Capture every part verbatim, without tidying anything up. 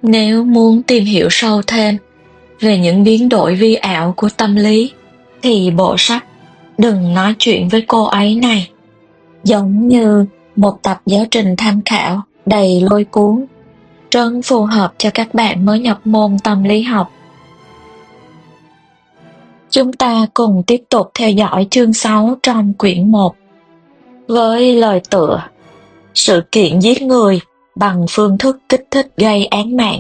Nếu muốn tìm hiểu sâu thêm về những biến đổi vi ảo của tâm lý, thì bộ sách Đừng nói chuyện với cô ấy này giống như một tập giáo trình tham khảo đầy lôi cuốn, rất phù hợp cho các bạn mới nhập môn tâm lý học. Chúng ta cùng tiếp tục theo dõi chương sáu trong quyển một với lời tựa Sự kiện giết người bằng phương thức kích thích gây án mạng.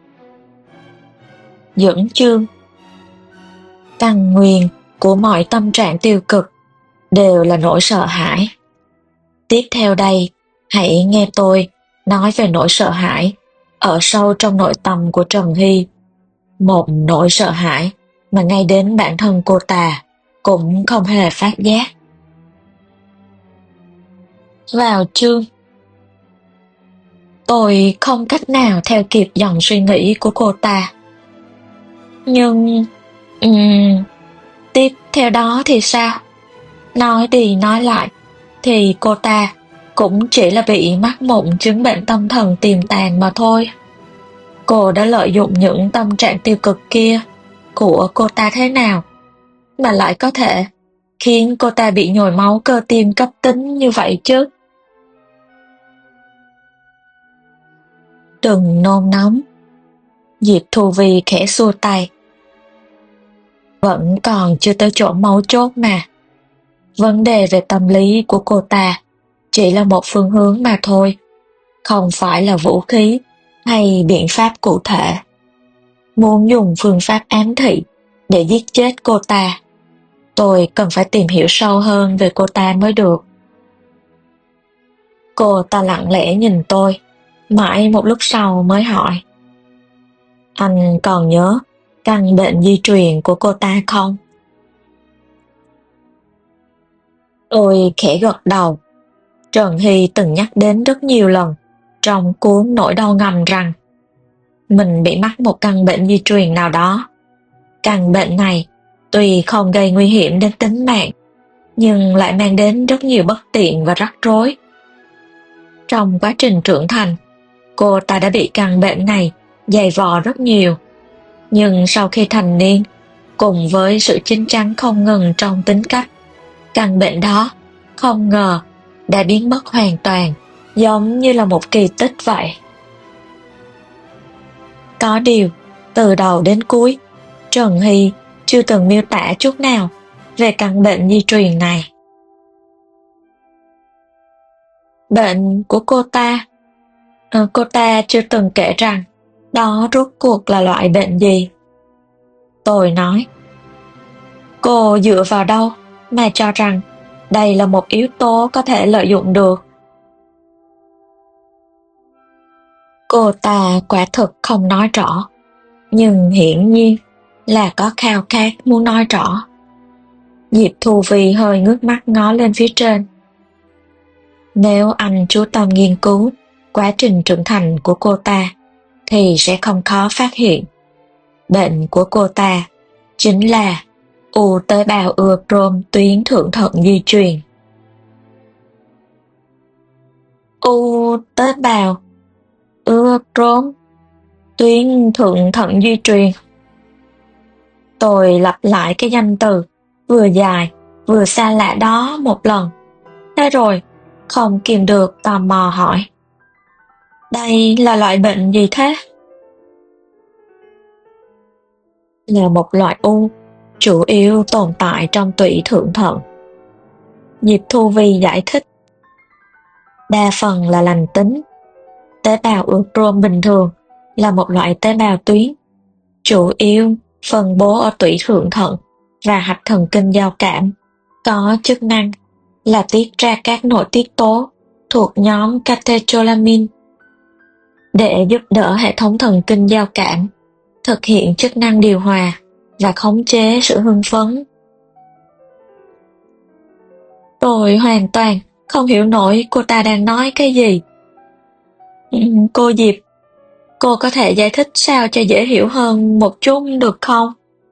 Dẫn chương: căn nguyên của mọi tâm trạng tiêu cực đều là nỗi sợ hãi. Tiếp theo đây, hãy nghe tôi nói về nỗi sợ hãi ở sâu trong nội tâm của Trần Hy, một nỗi sợ hãi mà ngay đến bản thân cô ta cũng không hề phát giác. Vào chương. Tôi không cách nào theo kịp dòng suy nghĩ của cô ta. Nhưng... Um, tiếp theo đó thì sao? Nói đi nói lại, thì cô ta cũng chỉ là bị mắc mụn chứng bệnh tâm thần tiềm tàng mà thôi. Cô đã lợi dụng những tâm trạng tiêu cực kia của cô ta thế nào mà lại có thể khiến cô ta bị nhồi máu cơ tim cấp tính như vậy chứ? Đừng nôn nóng. Diệp Thu Vi khẽ xua tay. Vẫn còn chưa tới chỗ mấu chốt mà. Vấn đề về tâm lý của cô ta chỉ là một phương hướng mà thôi, không phải là vũ khí hay biện pháp cụ thể. Muốn dùng phương pháp ám thị để giết chết cô ta, tôi cần phải tìm hiểu sâu hơn về cô ta mới được. Cô ta lặng lẽ nhìn tôi, mãi một lúc sau mới hỏi: Anh còn nhớ căn bệnh di truyền của cô ta không? Tôi khẽ gật đầu. Trần Hy từng nhắc đến rất nhiều lần trong cuốn Nỗi đau ngầm rằng mình bị mắc một căn bệnh di truyền nào đó. Căn bệnh này tuy không gây nguy hiểm đến tính mạng, nhưng lại mang đến rất nhiều bất tiện và rắc rối. Trong quá trình trưởng thành, cô ta đã bị căn bệnh này dày vò rất nhiều. Nhưng sau khi thành niên, cùng với sự chín chắn không ngừng trong tính cách, căn bệnh đó không ngờ đã biến mất hoàn toàn, giống như là một kỳ tích vậy. Có điều, từ đầu đến cuối, Trần Hy chưa từng miêu tả chút nào về căn bệnh di truyền này. Bệnh của cô ta? À, cô ta chưa từng kể rằng đó rốt cuộc là loại bệnh gì. Tôi nói: Cô dựa vào đâu mà cho rằng đây là một yếu tố có thể lợi dụng được? Cô ta quả thực không nói rõ, nhưng hiển nhiên là có khao khát muốn nói rõ. Diệp Thu Vi hơi ngước mắt ngó lên phía trên. Nếu anh chú tâm nghiên cứu quá trình trưởng thành của cô ta, thì sẽ không khó phát hiện. Bệnh của cô ta chính là u tế bào ưa chrome tuyến thượng thận di truyền. U tế bào ưa chrome tuyến thượng thận di truyền. Tôi lặp lại cái danh từ vừa dài vừa xa lạ đó một lần. Thế rồi không kìm được tò mò hỏi: Đây là loại bệnh gì thế? Là một loại u chủ yếu tồn tại trong tủy thượng thận. Diệp Thu Vi giải thích. Đa phần là lành tính. Tế bào ưa chrome bình thường là một loại tế bào tuyến, chủ yếu phân bố ở tủy thượng thận và hạch thần kinh giao cảm, có chức năng là tiết ra các nội tiết tố thuộc nhóm catecholamine để giúp đỡ hệ thống thần kinh giao cảm thực hiện chức năng điều hòa và khống chế sự hưng phấn. Tôi hoàn toàn không hiểu nổi cô ta đang nói cái gì. Cô Diệp, cô có thể giải thích sao cho dễ hiểu hơn một chút được không?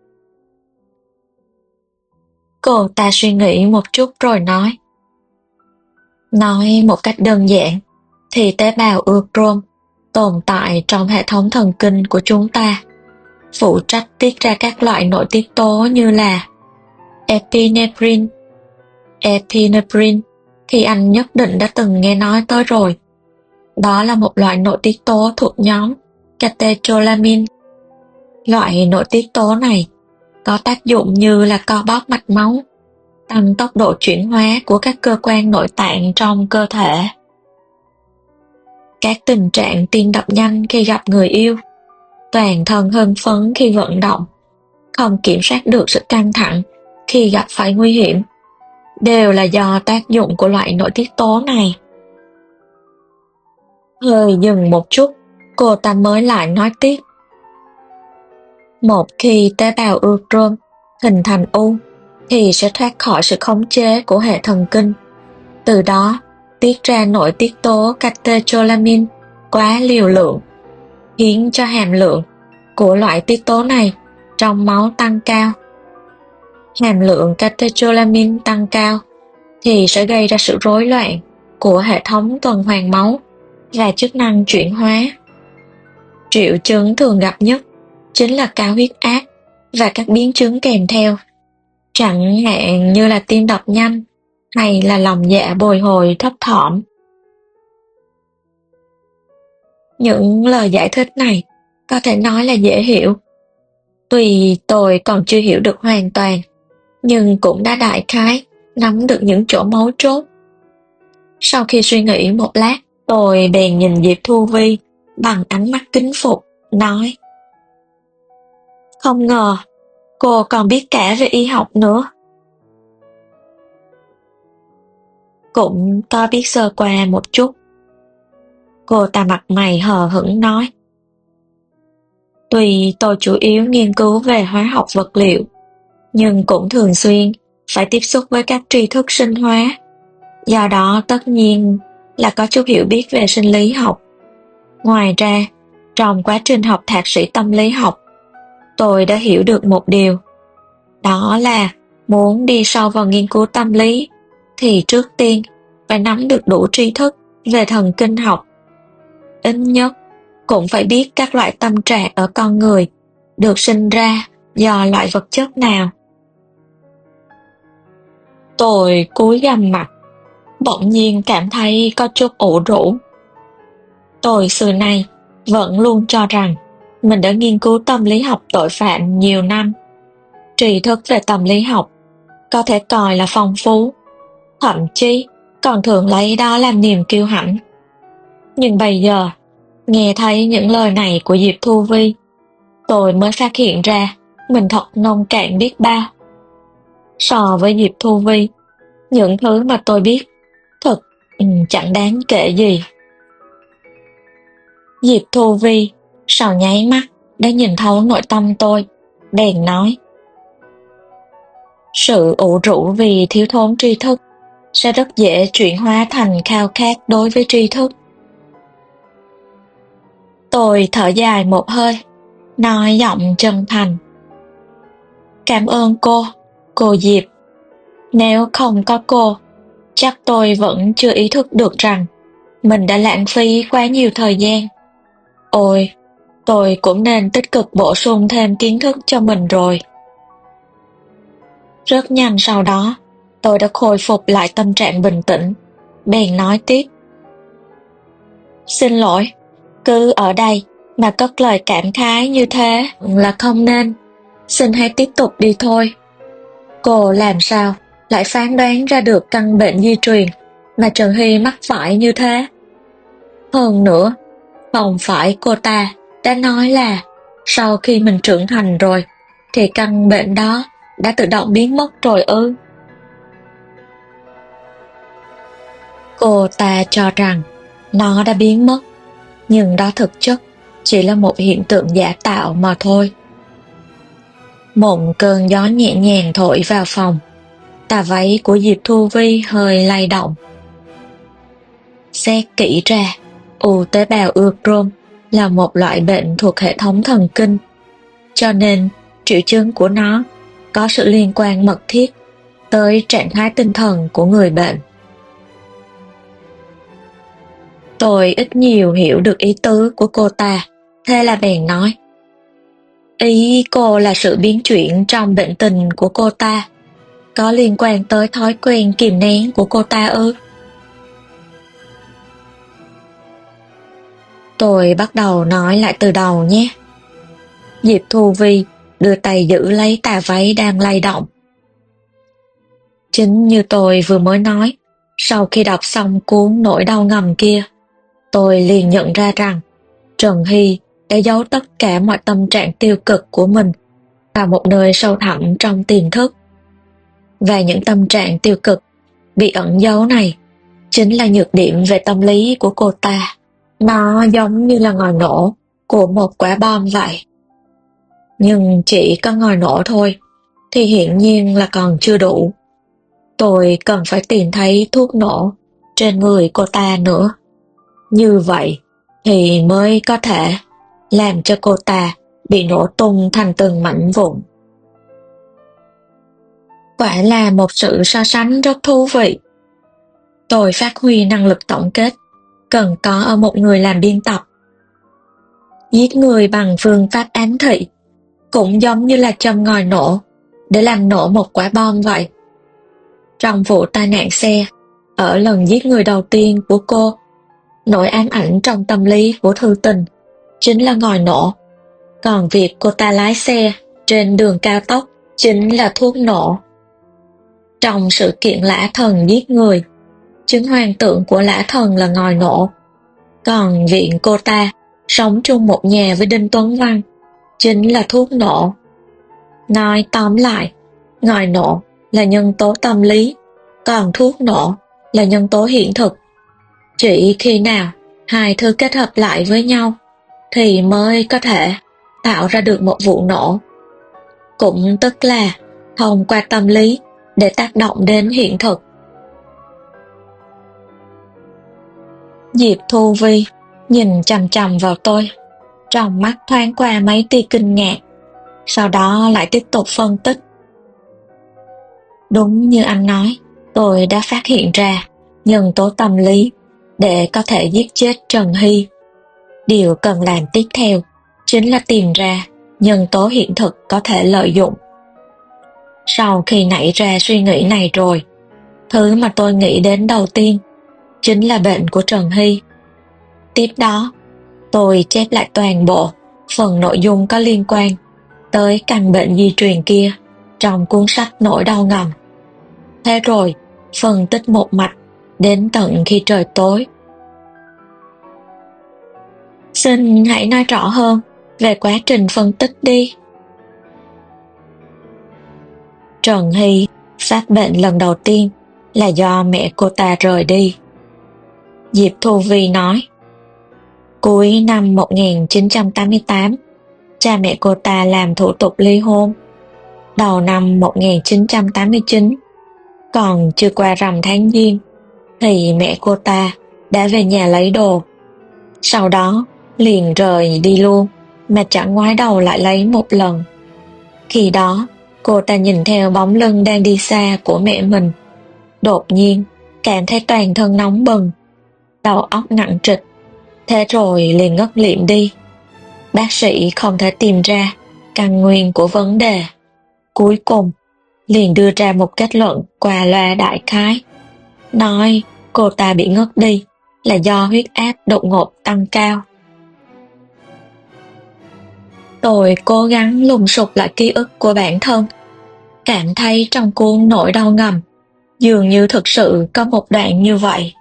Cô ta suy nghĩ một chút rồi nói. Nói một cách đơn giản thì tế bào ưa chrome tồn tại trong hệ thống thần kinh của chúng ta, phụ trách tiết ra các loại nội tiết tố như là epinephrine. Epinephrine thì anh nhất định đã từng nghe nói tới rồi. Đó là một loại nội tiết tố thuộc nhóm catecholamine. Loại nội tiết tố này có tác dụng như là co bóp mạch máu, tăng tốc độ chuyển hóa của các cơ quan nội tạng trong cơ thể. Các tình trạng tim đập nhanh khi gặp người yêu, toàn thân hưng phấn khi vận động, không kiểm soát được sự căng thẳng khi gặp phải nguy hiểm, đều là do tác dụng của loại nội tiết tố này. Hơi dừng một chút, cô ta mới lại nói tiếp. Một khi tế bào ưu trôm hình thành u, thì sẽ thoát khỏi sự khống chế của hệ thần kinh. Từ đó, tiết ra nội tiết tố catecholamine quá liều lượng, khiến cho hàm lượng của loại tiết tố này trong máu tăng cao. Hàm lượng catecholamine tăng cao thì sẽ gây ra sự rối loạn của hệ thống tuần hoàn máu và chức năng chuyển hóa. Triệu chứng thường gặp nhất chính là cao huyết áp và các biến chứng kèm theo, chẳng hạn như là tim đập nhanh hay là lòng dạ bồi hồi thấp thỏm. Những lời giải thích này có thể nói là dễ hiểu. Tuy tôi còn chưa hiểu được hoàn toàn, nhưng cũng đã đại khái nắm được những chỗ mấu chốt. Sau khi suy nghĩ một lát, tôi bèn nhìn Diệp Thu Vi bằng ánh mắt kính phục, nói: Không ngờ, cô còn biết cả về y học nữa. Cũng có biết sơ qua một chút. Cô ta mặt mày hờ hững nói: Tuy tôi chủ yếu nghiên cứu về hóa học vật liệu, nhưng cũng thường xuyên phải tiếp xúc với các tri thức sinh hóa. Do đó tất nhiên là có chút hiểu biết về sinh lý học. Ngoài ra, trong quá trình học thạc sĩ tâm lý học, tôi đã hiểu được một điều. Đó là muốn đi sâu vào nghiên cứu tâm lý thì trước tiên phải nắm được đủ tri thức về thần kinh học. Ít nhất cũng phải biết các loại tâm trạng ở con người được sinh ra do loại vật chất nào. Tôi cúi gằm mặt, bỗng nhiên cảm thấy có chút ủ rũ. Tôi xưa nay vẫn luôn cho rằng mình đã nghiên cứu tâm lý học tội phạm nhiều năm. Tri thức về tâm lý học có thể coi là phong phú, thậm chí còn thường lấy đó làm niềm kiêu hãnh. Nhưng bây giờ, nghe thấy những lời này của Diệp Thu Vi, tôi mới phát hiện ra mình thật nông cạn biết bao. So với Diệp Thu Vi, những thứ mà tôi biết thật ừ, chẳng đáng kể gì. Diệp Thu Vi sau nháy mắt đã nhìn thấu nội tâm tôi, bèn nói: Sự ủ rũ vì thiếu thốn tri thức sẽ rất dễ chuyển hóa thành khao khát đối với tri thức. Tôi thở dài một hơi, nói giọng chân thành: Cảm ơn cô, cô Diệp. Nếu không có cô, chắc tôi vẫn chưa ý thức được rằng mình đã lãng phí quá nhiều thời gian. Ôi, tôi cũng nên tích cực bổ sung thêm kiến thức cho mình rồi. Rất nhanh sau đó, tôi đã khôi phục lại tâm trạng bình tĩnh, bèn nói tiếp: Xin lỗi, cứ ở đây mà cất lời cảm khái như thế là không nên. Xin hãy tiếp tục đi thôi. Cô làm sao lại phán đoán ra được căn bệnh di truyền mà Trần Hy mắc phải như thế? Hơn nữa, không phải cô ta đã nói là sau khi mình trưởng thành rồi thì căn bệnh đó đã tự động biến mất rồi ư? Cô ta cho rằng nó đã biến mất, nhưng đó thực chất chỉ là một hiện tượng giả tạo mà thôi. Một cơn gió nhẹ nhàng thổi vào phòng, tà váy của Diệp Thu Vi hơi lay động. Xét kỹ ra, u tế bào ưa rôm là một loại bệnh thuộc hệ thống thần kinh, cho nên triệu chứng của nó có sự liên quan mật thiết tới trạng thái tinh thần của người bệnh. Tôi ít nhiều hiểu được ý tứ của cô ta, thế là bèn nói. Ý cô là sự biến chuyển trong bệnh tình của cô ta, có liên quan tới thói quen kìm nén của cô ta ư? Tôi bắt đầu nói lại từ đầu nhé. Diệp Thu Vi đưa tay giữ lấy tà váy đang lay động. Chính như tôi vừa mới nói, sau khi đọc xong cuốn Nỗi đau ngầm kia, tôi liền nhận ra rằng Trần Hy đã giấu tất cả mọi tâm trạng tiêu cực của mình vào một nơi sâu thẳm trong tiềm thức. Và những tâm trạng tiêu cực bị ẩn giấu này chính là nhược điểm về tâm lý của cô ta. Nó giống như là ngòi nổ của một quả bom vậy. Nhưng chỉ có ngòi nổ thôi thì hiển nhiên là còn chưa đủ. Tôi cần phải tìm thấy thuốc nổ trên người cô ta nữa. Như vậy thì mới có thể làm cho cô ta bị nổ tung thành từng mảnh vụn. Quả là một sự so sánh rất thú vị. Tôi phát huy năng lực tổng kết cần có ở một người làm biên tập. Giết người bằng phương pháp ám thị cũng giống như là châm ngòi nổ để làm nổ một quả bom vậy. Trong vụ tai nạn xe, ở lần giết người đầu tiên của cô, nỗi ám ảnh trong tâm lý của Thư Tình chính là ngòi nổ, còn việc cô ta lái xe trên đường cao tốc chính là thuốc nổ. Trong sự kiện Lã Thần giết người, chứng hoàng tượng của Lã Thần là ngòi nổ, còn viện cô ta sống chung một nhà với Đinh Tuấn Văn chính là thuốc nổ. Nói tóm lại, ngòi nổ là nhân tố tâm lý, còn thuốc nổ là nhân tố hiện thực. Chỉ khi nào hai thứ kết hợp lại với nhau thì mới có thể tạo ra được một vụ nổ. Cũng tức là thông qua tâm lý để tác động đến hiện thực. Diệp Thu Vi nhìn chằm chằm vào tôi, trong mắt thoáng qua mấy tia kinh ngạc, sau đó lại tiếp tục phân tích. Đúng như anh nói, tôi đã phát hiện ra nhân tố tâm lý để có thể giết chết Trần Hy. Điều cần làm tiếp theo chính là tìm ra nhân tố hiện thực có thể lợi dụng. Sau khi nảy ra suy nghĩ này rồi, thứ mà tôi nghĩ đến đầu tiên chính là bệnh của Trần Hy. Tiếp đó, tôi chép lại toàn bộ phần nội dung có liên quan tới căn bệnh di truyền kia trong cuốn sách Nỗi đau ngầm. Thế rồi, phân tích một mạch đến tận khi trời tối. Xin hãy nói rõ hơn về quá trình phân tích đi. Trần Hy phát bệnh lần đầu tiên là do mẹ cô ta rời đi. Diệp Thu Vi nói, cuối năm một nghìn chín trăm tám mươi tám, cha mẹ cô ta làm thủ tục ly hôn. Đầu năm một nghìn chín trăm tám mươi chín, còn chưa qua rằm tháng Giêng, thì mẹ cô ta đã về nhà lấy đồ. Sau đó liền rời đi luôn, mà chẳng ngoái đầu lại lấy một lần. Khi đó, cô ta nhìn theo bóng lưng đang đi xa của mẹ mình. Đột nhiên, cảm thấy toàn thân nóng bừng, đầu óc nặng trịch, thế rồi liền ngất lịm đi. Bác sĩ không thể tìm ra căn nguyên của vấn đề. Cuối cùng, liền đưa ra một kết luận qua loa đại khái, nói cô ta bị ngất đi là do huyết áp đột ngột tăng cao. Tôi cố gắng lùng sục lại ký ức của bản thân, cảm thấy trong cuốn Nỗi đau ngầm dường như thực sự có một đoạn như vậy.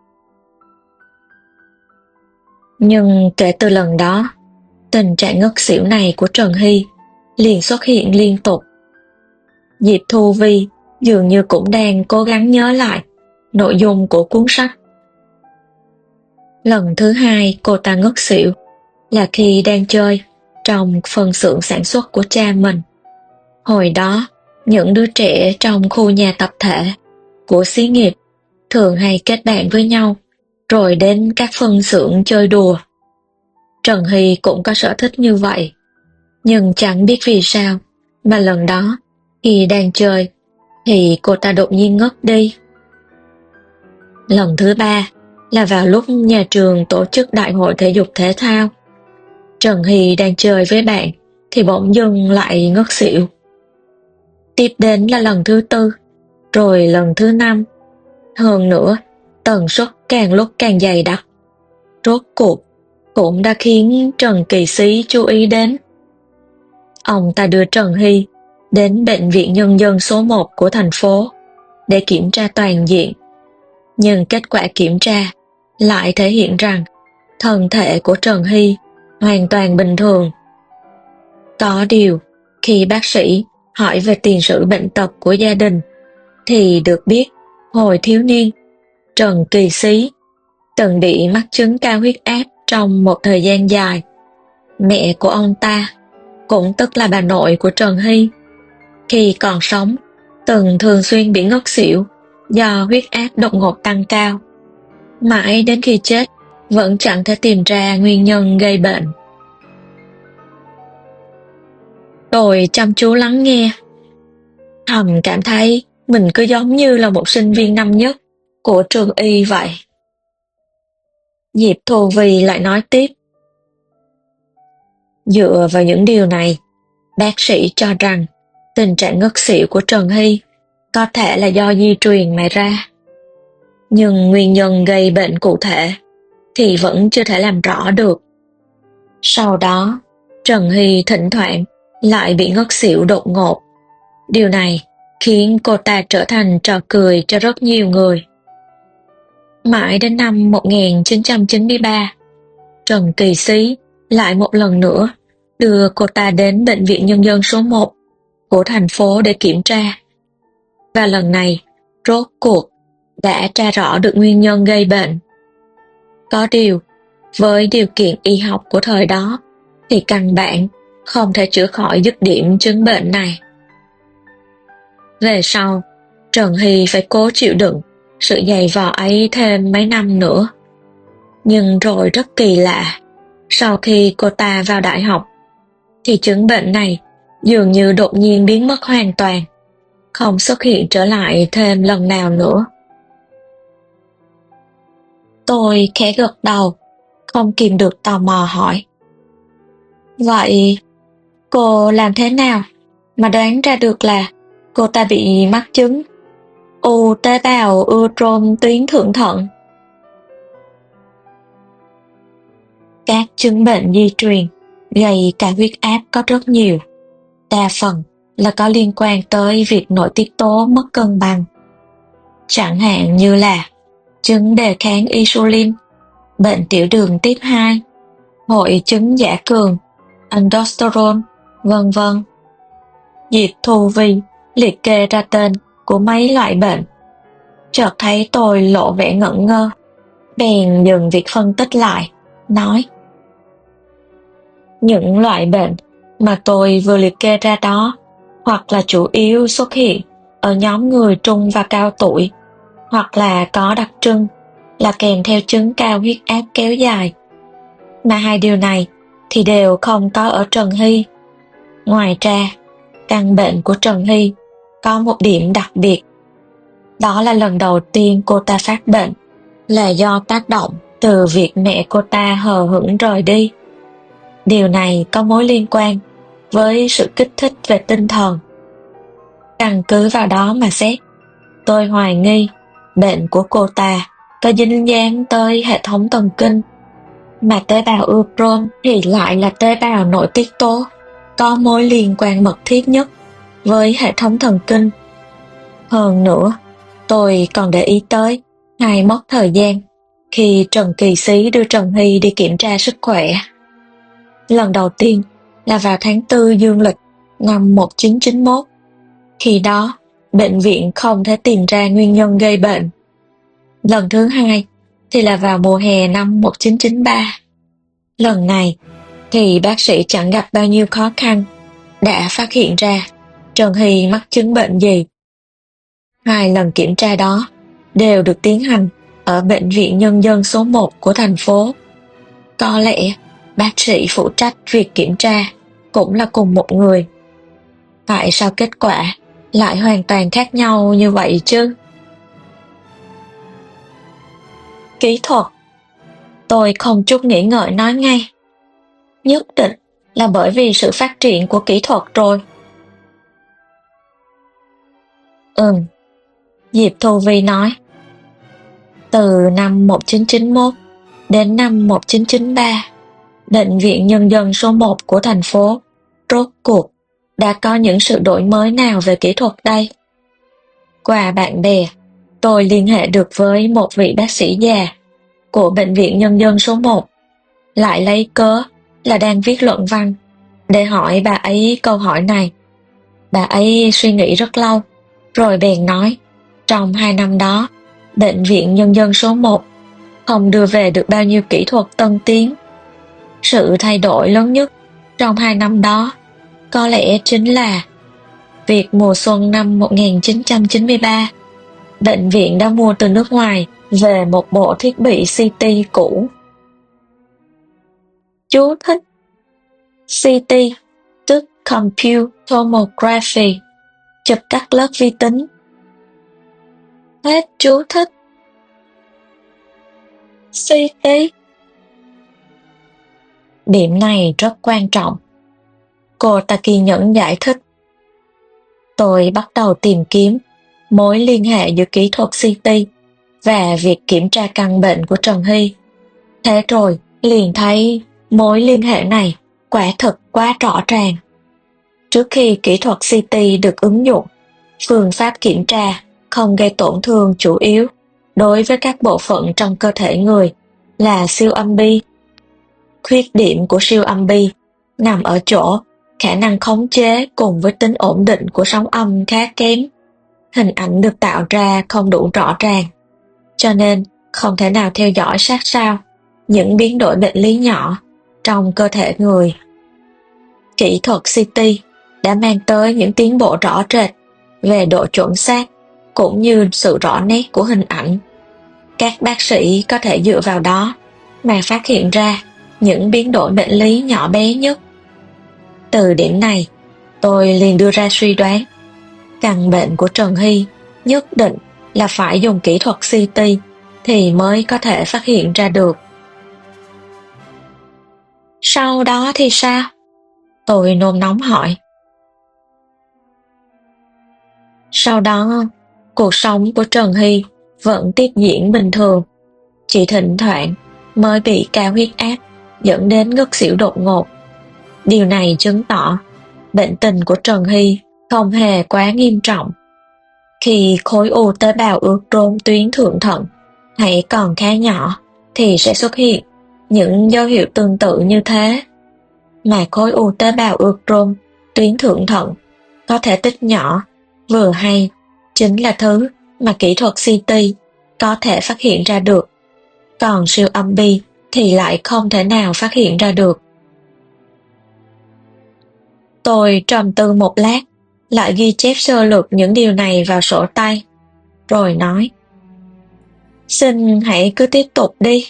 Nhưng kể từ lần đó, tình trạng ngất xỉu này của Trần Hy liền xuất hiện liên tục. Diệp Thu Vi dường như cũng đang cố gắng nhớ lại nội dung của cuốn sách. Lần thứ hai cô ta ngất xỉu là khi đang chơi trong phân xưởng sản xuất của cha mình. Hồi đó, những đứa trẻ trong khu nhà tập thể của xí nghiệp thường hay kết bạn với nhau rồi đến các phân xưởng chơi đùa. Trần Hy cũng có sở thích như vậy, nhưng chẳng biết vì sao mà lần đó khi đang chơi thì cô ta đột nhiên ngất đi. Lần thứ ba là vào lúc nhà trường tổ chức đại hội thể dục thể thao. Trần Hy đang chơi với bạn thì bỗng dưng lại ngất xỉu. Tiếp đến là lần thứ tư, rồi lần thứ năm. Hơn nữa, tần suất càng lúc càng dày đặc. Rốt cuộc cũng đã khiến Trần Kỳ Xí chú ý đến. Ông ta đưa Trần Hy đến Bệnh viện Nhân dân số một của thành phố để kiểm tra toàn diện. Nhưng kết quả kiểm tra lại thể hiện rằng thân thể của Trần Hy hoàn toàn bình thường. Có điều, khi bác sĩ hỏi về tiền sử bệnh tật của gia đình, thì được biết hồi thiếu niên, Trần Kỳ Xí từng bị mắc chứng cao huyết áp trong một thời gian dài. Mẹ của ông ta, cũng tức là bà nội của Trần Hy, khi còn sống từng thường xuyên bị ngất xỉu do huyết áp đột ngột tăng cao. Mãi đến khi chết vẫn chẳng thể tìm ra nguyên nhân gây bệnh. Tôi chăm chú lắng nghe, thầm cảm thấy mình cứ giống như là một sinh viên năm nhất của trường y vậy. Diệp Thu Vy lại nói tiếp. Dựa vào những điều này, bác sĩ cho rằng tình trạng ngất xỉu của Trần Hy có thể là do di truyền mà ra. Nhưng nguyên nhân gây bệnh cụ thể thì vẫn chưa thể làm rõ được. Sau đó, Trần Hy thỉnh thoảng lại bị ngất xỉu đột ngột. Điều này khiến cô ta trở thành trò cười cho rất nhiều người. Mãi đến năm một nghìn chín trăm chín mươi ba, Trần Kỳ Xí lại một lần nữa đưa cô ta đến Bệnh viện Nhân dân số một của thành phố để kiểm tra. Và lần này, rốt cuộc đã tra rõ được nguyên nhân gây bệnh. Có điều, với điều kiện y học của thời đó, thì căn bản không thể chữa khỏi dứt điểm chứng bệnh này. Về sau, Trần Hy phải cố chịu đựng sự dày vò ấy thêm mấy năm nữa. Nhưng rồi rất kỳ lạ, sau khi cô ta vào đại học, thì chứng bệnh này dường như đột nhiên biến mất hoàn toàn, không xuất hiện trở lại thêm lần nào nữa. Tôi khẽ gật đầu, không kìm được tò mò hỏi. Vậy, cô làm thế nào mà đoán ra được là cô ta bị mắc chứng u tế bào ưa trôm tuyến thượng thận? Các chứng bệnh di truyền gây cao huyết áp có rất nhiều, đa phần là có liên quan tới việc nội tiết tố mất cân bằng. Chẳng hạn như là chứng đề kháng insulin, bệnh tiểu đường tuyếp hai, hội chứng giả cường, aldosterone, vân vân. Diệp Thu Vy liệt kê ra tên của mấy loại bệnh. Chợt thấy tôi lộ vẻ ngẩn ngơ, bèn dừng việc phân tích lại, nói: những loại bệnh mà tôi vừa liệt kê ra đó hoặc là chủ yếu xuất hiện ở nhóm người trung và cao tuổi, hoặc là có đặc trưng là kèm theo chứng cao huyết áp kéo dài. Mà hai điều này thì đều không có ở Trần Hy. Ngoài ra, căn bệnh của Trần Hy có một điểm đặc biệt. Đó là lần đầu tiên cô ta phát bệnh là do tác động từ việc mẹ cô ta hờ hững rời đi. Điều này có mối liên quan với sự kích thích về tinh thần. Căn cứ vào đó mà xét, tôi hoài nghi bệnh của cô ta có dính dáng tới hệ thống thần kinh, mà tế bào ưa trôm thì lại là tế bào nội tiết tố, có mối liên quan mật thiết nhất với hệ thống thần kinh. Hơn nữa, tôi còn để ý tới hai mốc thời gian khi Trần Kỳ Xí đưa Trần Hy đi kiểm tra sức khỏe. Lần đầu tiên là vào tháng tư dương lịch năm một nghìn chín trăm chín mươi mốt. Khi đó, bệnh viện không thể tìm ra nguyên nhân gây bệnh. Lần thứ hai thì là vào mùa hè năm một nghìn chín trăm chín mươi ba. Lần này thì bác sĩ chẳng gặp bao nhiêu khó khăn, đã phát hiện ra Trần Hy mắc chứng bệnh gì. Hai lần kiểm tra đó đều được tiến hành ở Bệnh viện Nhân dân số một của thành phố. Có lẽ bác sĩ phụ trách việc kiểm tra cũng là cùng một người. Tại sao kết quả lại hoàn toàn khác nhau như vậy chứ? Kỹ thuật. Tôi không chút nghĩ ngợi nói ngay. Nhất định là bởi vì sự phát triển của kỹ thuật rồi. Ừm, Diệp Thu Vi nói. Từ năm một nghìn chín trăm chín mươi mốt đến năm một nghìn chín trăm chín mươi ba, Bệnh viện Nhân dân số một của thành phố rốt cuộc đã có những sự đổi mới nào về kỹ thuật đây? Qua bạn bè, tôi liên hệ được với một vị bác sĩ già của Bệnh viện Nhân dân số một, lại lấy cớ là đang viết luận văn để hỏi bà ấy câu hỏi này. Bà ấy suy nghĩ rất lâu, rồi bèn nói, trong hai năm đó, Bệnh viện Nhân dân số một không đưa về được bao nhiêu kỹ thuật tân tiến. Sự thay đổi lớn nhất trong hai năm đó có lẽ chính là việc mùa xuân năm một nghìn chín trăm chín mươi ba, bệnh viện đã mua từ nước ngoài về một bộ thiết bị xê tê cũ. Chú thích: xê tê, tức Compute Tomography, chụp các lớp vi tính. Hết chú thích. xê tê. Điểm này rất quan trọng. Cô ta kiên nhẫn giải thích. Tôi bắt đầu tìm kiếm mối liên hệ giữa kỹ thuật xê tê và việc kiểm tra căn bệnh của Trần Hy. Thế rồi liền thấy mối liên hệ này quả thực quá rõ ràng. Trước khi kỹ thuật xê tê được ứng dụng, phương pháp kiểm tra không gây tổn thương chủ yếu đối với các bộ phận trong cơ thể người là siêu âm bi. Khuyết điểm của siêu âm bi nằm ở chỗ khả năng khống chế cùng với tính ổn định của sóng âm khá kém. Hình ảnh được tạo ra không đủ rõ ràng, cho nên không thể nào theo dõi sát sao những biến đổi bệnh lý nhỏ trong cơ thể người. Kỹ thuật xê tê đã mang tới những tiến bộ rõ rệt về độ chuẩn xác cũng như sự rõ nét của hình ảnh. Các bác sĩ có thể dựa vào đó mà phát hiện ra những biến đổi bệnh lý nhỏ bé nhất. Từ điểm này, tôi liền đưa ra suy đoán, căn bệnh của Trần Hy nhất định là phải dùng kỹ thuật xê tê thì mới có thể phát hiện ra được. Sau đó thì sao? Tôi nôn nóng hỏi. Sau đó, cuộc sống của Trần Hy vẫn tiếp diễn bình thường, chỉ thỉnh thoảng mới bị cao huyết áp dẫn đến ngất xỉu đột ngột. Điều này chứng tỏ bệnh tình của Trần Hy không hề quá nghiêm trọng. Khi khối u tế bào ướt rôm tuyến thượng thận hãy còn khá nhỏ thì sẽ xuất hiện những dấu hiệu tương tự như thế. Mà khối u tế bào ướt rôm tuyến thượng thận có thể tích nhỏ vừa hay chính là thứ mà kỹ thuật xê tê có thể phát hiện ra được, còn siêu âm bi thì lại không thể nào phát hiện ra được. Tôi trầm tư một lát, lại ghi chép sơ lược những điều này vào sổ tay, rồi nói, xin hãy cứ tiếp tục đi.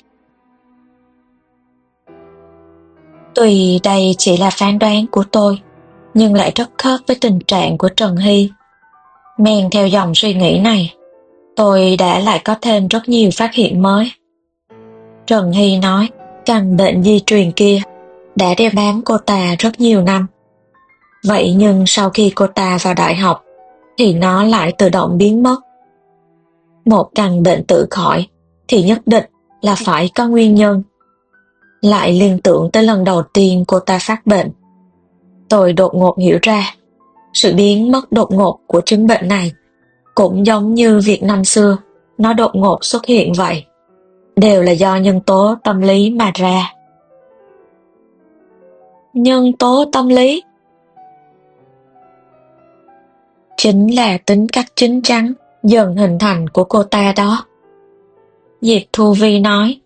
Tuy đây chỉ là phán đoán của tôi, nhưng lại rất khớp với tình trạng của Trần Hy. Men theo dòng suy nghĩ này, tôi đã lại có thêm rất nhiều phát hiện mới. Trần Hy nói căn bệnh di truyền kia đã đeo bám cô ta rất nhiều năm. Vậy nhưng sau khi cô ta vào đại học thì nó lại tự động biến mất. Một căn bệnh tự khỏi thì nhất định là phải có nguyên nhân. Lại liên tưởng tới lần đầu tiên cô ta phát bệnh. Tôi đột ngột hiểu ra, sự biến mất đột ngột của chứng bệnh này cũng giống như việc năm xưa nó đột ngột xuất hiện vậy, đều là do nhân tố tâm lý mà ra. Nhân tố tâm lý? Chính là tính cách chín chắn dần hình thành của cô ta đó. Diệp Thu Vi nói.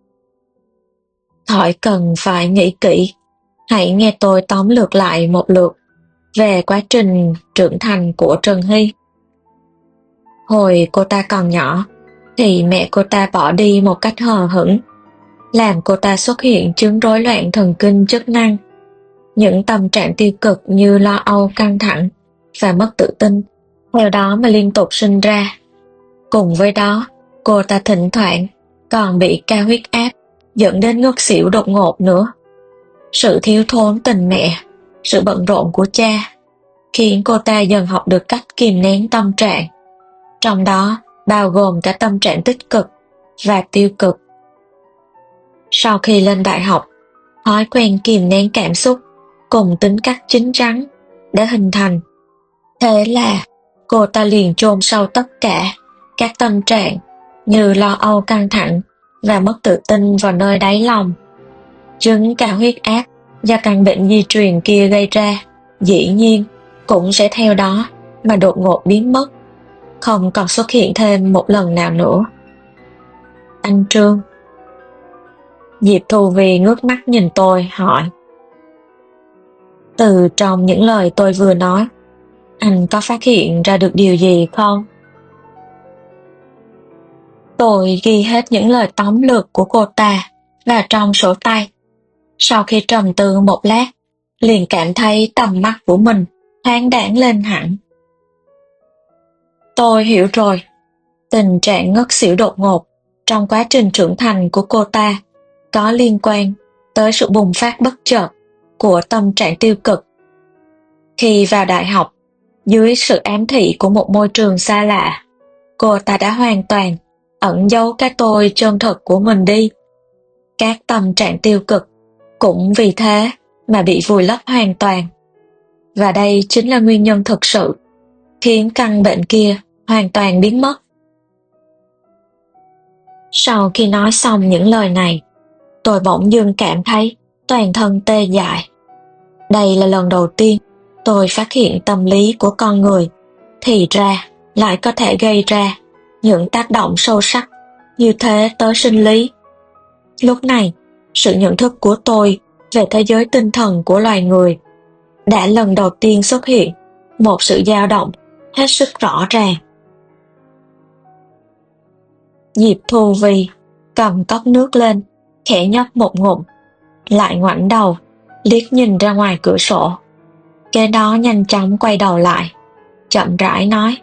Khỏi cần phải nghĩ kỹ, hãy nghe tôi tóm lược lại một lượt về quá trình trưởng thành của Trần Hy. Hồi cô ta còn nhỏ thì mẹ cô ta bỏ đi một cách hờ hững, làm cô ta xuất hiện chứng rối loạn thần kinh chức năng. Những tâm trạng tiêu cực như lo âu, căng thẳng và mất tự tin theo đó mà liên tục sinh ra. Cùng với đó, cô ta thỉnh thoảng còn bị cao huyết áp dẫn đến ngất xỉu đột ngột nữa. Sự thiếu thốn tình mẹ, sự bận rộn của cha khiến cô ta dần học được cách kìm nén tâm trạng, trong đó bao gồm cả tâm trạng tích cực và tiêu cực. Sau khi lên đại học, thói quen kìm nén cảm xúc cùng tính cách chín chắn đã hình thành. Thế là cô ta liền chôn sâu tất cả các tâm trạng như lo âu, căng thẳng và mất tự tin vào nơi đáy lòng. Chứng cao huyết áp do căn bệnh di truyền kia gây ra dĩ nhiên cũng sẽ theo đó mà đột ngột biến mất, không còn xuất hiện thêm một lần nào nữa. Anh Trương. Diệp Thu Vy ngước mắt nhìn tôi hỏi: Từ trong những lời tôi vừa nói, anh có phát hiện ra được điều gì không? Tôi ghi hết những lời tóm lược của cô ta vào trong sổ tay. Sau khi trầm tư một lát, liền cảm thấy tầm mắt của mình thoáng đãng lên hẳn. Tôi hiểu rồi. Tình trạng ngất xỉu đột ngột trong quá trình trưởng thành của cô ta có liên quan tới sự bùng phát bất chợt của tâm trạng tiêu cực. Khi vào đại học, dưới sự ám thị của một môi trường xa lạ, cô ta đã hoàn toàn ẩn giấu cái tôi chân thực của mình đi. Các tâm trạng tiêu cực cũng vì thế mà bị vùi lấp hoàn toàn. Và đây chính là nguyên nhân thực sự khiến căn bệnh kia hoàn toàn biến mất. Sau khi nói xong những lời này, tôi bỗng dưng cảm thấy toàn thân tê dại. Đây là lần đầu tiên tôi phát hiện tâm lý của con người thì ra lại có thể gây ra những tác động sâu sắc như thế tới sinh lý. Lúc này, sự nhận thức của tôi về thế giới tinh thần của loài người đã lần đầu tiên xuất hiện một sự dao động hết sức rõ ràng. Diệp Thu Vy cầm cốc nước lên, khẽ nhấp một ngụm, lại ngoảnh đầu, liếc nhìn ra ngoài cửa sổ. Kế đó nhanh chóng quay đầu lại, chậm rãi nói: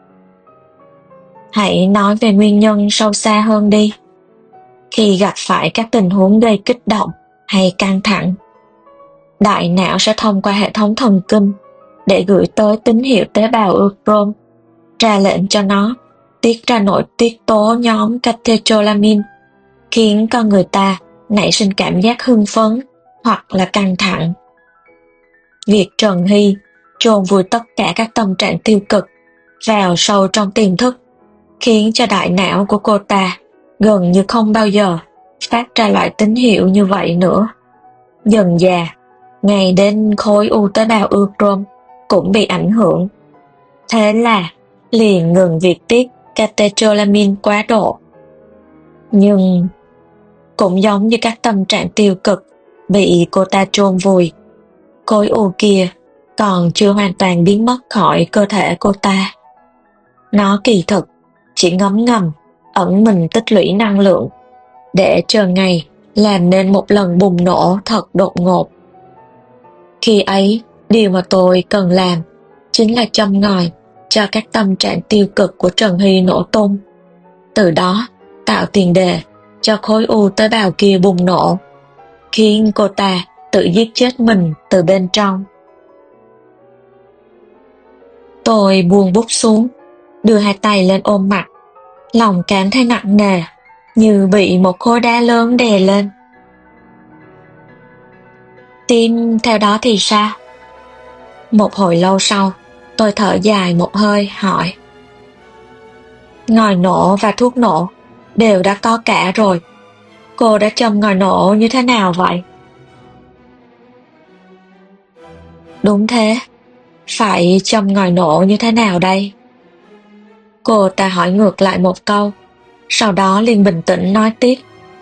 Hãy nói về nguyên nhân sâu xa hơn đi. Khi gặp phải các tình huống gây kích động hay căng thẳng, đại não sẽ thông qua hệ thống thần kinh để gửi tới tín hiệu tế bào ưu ra lệnh cho nó tiết ra nội tiết tố nhóm catecholamine, khiến con người ta nảy sinh cảm giác hưng phấn hoặc là căng thẳng. Việc Trần Hy chôn vùi tất cả các tâm trạng tiêu cực vào sâu trong tiềm thức khiến cho đại não của cô ta gần như không bao giờ phát ra loại tín hiệu như vậy nữa. Dần dà, ngay đến khối u tế bào ưu cũng bị ảnh hưởng. Thế là liền ngừng việc tiết catecholamine quá độ. Nhưng cũng giống như các tâm trạng tiêu cực bị cô ta chôn vùi, khối u kia còn chưa hoàn toàn biến mất khỏi cơ thể cô ta. Nó kỳ thực chỉ ngấm ngầm ẩn mình tích lũy năng lượng để chờ ngày làm nên một lần bùng nổ thật đột ngột. Khi ấy, điều mà tôi cần làm chính là châm ngòi cho các tâm trạng tiêu cực của Trần Hy nổ tung, từ đó tạo tiền đề cho khối u tế bào kia bùng nổ, khiến cô ta tự giết chết mình từ bên trong. Tôi buông bút xuống, đưa hai tay lên ôm mặt, lòng cảm thấy nặng nề, như bị một khối đá lớn đè lên. Tim theo đó thì sao? Một hồi lâu sau, tôi thở dài một hơi hỏi. Ngòi nổ và thuốc nổ đều đã có cả rồi. Cô đã châm ngòi nổ như thế nào vậy? Đúng thế. Phải châm ngòi nổ như thế nào đây? Cô ta hỏi ngược lại một câu, sau đó liền bình tĩnh nói tiếp.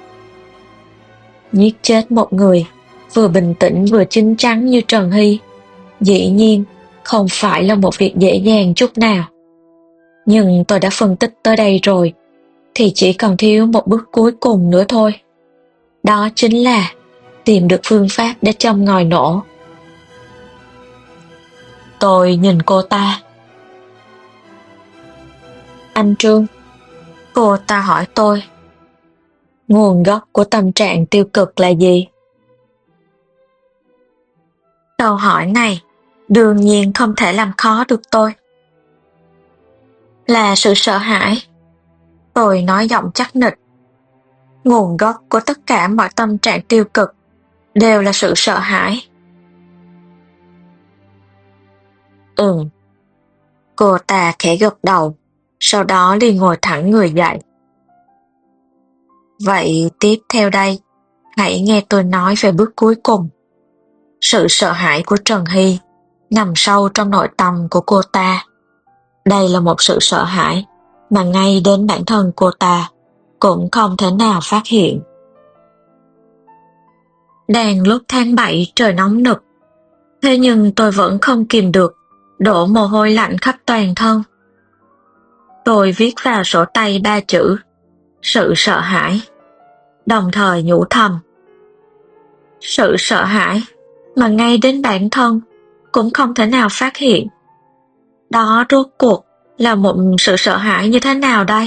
Giết chết một người vừa bình tĩnh vừa chín chắn như Trần Hy, dĩ nhiên không phải là một việc dễ dàng chút nào. Nhưng tôi đã phân tích tới đây rồi, thì chỉ còn thiếu một bước cuối cùng nữa thôi. Đó chính là tìm được phương pháp để châm ngòi nổ. Tôi nhìn cô ta. Anh Trương, cô ta hỏi tôi, Nguồn gốc của tâm trạng tiêu cực là gì? Câu hỏi này đương nhiên không thể làm khó được tôi. Là sự sợ hãi. Tôi nói giọng chắc nịch. Nguồn gốc của tất cả mọi tâm trạng tiêu cực đều là sự sợ hãi. Ừm. Cô ta khẽ gật đầu, sau đó liền ngồi thẳng người dậy. Vậy tiếp theo đây, hãy nghe tôi nói về bước cuối cùng. Sự sợ hãi của Trần Hy nằm sâu trong nội tâm của cô ta. Đây là một sự sợ hãi mà ngay đến bản thân cô ta cũng không thể nào phát hiện. Đang lúc tháng bảy trời nóng nực, thế nhưng tôi vẫn không kìm được, đổ mồ hôi lạnh khắp toàn thân. Tôi viết vào sổ tay ba chữ, sự sợ hãi, đồng thời nhủ thầm. Sự sợ hãi mà ngay đến bản thân cũng không thể nào phát hiện. Đó rốt cuộc là một sự sợ hãi như thế nào đây?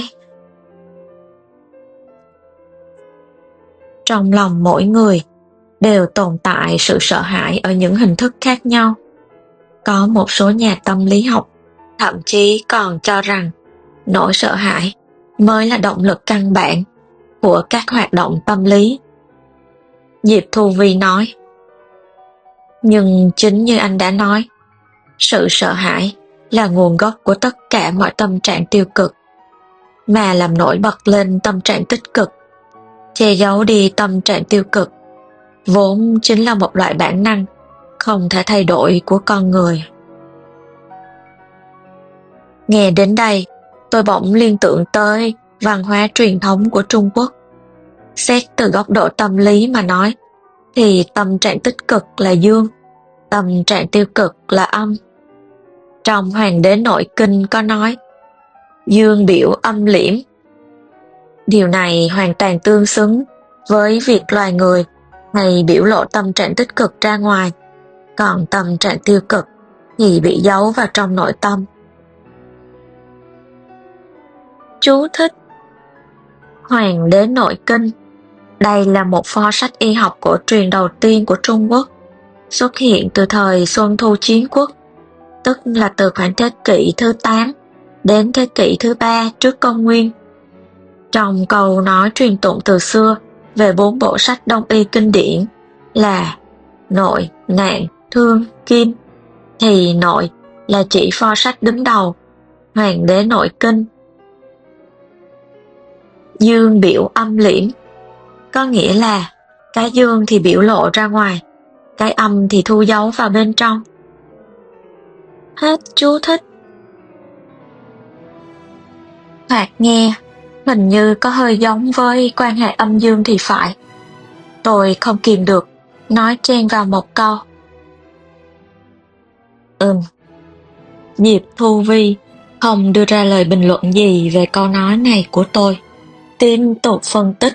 Trong lòng mỗi người đều tồn tại sự sợ hãi ở những hình thức khác nhau. Có một số nhà tâm lý học thậm chí còn cho rằng nỗi sợ hãi mới là động lực căn bản của các hoạt động tâm lý. Diệp Thu Vi nói, nhưng chính như anh đã nói, sự sợ hãi là nguồn gốc của tất cả mọi tâm trạng tiêu cực, mà làm nổi bật lên tâm trạng tích cực, che giấu đi tâm trạng tiêu cực, vốn chính là một loại bản năng không thể thay đổi của con người. Nghe đến đây, tôi bỗng liên tưởng tới văn hóa truyền thống của Trung Quốc. Xét từ góc độ tâm lý mà nói, thì tâm trạng tích cực là dương, tâm trạng tiêu cực là âm. Trong Hoàng đế Nội Kinh có nói, dương biểu âm liễm. Điều này hoàn toàn tương xứng với việc loài người hay biểu lộ tâm trạng tích cực ra ngoài, còn tâm trạng tiêu cực thì bị giấu vào trong nội tâm. Chú thích: Hoàng đế Nội Kinh. Đây là một pho sách y học cổ truyền đầu tiên của Trung Quốc, xuất hiện từ thời Xuân Thu Chiến Quốc, tức là từ khoảng thế kỷ thứ tám đến thế kỷ thứ ba trước công nguyên. Trong câu nói truyền tụng từ xưa về bốn bộ sách Đông y kinh điển là Nội, Nạn, Thương, Kim, thì Nội là chỉ pho sách đứng đầu, Hoàng đế Nội Kinh. Dương biểu âm liễm, có nghĩa là cái dương thì biểu lộ ra ngoài, cái âm thì thu giấu vào bên trong. Hết chú thích. Thoạt nghe, hình như có hơi giống với quan hệ âm dương thì phải. Tôi không kìm được, nói chen vào một câu. Ừm. Diệp Thu Vi không đưa ra lời bình luận gì về câu nói này của tôi, tiếp tục phân tích.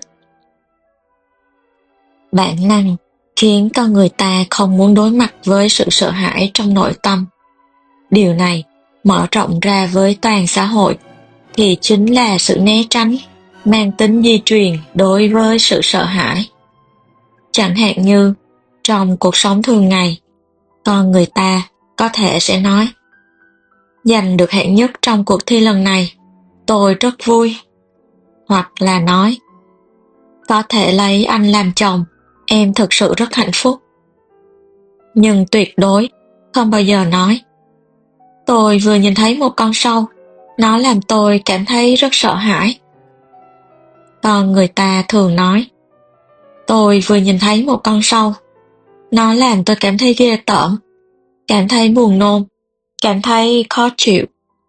Bản năng khiến con người ta không muốn đối mặt với sự sợ hãi trong nội tâm. Điều này mở rộng ra với toàn xã hội thì chính là sự né tránh mang tính di truyền đối với sự sợ hãi. Chẳng hạn như trong cuộc sống thường ngày, con người ta có thể sẽ nói, giành được hạng nhất trong cuộc thi lần này, tôi rất vui. Hoặc là nói, có thể lấy anh làm chồng, em thực sự rất hạnh phúc. Nhưng tuyệt đối không bao giờ nói, tôi vừa nhìn thấy một con sâu, nó làm tôi cảm thấy rất sợ hãi. Còn người ta thường nói, tôi vừa nhìn thấy một con sâu, nó làm tôi cảm thấy ghê tởm, cảm thấy buồn nôn, cảm thấy khó chịu.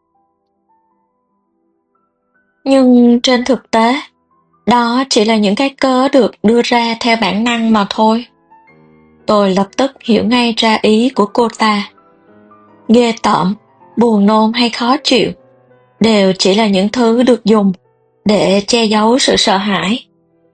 Nhưng trên thực tế, đó chỉ là những cái cớ được đưa ra theo bản năng mà thôi. Tôi lập tức hiểu ngay ra ý của cô ta. Ghê tởm, buồn nôn hay khó chịu đều chỉ là những thứ được dùng để che giấu sự sợ hãi.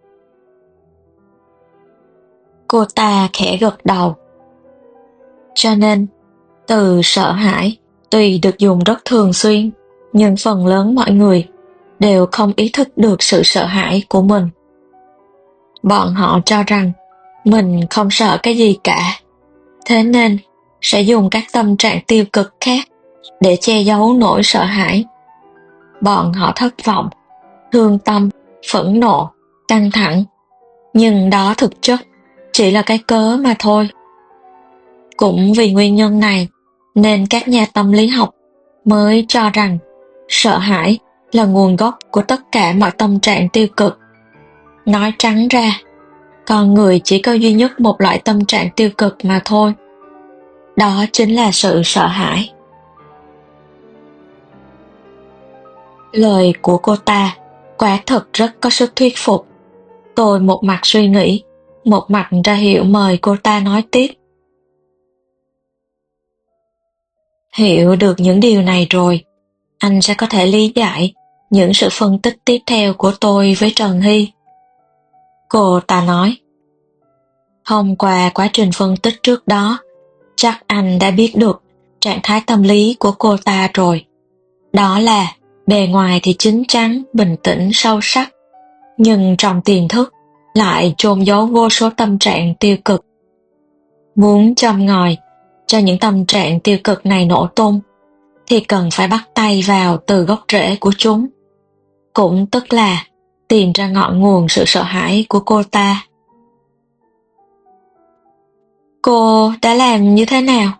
Cô ta khẽ gật đầu. Cho nên, từ sợ hãi tuy được dùng rất thường xuyên, nhưng phần lớn mọi người đều không ý thức được sự sợ hãi của mình. Bọn họ cho rằng mình không sợ cái gì cả, thế nên sẽ dùng các tâm trạng tiêu cực khác để che giấu nỗi sợ hãi. Bọn họ thất vọng, thương tâm, phẫn nộ, căng thẳng, nhưng đó thực chất chỉ là cái cớ mà thôi. Cũng vì nguyên nhân này nên các nhà tâm lý học mới cho rằng sợ hãi là nguồn gốc của tất cả mọi tâm trạng tiêu cực. Nói trắng ra, con người chỉ có duy nhất một loại tâm trạng tiêu cực mà thôi. Đó chính là sự sợ hãi. Lời của cô ta quả thật rất có sức thuyết phục. Tôi một mặt suy nghĩ, một mặt ra hiệu mời cô ta nói tiếp. Hiểu được những điều này rồi, anh sẽ có thể lý giải những sự phân tích tiếp theo của tôi với Trần Hy. Cô ta nói, thông qua quá trình phân tích trước đó, chắc anh đã biết được trạng thái tâm lý của cô ta rồi. Đó là bề ngoài thì chín chắn, bình tĩnh, sâu sắc, nhưng trong tiềm thức lại chôn giấu vô số tâm trạng tiêu cực. Muốn châm ngòi cho những tâm trạng tiêu cực này nổ tung, thì cần phải bắt tay vào từ gốc rễ của chúng. Cũng tức là tìm ra ngọn nguồn sự sợ hãi của cô ta. Cô đã làm như thế nào?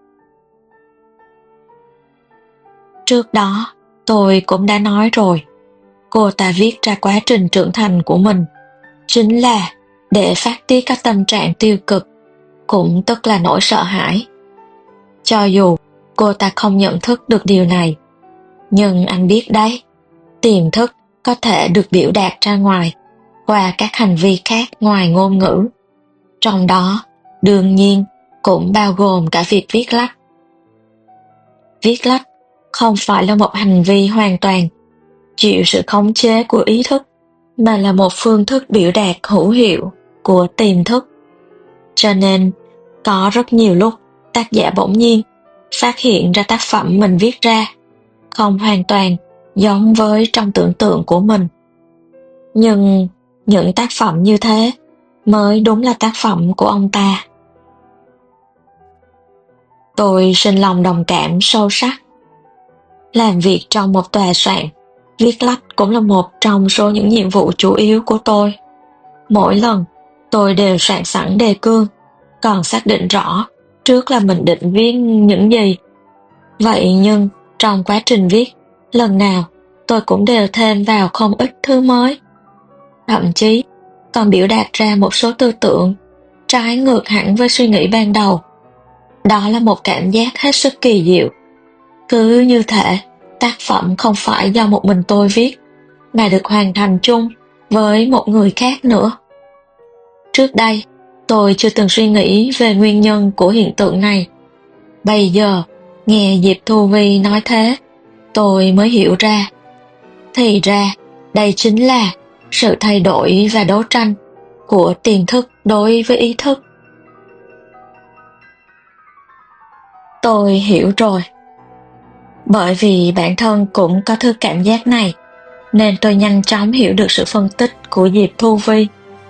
Trước đó, tôi cũng đã nói rồi. Cô ta viết ra quá trình trưởng thành của mình, chính là để phát tiết các tâm trạng tiêu cực, cũng tức là nỗi sợ hãi. Cho dù cô ta không nhận thức được điều này, nhưng anh biết đấy, tiềm thức có thể được biểu đạt ra ngoài qua các hành vi khác ngoài ngôn ngữ. Trong đó, đương nhiên, cũng bao gồm cả việc viết lách. Viết lách không phải là một hành vi hoàn toàn chịu sự khống chế của ý thức, mà là một phương thức biểu đạt hữu hiệu của tiềm thức. Cho nên, có rất nhiều lúc tác giả bỗng nhiên phát hiện ra tác phẩm mình viết ra không hoàn toàn giống với trong tưởng tượng của mình. Nhưng những tác phẩm như thế mới đúng là tác phẩm của ông ta. Tôi sinh lòng đồng cảm sâu sắc. Làm việc trong một tòa soạn, viết lách cũng là một trong số những nhiệm vụ chủ yếu của tôi. Mỗi lần, tôi đều soạn sẵn đề cương, còn xác định rõ trước là mình định viết những gì. Vậy nhưng, trong quá trình viết, lần nào tôi cũng đều thêm vào không ít thứ mới. Thậm chí, còn biểu đạt ra một số tư tưởng trái ngược hẳn với suy nghĩ ban đầu. Đó là một cảm giác hết sức kỳ diệu. Cứ như thể tác phẩm không phải do một mình tôi viết, mà được hoàn thành chung với một người khác nữa. Trước đây, tôi chưa từng suy nghĩ về nguyên nhân của hiện tượng này. Bây giờ, nghe Diệp Thu Vi nói thế, tôi mới hiểu ra. Thì ra, đây chính là sự thay đổi và đấu tranh của tiềm thức đối với ý thức. Tôi hiểu rồi. Bởi vì bản thân cũng có thứ cảm giác này, nên tôi nhanh chóng hiểu được sự phân tích của Diệp Thu Vi.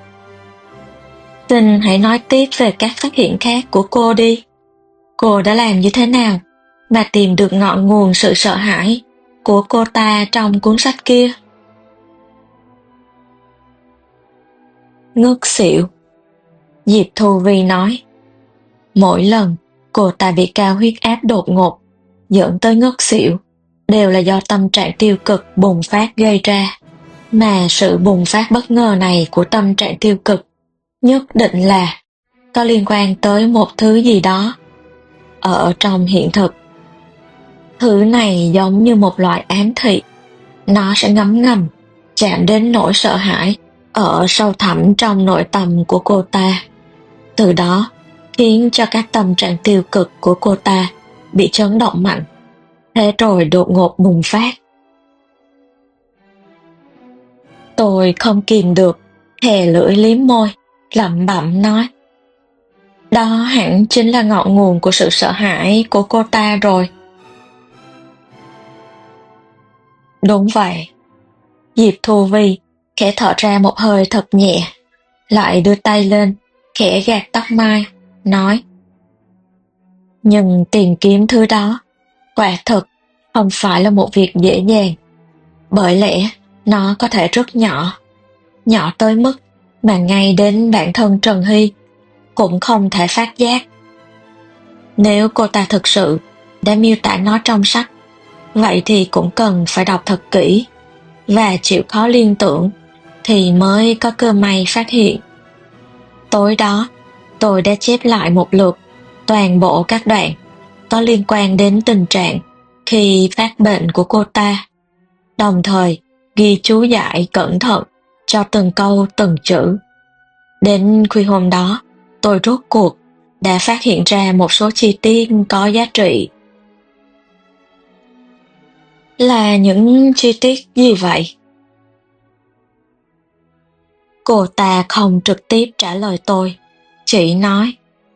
Xin hãy nói tiếp về các phát hiện khác của cô đi. Cô đã làm như thế nào mà tìm được ngọn nguồn sự sợ hãi của cô ta trong cuốn sách kia? Ngất xỉu. Diệp Thu Vi nói. Mỗi lần cô ta bị cao huyết áp đột ngột, dẫn tới ngất xỉu, đều là do tâm trạng tiêu cực bùng phát gây ra. Mà sự bùng phát bất ngờ này của tâm trạng tiêu cực nhất định là có liên quan tới một thứ gì đó ở trong hiện thực. Thứ này giống như một loại ám thị. Nó sẽ ngấm ngầm, chạm đến nỗi sợ hãi ở sâu thẳm trong nội tâm của cô ta. Từ đó, khiến cho các tâm trạng tiêu cực của cô ta bị chấn động mạnh, thế rồi đột ngột bùng phát. Tôi không kìm được, thè lưỡi liếm môi, lẩm bẩm nói. Đó hẳn chính là ngọn nguồn của sự sợ hãi của cô ta rồi. Đúng vậy. Diệp Thu Vi khẽ thở ra một hơi thật nhẹ, lại đưa tay lên, khẽ gạt tóc Mai, nói: Nhưng tìm kiếm thứ đó, quả thực không phải là một việc dễ dàng, bởi lẽ nó có thể rất nhỏ, nhỏ tới mức mà ngay đến bản thân Trần Hy cũng không thể phát giác. Nếu cô ta thực sự đã miêu tả nó trong sách, vậy thì cũng cần phải đọc thật kỹ và chịu khó liên tưởng thì mới có cơ may phát hiện. Tối đó, tôi đã chép lại một lượt toàn bộ các đoạn có liên quan đến tình trạng khi phát bệnh của cô ta, đồng thời ghi chú giải cẩn thận cho từng câu từng chữ. Đến khuya hôm đó, tôi rốt cuộc đã phát hiện ra một số chi tiết có giá trị. Là những chi tiết gì vậy? Cô ta không trực tiếp trả lời tôi, chỉ nói: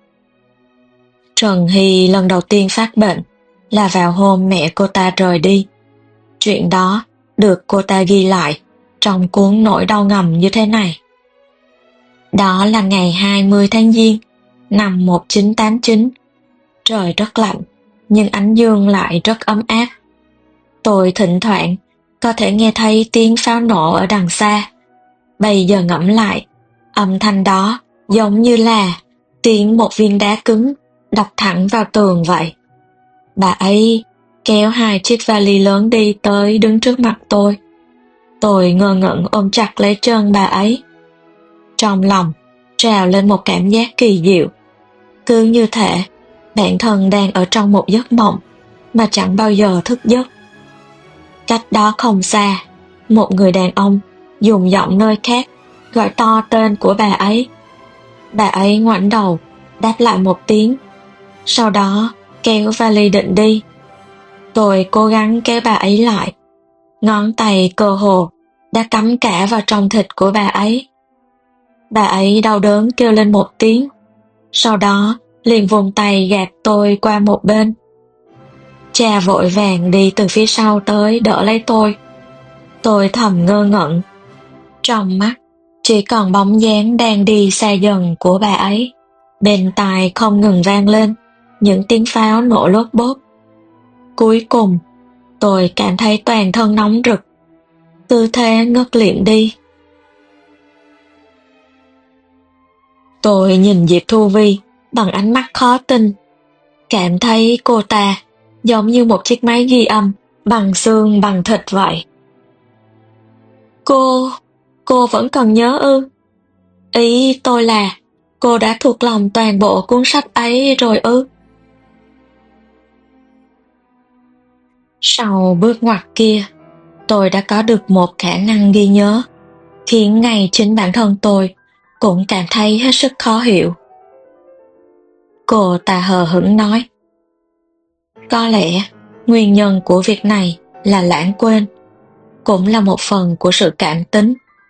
Trần Hy lần đầu tiên phát bệnh là vào hôm mẹ cô ta rời đi. Chuyện đó được cô ta ghi lại trong cuốn Nỗi đau ngầm như thế này. Đó là ngày hai mươi tháng Giêng năm một nghìn chín trăm tám mươi chín. Trời rất lạnh, nhưng ánh dương lại rất ấm áp. Tôi thỉnh thoảng có thể nghe thấy tiếng pháo nổ ở đằng xa. Bây giờ ngẫm lại, âm thanh đó giống như là tiếng một viên đá cứng đập thẳng vào tường vậy. Bà ấy kéo hai chiếc vali lớn đi tới đứng trước mặt tôi. Tôi ngơ ngẩn ôm chặt lấy chân bà ấy. Trong lòng trào lên một cảm giác kỳ diệu, cứ như thể bản thân đang ở trong một giấc mộng mà chẳng bao giờ thức giấc. Cách đó không xa, một người đàn ông dùng giọng nơi khác gọi to tên của bà ấy. Bà ấy ngoảnh đầu, đáp lại một tiếng, sau đó kéo vali định đi. Tôi cố gắng kéo bà ấy lại. Ngón tay cơ hồ đã cắm cả vào trong thịt của bà ấy. Bà ấy đau đớn kêu lên một tiếng, sau đó liền vùng tay gạt tôi qua một bên. Cha vội vàng đi từ phía sau tới đỡ lấy tôi. Tôi thầm ngơ ngẩn. Trong mắt chỉ còn bóng dáng đang đi xa dần của bà ấy. Bên tai không ngừng vang lên những tiếng pháo nổ lốp bốp. Cuối cùng, tôi cảm thấy toàn thân nóng rực, tư thế ngất lịm đi. Tôi nhìn Diệp Thu Vi bằng ánh mắt khó tin, cảm thấy cô ta giống như một chiếc máy ghi âm bằng xương bằng thịt vậy. Cô, cô vẫn còn nhớ ư? Ý tôi là cô đã thuộc lòng toàn bộ cuốn sách ấy rồi ư? Sau bước ngoặt kia, tôi đã có được một khả năng ghi nhớ, khiến ngay chính bản thân tôi cũng cảm thấy hết sức khó hiểu. Cô ta hờ hững nói: Có lẽ nguyên nhân của việc này là lãng quên, cũng là một phần của sự cảm tính.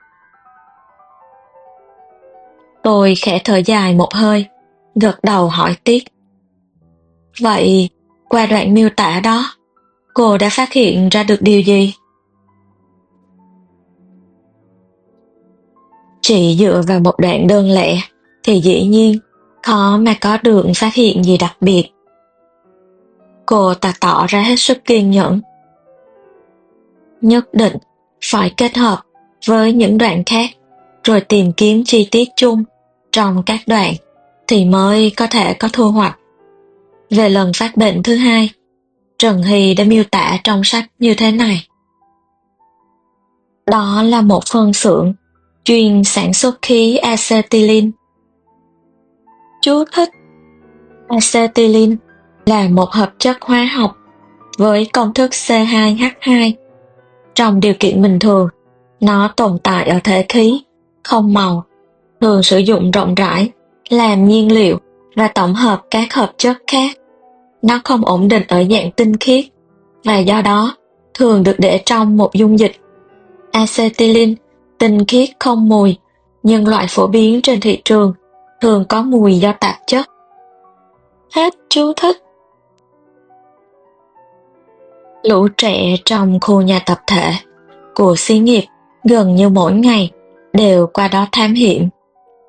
Tôi khẽ thở dài một hơi, gật đầu hỏi tiếp: Vậy, qua đoạn miêu tả đó, cô đã phát hiện ra được điều gì? Chỉ dựa vào một đoạn đơn lẻ thì dĩ nhiên khó mà có được phát hiện gì đặc biệt. Cô ta tỏ ra hết sức kiên nhẫn. Nhất định phải kết hợp với những đoạn khác rồi tìm kiếm chi tiết chung trong các đoạn thì mới có thể có thu hoạch. Về lần phát bệnh thứ hai, Trần Hy đã miêu tả trong sách như thế này. Đó là một phân xưởng chuyên sản xuất khí acetylene. Chú thích: Acetylene là một hợp chất hóa học với công thức C hai H hai. Trong điều kiện bình thường, nó tồn tại ở thể khí, không màu, thường sử dụng rộng rãi làm nhiên liệu và tổng hợp các hợp chất khác. Nó không ổn định ở dạng tinh khiết và do đó thường được để trong một dung dịch. Acetylene tinh khiết không mùi, nhưng loại phổ biến trên thị trường thường có mùi do tạp chất. Hết chú thích. Lũ trẻ trong khu nhà tập thể của xí nghiệp gần như mỗi ngày đều qua đó thám hiểm.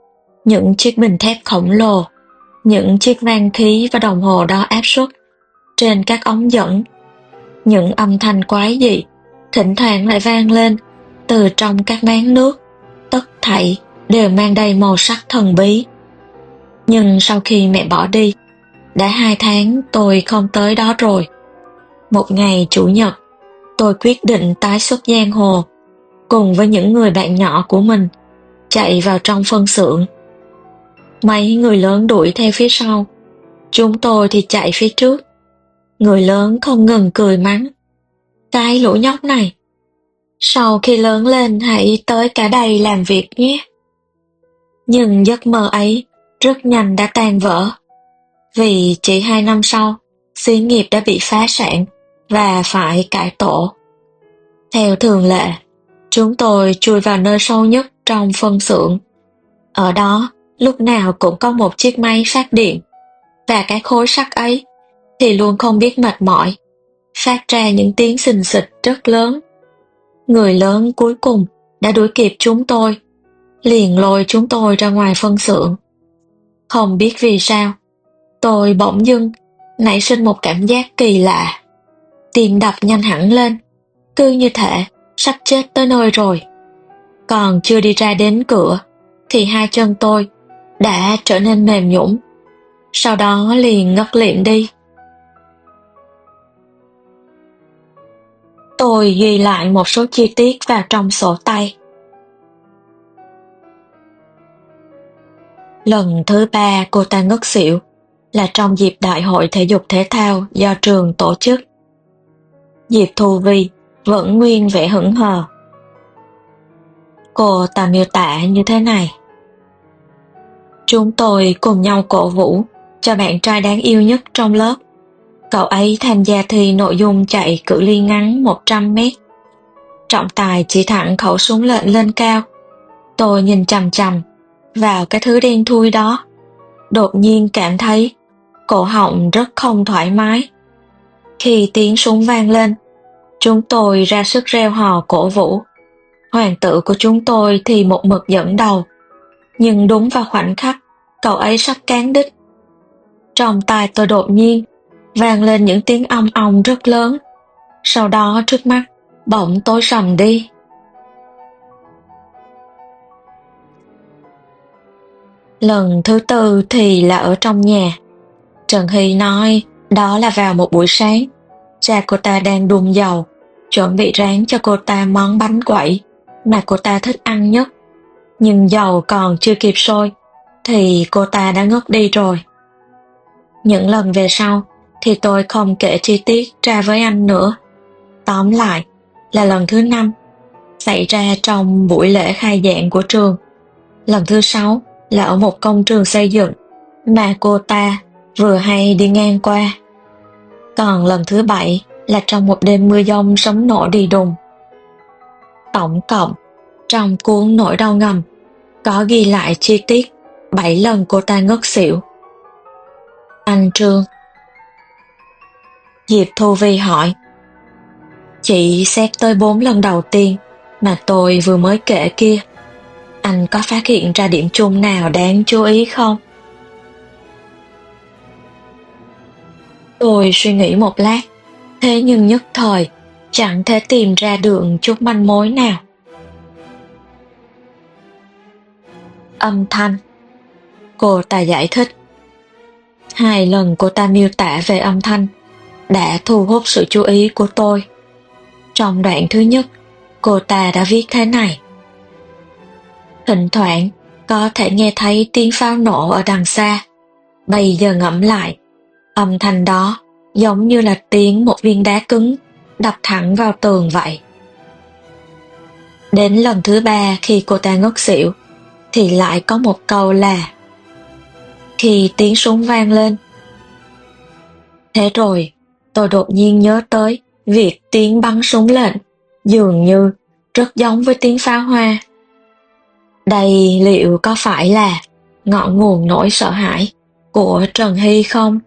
những chiếc bình thép khổng lồ, những chiếc van khí và đồng hồ đo áp suất trên các ống dẫn. Những âm thanh quái dị thỉnh thoảng lại vang lên từ trong các máng nước, tất thảy đều mang đầy màu sắc thần bí. Nhưng sau khi mẹ bỏ đi, đã hai tháng tôi không tới đó rồi. Một ngày Chủ nhật, tôi quyết định tái xuất giang hồ, cùng với những người bạn nhỏ của mình, chạy vào trong phân xưởng. Mấy người lớn đuổi theo phía sau, chúng tôi thì chạy phía trước. Người lớn không ngừng cười mắng: cái lũ nhóc này, sau khi lớn lên hãy tới cả đây làm việc nhé. Nhưng giấc mơ ấy rất nhanh đã tan vỡ, vì chỉ hai năm sau, xí nghiệp đã bị phá sản và phải cải tổ. Theo thường lệ, chúng tôi chui vào nơi sâu nhất trong phân xưởng. Ở đó, lúc nào cũng có một chiếc máy phát điện, và cái khối sắt ấy thì luôn không biết mệt mỏi, phát ra những tiếng xình xịch rất lớn. Người lớn cuối cùng đã đuổi kịp chúng tôi, liền lôi chúng tôi ra ngoài phân xưởng. Không biết vì sao, tôi bỗng dưng nảy sinh một cảm giác kỳ lạ. Tim đập nhanh hẳn lên, cứ như thể sắp chết tới nơi rồi. Còn chưa đi ra đến cửa, thì hai chân tôi đã trở nên mềm nhũn, sau đó liền ngất lịm đi. Tôi ghi lại một số chi tiết vào trong sổ tay. Lần thứ ba cô ta ngất xỉu là trong dịp đại hội thể dục thể thao do trường tổ chức. Diệp Thu Vi vẫn nguyên vẻ hững hờ. Cô ta miêu tả như thế này: chúng tôi cùng nhau cổ vũ cho bạn trai đáng yêu nhất trong lớp. Cậu ấy tham gia thi nội dung chạy cự ly ngắn một trăm mét. Trọng tài chỉ thẳng khẩu súng lệnh lên cao. Tôi nhìn chằm chằm vào cái thứ đen thui đó, đột nhiên cảm thấy cổ họng rất không thoải mái. Khi tiếng súng vang lên, chúng tôi ra sức reo hò cổ vũ. Hoàng tử của chúng tôi thì một mực dẫn đầu, nhưng đúng vào khoảnh khắc cậu ấy sắp cán đích, trong tai tôi đột nhiên vang lên những tiếng ong ong rất lớn. Sau đó trước mắt bỗng tối sầm đi. Lần thứ tư thì là ở trong nhà. Trần Hy nói đó là vào một buổi sáng, cha cô ta đang đun dầu, chuẩn bị rán cho cô ta món bánh quẩy mà cô ta thích ăn nhất. Nhưng dầu còn chưa kịp sôi thì cô ta đã ngất đi rồi. Những lần về sau thì tôi không kể chi tiết ra với anh nữa. Tóm lại là lần thứ năm xảy ra trong buổi lễ khai giảng của trường. Lần thứ sáu là ở một công trường xây dựng mà cô ta vừa hay đi ngang qua. Còn lần thứ bảy là trong một đêm mưa giông sấm nổ đi đùng. Tổng cộng, trong cuốn Nỗi đau ngầm, có ghi lại chi tiết bảy lần cô ta ngất xỉu. Anh Trương. Diệp Thu Vi hỏi. Chỉ xét tới bốn lần đầu tiên mà tôi vừa mới kể kia, anh có phát hiện ra điểm chung nào đáng chú ý không? Tôi suy nghĩ một lát, thế nhưng nhất thời chẳng thể tìm ra được chút manh mối nào. Âm thanh. Cô ta giải thích. Hai lần cô ta miêu tả về âm thanh đã thu hút sự chú ý của tôi. Trong đoạn thứ nhất, cô ta đã viết thế này: thỉnh thoảng có thể nghe thấy tiếng pháo nổ ở đằng xa. Bây giờ ngẫm lại, âm thanh đó giống như là tiếng một viên đá cứng đập thẳng vào tường vậy. Đến lần thứ ba khi cô ta ngất xỉu thì lại có một câu là khi tiếng súng vang lên. Thế rồi tôi đột nhiên nhớ tới việc tiếng bắn súng lệnh dường như rất giống với tiếng pháo hoa. Đây liệu có phải là ngọn nguồn nỗi sợ hãi của Trần Hy không?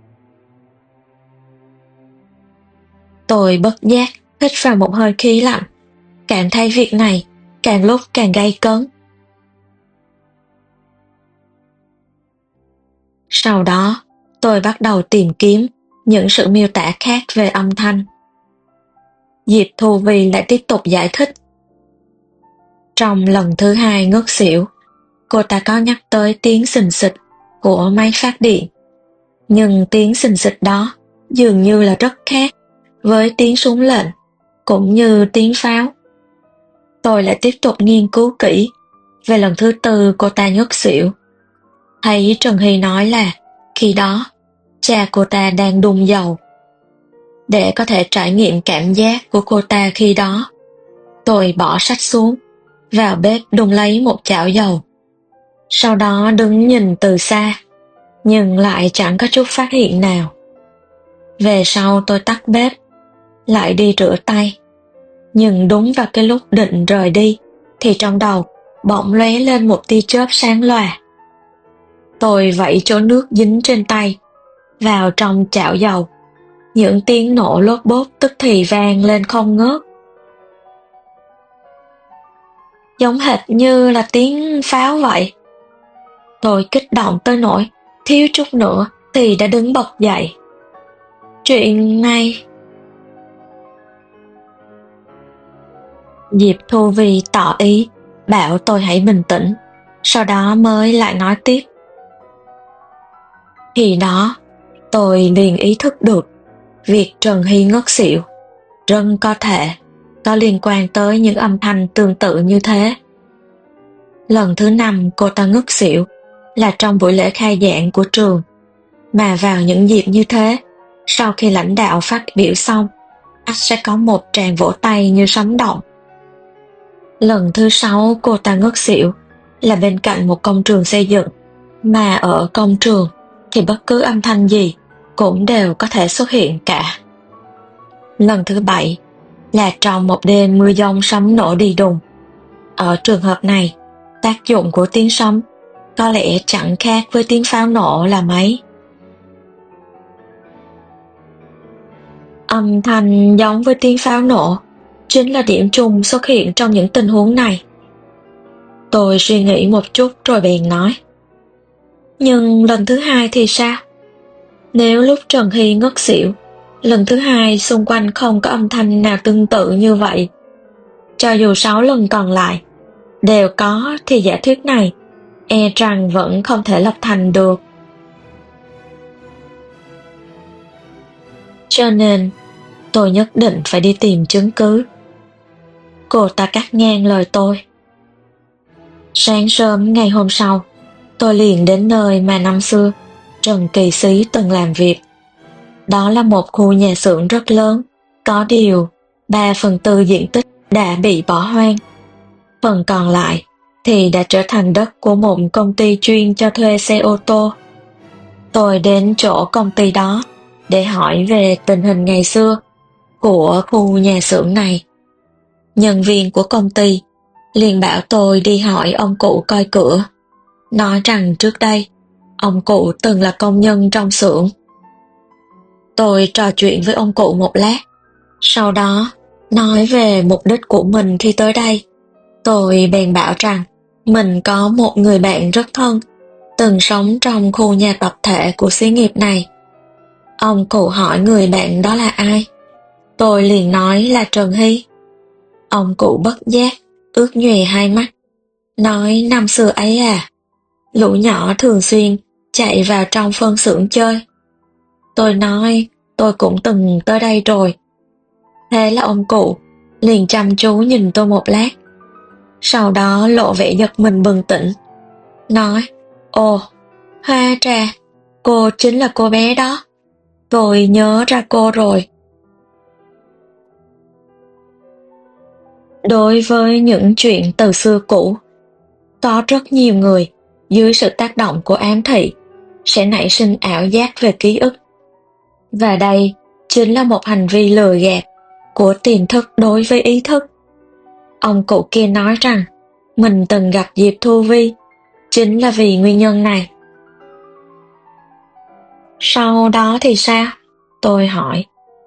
Tôi bất giác hít vào một hơi khí lạnh, cảm thấy việc này càng lúc càng gay cấn. Sau đó, tôi bắt đầu tìm kiếm những sự miêu tả khác về âm thanh. Diệp Thu Vi lại tiếp tục giải thích. Trong lần thứ hai ngất xỉu, cô ta có nhắc tới tiếng xình xịch của máy phát điện. Nhưng tiếng xình xịch đó dường như là rất khác với tiếng súng lệnh, cũng như tiếng pháo. Tôi lại tiếp tục nghiên cứu kỹ về lần thứ tư cô ta ngất xỉu. Thấy Trần Hy nói là khi đó cha cô ta đang đun dầu. Để có thể trải nghiệm cảm giác của cô ta khi đó, tôi bỏ sách xuống, vào bếp đun lấy một chảo dầu. Sau đó đứng nhìn từ xa, nhưng lại chẳng có chút phát hiện nào. Về sau tôi tắt bếp, lại đi rửa tay. Nhưng đúng vào cái lúc định rời đi, thì trong đầu bỗng lóe lên một tia chớp sáng lòa. Tôi vẩy chỗ nước dính trên tay vào trong chảo dầu. Những tiếng nổ lốp bốp tức thì vang lên không ngớt. Giống hệt như là tiếng pháo vậy. Tôi kích động tới nỗi thiếu chút nữa thì đã đứng bật dậy. Chuyện này... Diệp Thu Vi tỏ ý bảo tôi hãy bình tĩnh, sau đó mới lại nói tiếp. Khi đó, tôi liền ý thức được việc Trần Hy ngất xỉu rất có thể có liên quan tới những âm thanh tương tự như thế. Lần thứ năm cô ta ngất xỉu là trong buổi lễ khai giảng của trường, mà vào những dịp như thế, sau khi lãnh đạo phát biểu xong, ắt sẽ có một tràng vỗ tay như sấm động. Lần thứ sáu cô ta ngất xỉu là bên cạnh một công trường xây dựng, mà ở công trường thì bất cứ âm thanh gì cũng đều có thể xuất hiện cả. Lần thứ bảy là trong một đêm mưa giông sấm nổ đi đùng. Ở trường hợp này, tác dụng của tiếng sấm có lẽ chẳng khác với tiếng pháo nổ là mấy. Âm thanh giống với tiếng pháo nổ chính là điểm chung xuất hiện trong những tình huống này. Tôi suy nghĩ một chút rồi bèn nói. Nhưng lần thứ hai thì sao? Nếu lúc Trần Hy ngất xỉu, lần thứ hai xung quanh không có âm thanh nào tương tự như vậy, cho dù sáu lần còn lại đều có, thì giả thuyết này e rằng vẫn không thể lập thành được. Cho nên tôi nhất định phải đi tìm chứng cứ. Cô ta cắt ngang lời tôi. Sáng sớm ngày hôm sau, tôi liền đến nơi mà năm xưa Trần Kỳ Sĩ từng làm việc. Đó là một khu nhà xưởng rất lớn, có điều ba phần tư diện tích đã bị bỏ hoang. Phần còn lại thì đã trở thành đất của một công ty chuyên cho thuê xe ô tô. Tôi đến chỗ công ty đó để hỏi về tình hình ngày xưa của khu nhà xưởng này. Nhân viên của công ty liền bảo tôi đi hỏi ông cụ coi cửa, nói rằng trước đây ông cụ từng là công nhân trong xưởng. Tôi trò chuyện với ông cụ một lát, sau đó nói về mục đích của mình khi tới đây. Tôi bèn bảo rằng mình có một người bạn rất thân, từng sống trong khu nhà tập thể của xí nghiệp này. Ông cụ hỏi người bạn đó là ai. Tôi liền nói là Trần Hy. Ông cụ bất giác ướt nhòe hai mắt, nói năm xưa ấy à, lũ nhỏ thường xuyên chạy vào trong phân xưởng chơi. Tôi nói tôi cũng từng tới đây rồi. Thế là ông cụ liền chăm chú nhìn tôi một lát, sau đó lộ vẻ giật mình bừng tỉnh, nói: Ồ, hóa ra cô chính là cô bé đó. Tôi nhớ ra cô rồi. Đối với những chuyện từ xưa cũ, có rất nhiều người dưới sự tác động của ám thị sẽ nảy sinh ảo giác về ký ức. Và đây chính là một hành vi lừa gạt của tiềm thức đối với ý thức. Ông cụ kia nói rằng mình từng gặp Diệp Thu Vi chính là vì nguyên nhân này. Sau đó thì sao? Tôi hỏi.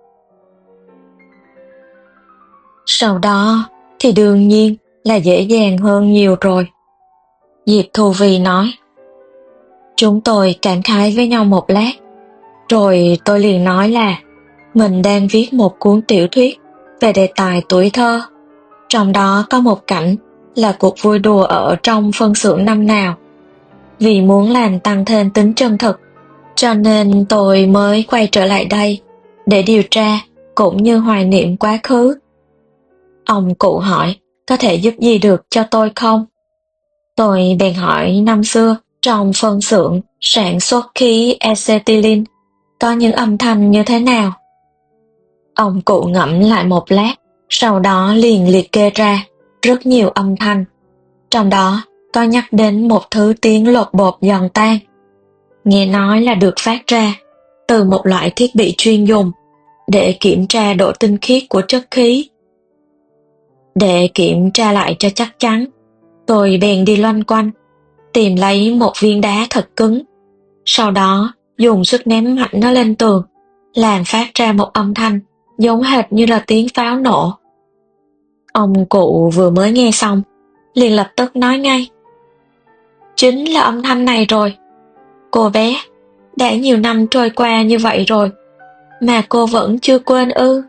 Sau đó thì đương nhiên là dễ dàng hơn nhiều rồi. Diệp Thu Vi nói. Chúng tôi cảm khái với nhau một lát, rồi tôi liền nói là mình đang viết một cuốn tiểu thuyết về đề tài tuổi thơ. Trong đó có một cảnh là cuộc vui đùa ở trong phân xưởng năm nào. Vì muốn làm tăng thêm tính chân thực, cho nên tôi mới quay trở lại đây để điều tra cũng như hoài niệm quá khứ. Ông cụ hỏi có thể giúp gì được cho tôi không? Tôi bèn hỏi năm xưa trong phân xưởng sản xuất khí acetylene có những âm thanh như thế nào. Ông cụ ngẫm lại một lát, sau đó liền liệt kê ra rất nhiều âm thanh. Trong đó có nhắc đến một thứ tiếng lột bột giòn tan. Nghe nói là được phát ra từ một loại thiết bị chuyên dùng để kiểm tra độ tinh khiết của chất khí. Để kiểm tra lại cho chắc chắn, tôi bèn đi loanh quanh, tìm lấy một viên đá thật cứng. Sau đó dùng sức ném mạnh nó lên tường, làm phát ra một âm thanh giống hệt như là tiếng pháo nổ. Ông cụ vừa mới nghe xong, liền lập tức nói ngay: chính là âm thanh này rồi. Cô bé, đã nhiều năm trôi qua như vậy rồi, mà cô vẫn chưa quên ư?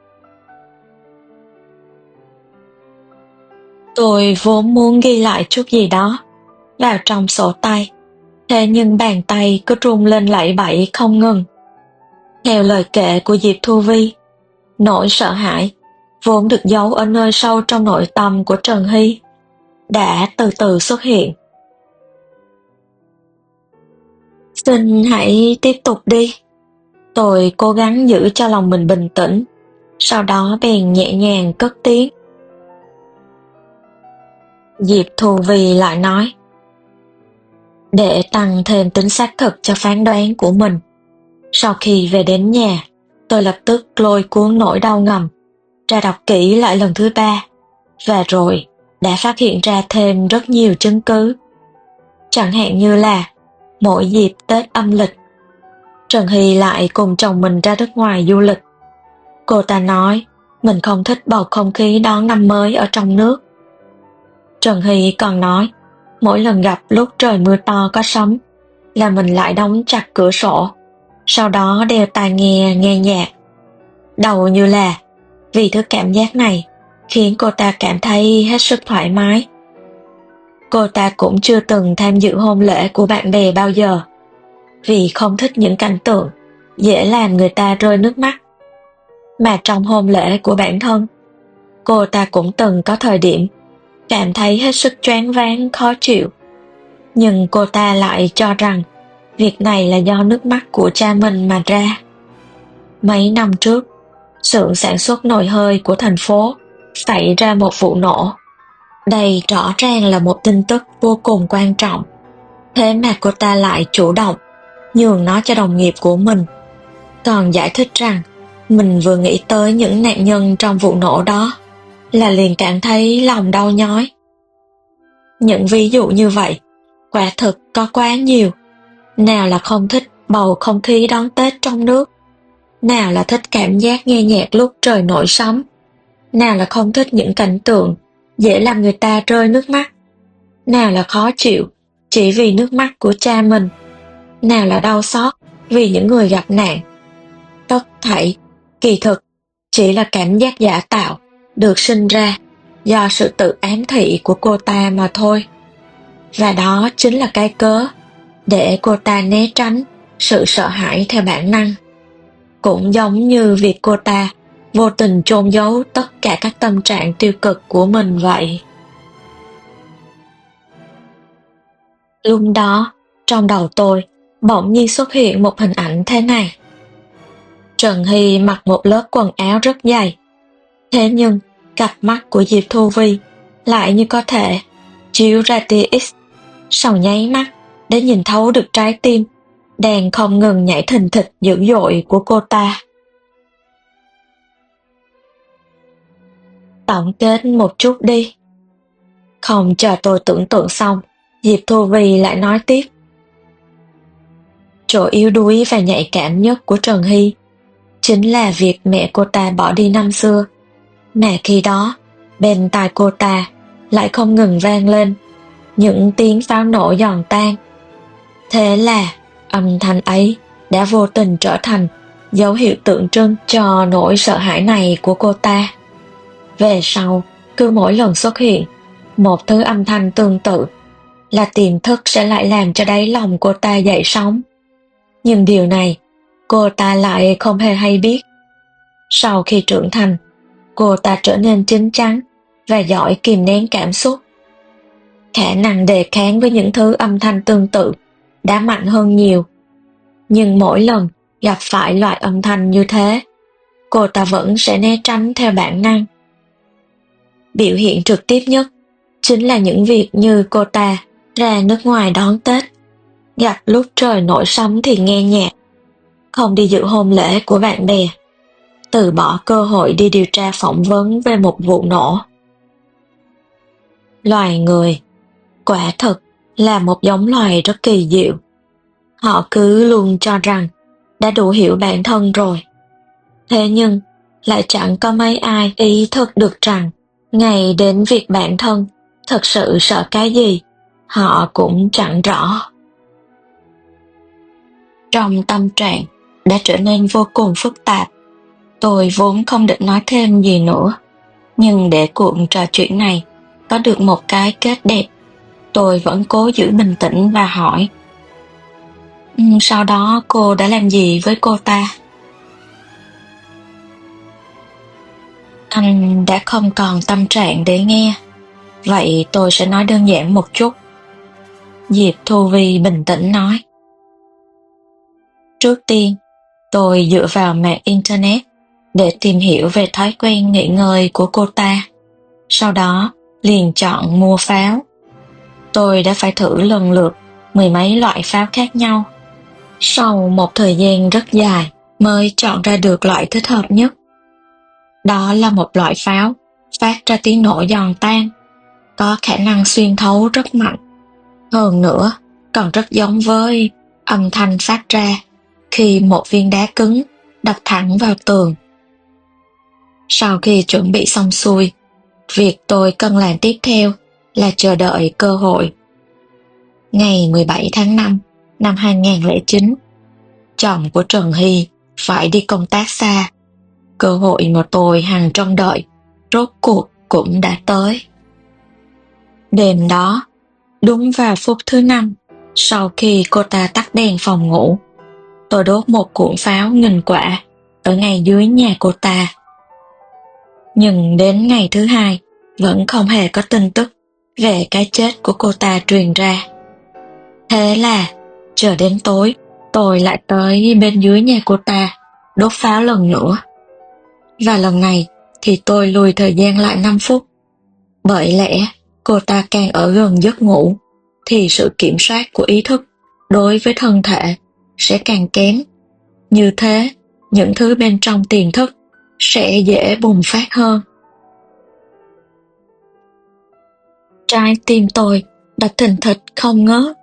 Tôi vốn muốn ghi lại chút gì đó vào trong sổ tay, thế nhưng bàn tay cứ run lên lẩy bẩy không ngừng. Theo lời kể của Diệp Thu Vi, nỗi sợ hãi vốn được giấu ở nơi sâu trong nội tâm của Trần Hy đã từ từ xuất hiện. Xin hãy tiếp tục đi. Tôi cố gắng giữ cho lòng mình bình tĩnh, sau đó bèn nhẹ nhàng cất tiếng. Diệp Thu Vi lại nói: để tăng thêm tính xác thực cho phán đoán của mình, sau khi về đến nhà, tôi lập tức lôi cuốn Nỗi đau ngầm ra đọc kỹ lại lần thứ ba, và rồi đã phát hiện ra thêm rất nhiều chứng cứ. Chẳng hạn như là mỗi dịp Tết âm lịch, Trần Hy lại cùng chồng mình ra nước ngoài du lịch. Cô ta nói mình không thích bầu không khí đón năm mới ở trong nước. Trần Hy còn nói mỗi lần gặp lúc trời mưa to có sấm là mình lại đóng chặt cửa sổ, sau đó đeo tai nghe nghe nhạc. Đầu như là vì thứ cảm giác này khiến cô ta cảm thấy hết sức thoải mái. Cô ta cũng chưa từng tham dự hôn lễ của bạn bè bao giờ, vì không thích những cảnh tượng dễ làm người ta rơi nước mắt. Mà trong hôn lễ của bản thân, cô ta cũng từng có thời điểm cảm thấy hết sức choáng váng khó chịu. Nhưng cô ta lại cho rằng việc này là do nước mắt của cha mình mà ra. Mấy năm trước, xưởng sản xuất nồi hơi của thành phố xảy ra một vụ nổ. Đây rõ ràng là một tin tức vô cùng quan trọng. Thế mà cô ta lại chủ động nhường nó cho đồng nghiệp của mình, còn giải thích rằng mình vừa nghĩ tới những nạn nhân trong vụ nổ đó là liền cảm thấy lòng đau nhói. Những ví dụ như vậy quả thực có quá nhiều. Nào là không thích bầu không khí đón Tết trong nước, nào là thích cảm giác nghe nhạc lúc trời nổi sấm, nào là không thích những cảnh tượng dễ làm người ta rơi nước mắt, nào là khó chịu chỉ vì nước mắt của cha mình, nào là đau xót vì những người gặp nạn. Tất thảy kỳ thực chỉ là cảm giác giả tạo được sinh ra do sự tự ám thị của cô ta mà thôi. Và đó chính là cái cớ để cô ta né tránh sự sợ hãi theo bản năng. Cũng giống như việc cô ta vô tình chôn giấu tất cả các tâm trạng tiêu cực của mình vậy. Lúc đó, trong đầu tôi bỗng nhiên xuất hiện một hình ảnh thế này. Trần Hy mặc một lớp quần áo rất dày. Thế nhưng, cặp mắt của Diệp Thu Vi lại như có thể chiếu ra tia X, sau nháy mắt để nhìn thấu được trái tim đang không ngừng nhảy thình thịch dữ dội của cô ta. Tổng kết một chút đi. Không chờ tôi tưởng tượng xong, Diệp Thu Vi lại nói tiếp. Chỗ yếu đuối và nhạy cảm nhất của Trần Hy chính là việc mẹ cô ta bỏ đi năm xưa, mà khi đó bên tai cô ta lại không ngừng vang lên những tiếng pháo nổ giòn tan. Thế là âm thanh ấy đã vô tình trở thành dấu hiệu tượng trưng cho nỗi sợ hãi này của cô ta. Về sau, cứ mỗi lần xuất hiện một thứ âm thanh tương tự là tiềm thức sẽ lại làm cho đáy lòng cô ta dậy sóng. Nhưng điều này cô ta lại không hề hay biết. Sau khi trưởng thành, cô ta trở nên chín chắn và giỏi kìm nén cảm xúc. Khả năng đề kháng với những thứ âm thanh tương tự đã mạnh hơn nhiều. Nhưng mỗi lần gặp phải loại âm thanh như thế, cô ta vẫn sẽ né tránh theo bản năng. Biểu hiện trực tiếp nhất chính là những việc như cô ta ra nước ngoài đón Tết, gặp lúc trời nổi sóng thì nghe nhạc, không đi dự hôn lễ của bạn bè, từ bỏ cơ hội đi điều tra phỏng vấn về một vụ nổ. Loài người quả thực là một giống loài rất kỳ diệu. Họ cứ luôn cho rằng đã đủ hiểu bản thân rồi. Thế nhưng lại chẳng có mấy ai ý thức được rằng ngay đến việc bản thân thật sự sợ cái gì, họ cũng chẳng rõ. Trong tâm trạng đã trở nên vô cùng phức tạp, tôi vốn không định nói thêm gì nữa. Nhưng để cuộc trò chuyện này có được một cái kết đẹp, tôi vẫn cố giữ bình tĩnh và hỏi: Sau đó cô đã làm gì với cô ta? Anh đã không còn tâm trạng để nghe, vậy tôi sẽ nói đơn giản một chút. Diệp Thu Vi bình tĩnh nói. Trước tiên, tôi dựa vào mạng Internet để tìm hiểu về thói quen nghỉ ngơi của cô ta. Sau đó, liền chọn mua pháo. Tôi đã phải thử lần lượt mười mấy loại pháo khác nhau. Sau một thời gian rất dài mới chọn ra được loại thích hợp nhất. Đó là một loại pháo phát ra tiếng nổ giòn tan, có khả năng xuyên thấu rất mạnh. Hơn nữa, còn rất giống với âm thanh phát ra khi một viên đá cứng đập thẳng vào tường. Sau khi chuẩn bị xong xuôi, việc tôi cần làm tiếp theo là chờ đợi cơ hội. Ngày mười bảy tháng năm năm hai nghìn không trăm lẻ chín, chồng của Trần Hy phải đi công tác xa. Cơ hội mà tôi hằng trông đợi rốt cuộc cũng đã tới. Đêm đó, đúng vào phút thứ năm, sau khi cô ta tắt đèn phòng ngủ, tôi đốt một cuộn pháo nghìn quả ở ngay dưới nhà cô ta. Nhưng đến ngày thứ hai, vẫn không hề có tin tức về cái chết của cô ta truyền ra. Thế là, chờ đến tối, tôi lại tới bên dưới nhà cô ta, đốt pháo lần nữa. Và lần này thì tôi lùi thời gian lại năm phút. Bởi lẽ, cô ta càng ở gần giấc ngủ, thì sự kiểm soát của ý thức đối với thân thể sẽ càng kém. Như thế, những thứ bên trong tiềm thức sẽ dễ bùng phát hơn. Trái tim tôi đập thình thịch không ngớt.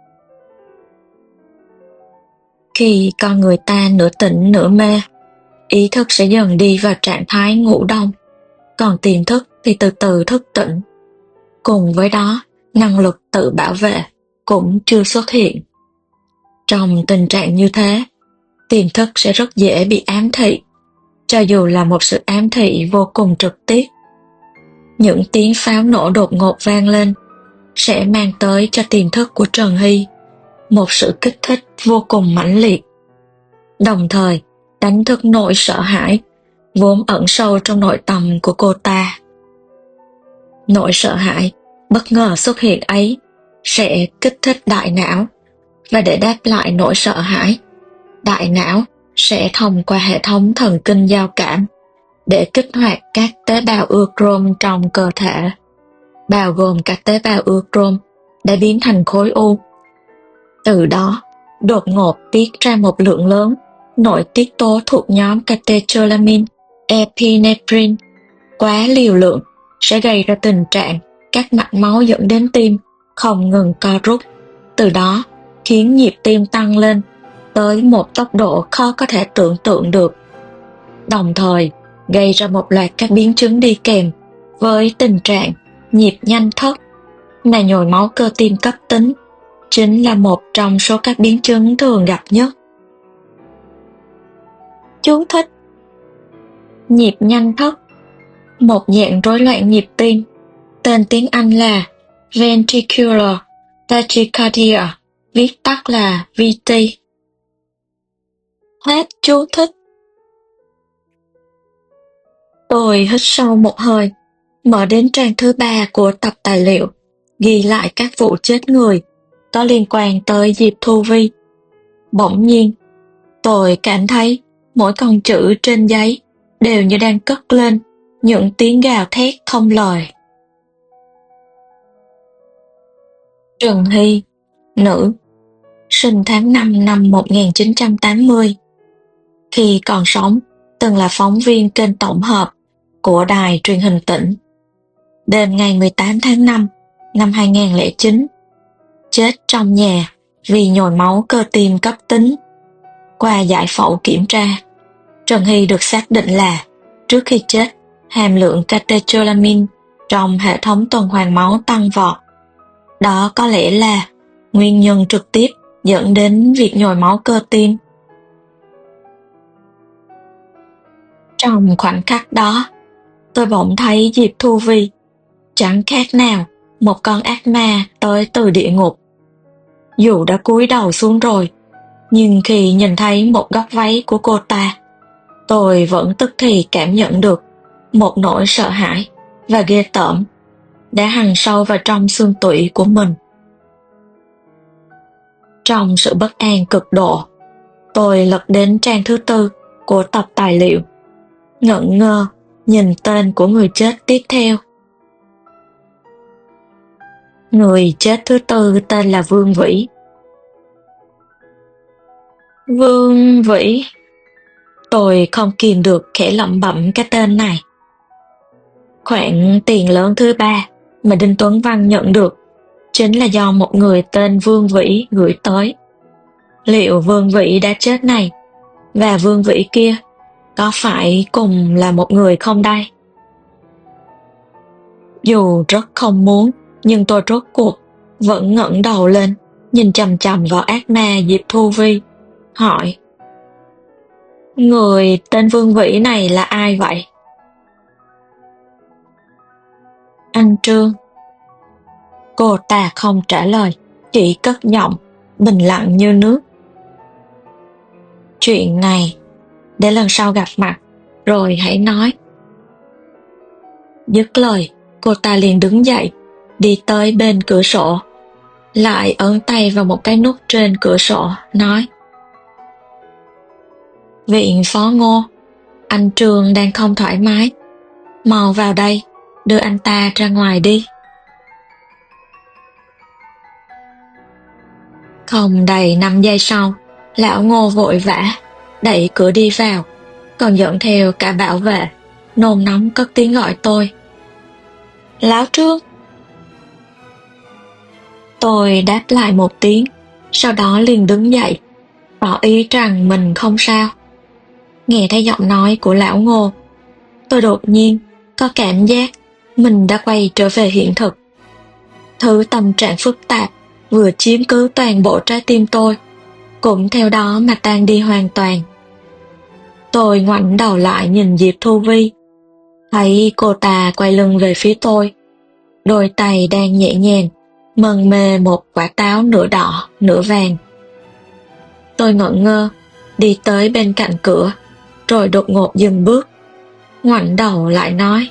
Khi con người ta nửa tỉnh nửa mê, ý thức sẽ dần đi vào trạng thái ngủ đông, còn tiềm thức thì từ từ thức tỉnh. Cùng với đó, năng lực tự bảo vệ cũng chưa xuất hiện. Trong tình trạng như thế, tiềm thức sẽ rất dễ bị ám thị, cho dù là một sự ám thị vô cùng trực tiếp. Những tiếng pháo nổ đột ngột vang lên sẽ mang tới cho tiềm thức của Trần Hy một sự kích thích vô cùng mãnh liệt, đồng thời đánh thức nỗi sợ hãi vốn ẩn sâu trong nội tâm của cô ta. Nỗi sợ hãi bất ngờ xuất hiện ấy sẽ kích thích đại não, và để đáp lại nỗi sợ hãi, đại não sẽ thông qua hệ thống thần kinh giao cảm để kích hoạt các tế bào ưa chrome trong cơ thể, bao gồm các tế bào ưa chrome đã biến thành khối u. Từ đó, đột ngột tiết ra một lượng lớn nội tiết tố thuộc nhóm catecholamine, epinephrine. Quá liều lượng sẽ gây ra tình trạng các mạch máu dẫn đến tim không ngừng co rút, từ đó khiến nhịp tim tăng lên tới một tốc độ khó có thể tưởng tượng được, đồng thời gây ra một loạt các biến chứng đi kèm với tình trạng nhịp nhanh thất, mà nhồi máu cơ tim cấp tính, chính là một trong số các biến chứng thường gặp nhất. Chú thích: nhịp nhanh thất, một dạng rối loạn nhịp tim, tên tiếng Anh là ventricular tachycardia, viết tắt là vê tê. Hết chú thích. Tôi hít sâu một hơi, mở đến trang thứ ba của tập tài liệu, ghi lại các vụ chết người có liên quan tới Diệp Thu Vi. Bỗng nhiên, tôi cảm thấy mỗi con chữ trên giấy đều như đang cất lên những tiếng gào thét không lời. Trần Hy, nữ, sinh tháng năm năm một nghìn chín trăm tám mươi. Khi còn sống, từng là phóng viên kênh tổng hợp của đài truyền hình tỉnh. Đêm ngày mười tám tháng năm năm hai nghìn không trăm lẻ chín, chết trong nhà vì nhồi máu cơ tim cấp tính. Qua giải phẫu kiểm tra, Trần Hy được xác định là trước khi chết, hàm lượng catecholamine trong hệ thống tuần hoàn máu tăng vọt. Đó có lẽ là nguyên nhân trực tiếp dẫn đến việc nhồi máu cơ tim. Trong khoảnh khắc đó, tôi bỗng thấy Diệp Thu Vi chẳng khác nào một con ác ma tới từ địa ngục. Dù đã cúi đầu xuống rồi, nhưng khi nhìn thấy một góc váy của cô ta, tôi vẫn tức thì cảm nhận được một nỗi sợ hãi và ghê tởm đã hằn sâu vào trong xương tủy của mình. Trong sự bất an cực độ, tôi lật đến trang thứ tư của tập tài liệu, ngẩn ngơ nhìn tên của người chết tiếp theo. Người chết thứ tư tên là Vương Vĩ. Vương Vĩ. Tôi không kìm được khẽ lẩm bẩm cái tên này. Khoản tiền lớn thứ ba mà Đinh Tuấn Văn nhận được chính là do một người tên Vương Vĩ gửi tới. Liệu Vương Vĩ đã chết này và Vương Vĩ kia có phải cùng là một người không đây? Dù rất không muốn, nhưng tôi rốt cuộc vẫn ngẩng đầu lên, nhìn chằm chằm vào ác ma Diệp Thu Vi, hỏi: người tên Vương Vĩ này là ai vậy? Anh Trương. Cô ta không trả lời, chỉ cất giọng bình lặng như nước: chuyện này để lần sau gặp mặt rồi hãy nói. Dứt lời, cô ta liền đứng dậy, đi tới bên cửa sổ, lại ấn tay vào một cái nút trên cửa sổ, nói: Viện Phó Ngô, anh Trương đang không thoải mái, mau vào đây, đưa anh ta ra ngoài đi. Không đầy năm giây sau, lão Ngô vội vã đẩy cửa đi vào, còn dẫn theo cả bảo vệ, nôn nóng cất tiếng gọi tôi: Lão Trương. Tôi đáp lại một tiếng, sau đó liền đứng dậy, tỏ ý rằng mình không sao. Nghe thấy giọng nói của lão Ngô, tôi đột nhiên có cảm giác mình đã quay trở về hiện thực. Thứ tâm trạng phức tạp vừa chiếm cứ toàn bộ trái tim tôi cũng theo đó mà tan đi hoàn toàn. Tôi ngoảnh đầu lại nhìn Diệp Thu Vi, thấy cô ta quay lưng về phía tôi, đôi tay đang nhẹ nhàng mân mê một quả táo nửa đỏ nửa vàng. Tôi ngẩn ngơ đi tới bên cạnh cửa, rồi đột ngột dừng bước, ngoảnh đầu lại nói: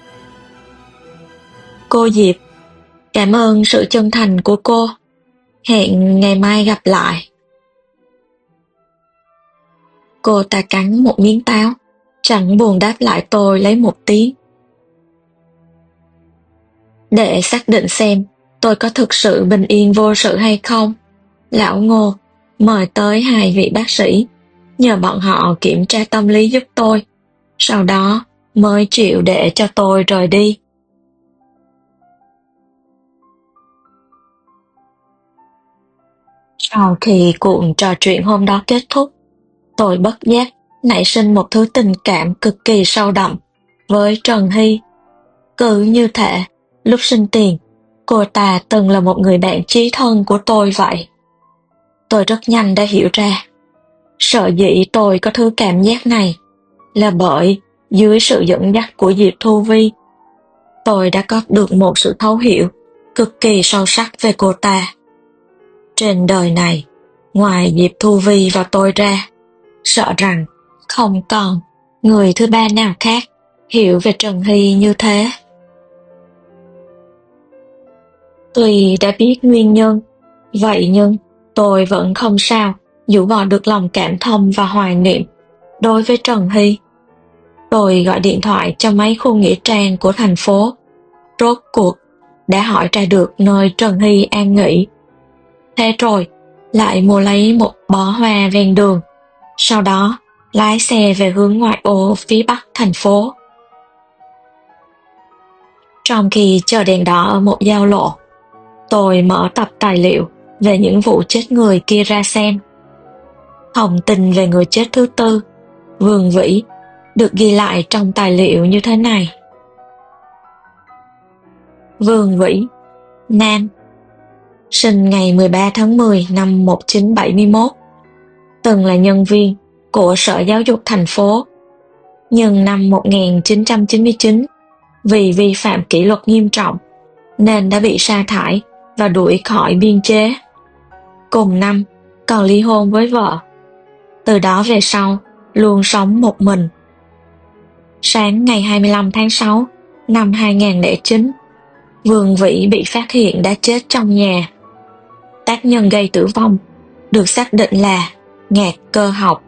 Cô Diệp, cảm ơn sự chân thành của cô. Hẹn ngày mai gặp lại. Cô ta cắn một miếng táo, chẳng buồn đáp lại tôi lấy một tiếng. Để xác định xem tôi có thực sự bình yên vô sự hay không, lão Ngô mời tới hai vị bác sĩ, nhờ bọn họ kiểm tra tâm lý giúp tôi, sau đó mới chịu để cho tôi rời đi. Sau khi cuộc trò chuyện hôm đó kết thúc, tôi bất giác nảy sinh một thứ tình cảm cực kỳ sâu đậm với Trần Hy. Cứ như thể lúc sinh tiền, Cô ta từng là một người bạn chí thân của tôi vậy. Tôi rất nhanh đã hiểu ra. Sợ dĩ tôi có thứ cảm giác này là bởi dưới sự dẫn dắt của Diệp Thu Vi, tôi đã có được một sự thấu hiểu cực kỳ sâu sắc về cô ta. Trên đời này, ngoài Diệp Thu Vi và tôi ra, sợ rằng không còn người thứ ba nào khác hiểu về Trần Hy như thế. Tuy đã biết nguyên nhân, vậy nhưng tôi vẫn không sao rũ bỏ được lòng cảm thông và hoài niệm đối với Trần Hy. Tôi gọi điện thoại cho mấy khu nghĩa trang của thành phố. Rốt cuộc đã hỏi ra được nơi Trần Hy an nghỉ. Thế rồi lại mua lấy một bó hoa ven đường, sau đó lái xe về hướng ngoại ô phía bắc thành phố. Trong khi chờ đèn đỏ ở một giao lộ, tôi mở tập tài liệu về những vụ chết người kia ra xem. Thông tin về người chết thứ tư, Vương Vĩ, được ghi lại trong tài liệu như thế này. Vương Vĩ, nam, sinh ngày mười ba tháng mười năm một nghìn chín trăm bảy mươi mốt, từng là nhân viên của Sở Giáo dục thành phố, nhưng năm một nghìn chín trăm chín mươi chín, vì vi phạm kỷ luật nghiêm trọng nên đã bị sa thải và đuổi khỏi biên chế. Cùng năm còn ly hôn với vợ. Từ đó về sau luôn sống một mình. Sáng ngày hai mươi lăm tháng sáu năm hai nghìn không trăm lẻ chín, Vương Vĩ bị phát hiện đã chết trong nhà. Tác nhân gây tử vong được xác định là ngạt cơ học.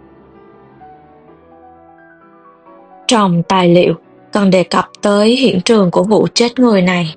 Trong tài liệu còn đề cập tới hiện trường của vụ chết người này.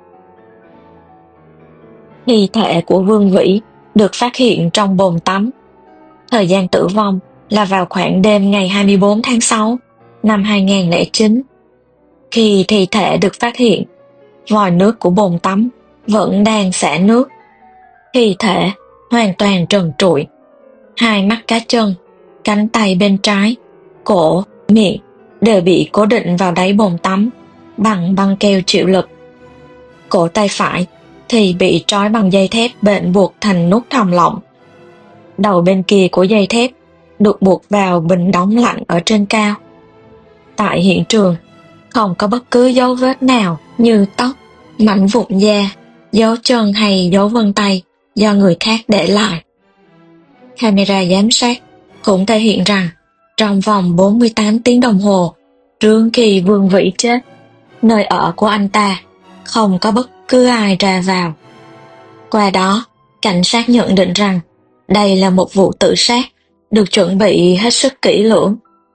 Thi thể của Vương Vĩ được phát hiện trong bồn tắm. Thời gian tử vong là vào khoảng đêm ngày hai mươi bốn tháng sáu năm hai nghìn không trăm lẻ chín. Khi thi thể được phát hiện, vòi nước của bồn tắm vẫn đang xả nước. Thi thể hoàn toàn trần trụi. Hai mắt cá chân, cánh tay bên trái, cổ, miệng đều bị cố định vào đáy bồn tắm bằng băng keo chịu lực. Cổ tay phải thì bị trói bằng dây thép bện buộc thành nút thòng lọng. Đầu bên kia của dây thép được buộc vào bình đóng lạnh ở trên cao. Tại hiện trường, không có bất cứ dấu vết nào như tóc, mảnh vụn da, dấu chân hay dấu vân tay do người khác để lại. Camera giám sát cũng thể hiện rằng trong vòng bốn mươi tám tiếng đồng hồ trước khi Vương Vĩ chết, nơi ở của anh ta không có bất cứ ai ra vào. Qua đó, cảnh sát nhận định rằng đây là một vụ tự sát được chuẩn bị hết sức kỹ lưỡng.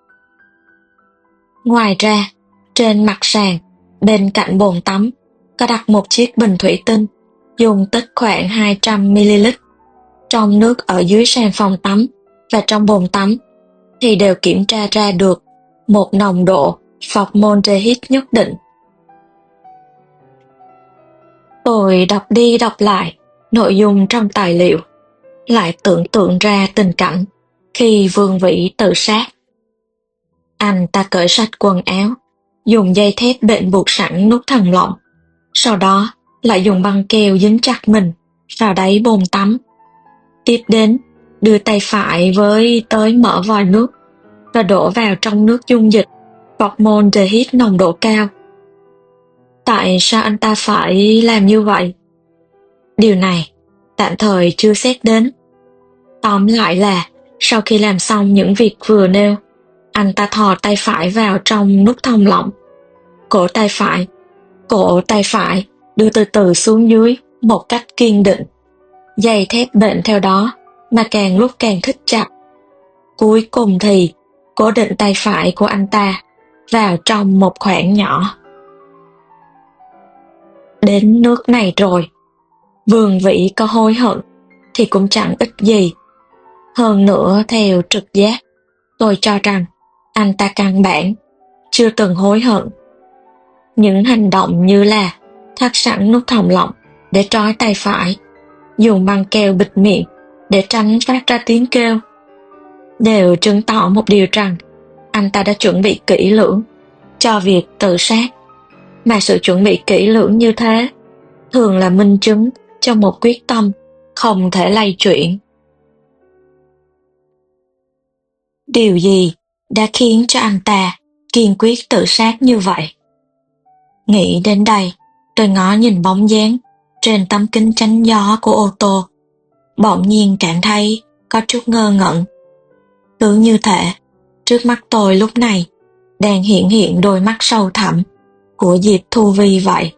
Ngoài ra, trên mặt sàn, bên cạnh bồn tắm, có đặt một chiếc bình thủy tinh dung tích khoảng hai trăm mi li lít. Trong nước ở dưới sàn phòng tắm và trong bồn tắm thì đều kiểm tra ra được một nồng độ formaldehyde nhất định. Tôi đọc đi đọc lại nội dung trong tài liệu, lại tưởng tượng ra tình cảnh khi Vương Vĩ tự sát. Anh ta cởi sạch quần áo, dùng dây thép bện buộc sẵn nút thòng lọng, sau đó lại dùng băng keo dính chặt mình vào đáy bồn tắm. Tiếp đến, đưa tay phải với tới mở vòi nước và đổ vào trong nước dung dịch formaldehyde nồng độ cao. Tại sao anh ta phải làm như vậy? Điều này tạm thời chưa xét đến. Tóm lại là sau khi làm xong những việc vừa nêu, anh ta thò tay phải vào trong nút thòng lọng. Cổ tay phải, cổ tay phải đưa từ từ xuống dưới một cách kiên định. Dây thép bện theo đó mà càng lúc càng thít chặt. Cuối cùng thì cố định tay phải của anh ta vào trong một khoảng nhỏ. Đến nước này rồi, Vương Vĩ có hối hận thì cũng chẳng ích gì. Hơn nữa, theo trực giác, tôi cho rằng anh ta căn bản chưa từng hối hận. Những hành động như là thắt sẵn nút thòng lọng để trói tay phải, dùng băng keo bịt miệng để tránh phát ra tiếng kêu, đều chứng tỏ một điều rằng anh ta đã chuẩn bị kỹ lưỡng cho việc tự sát. Mà sự chuẩn bị kỹ lưỡng như thế thường là minh chứng cho một quyết tâm không thể lay chuyển. Điều gì đã khiến cho anh ta kiên quyết tự sát như vậy? Nghĩ đến đây, tôi ngó nhìn bóng dáng trên tấm kính chắn gió của ô tô, bỗng nhiên cảm thấy có chút ngơ ngẩn. Cứ như thể trước mắt tôi lúc này đang hiện hiện đôi mắt sâu thẳm của Diệp Thu Vi vậy.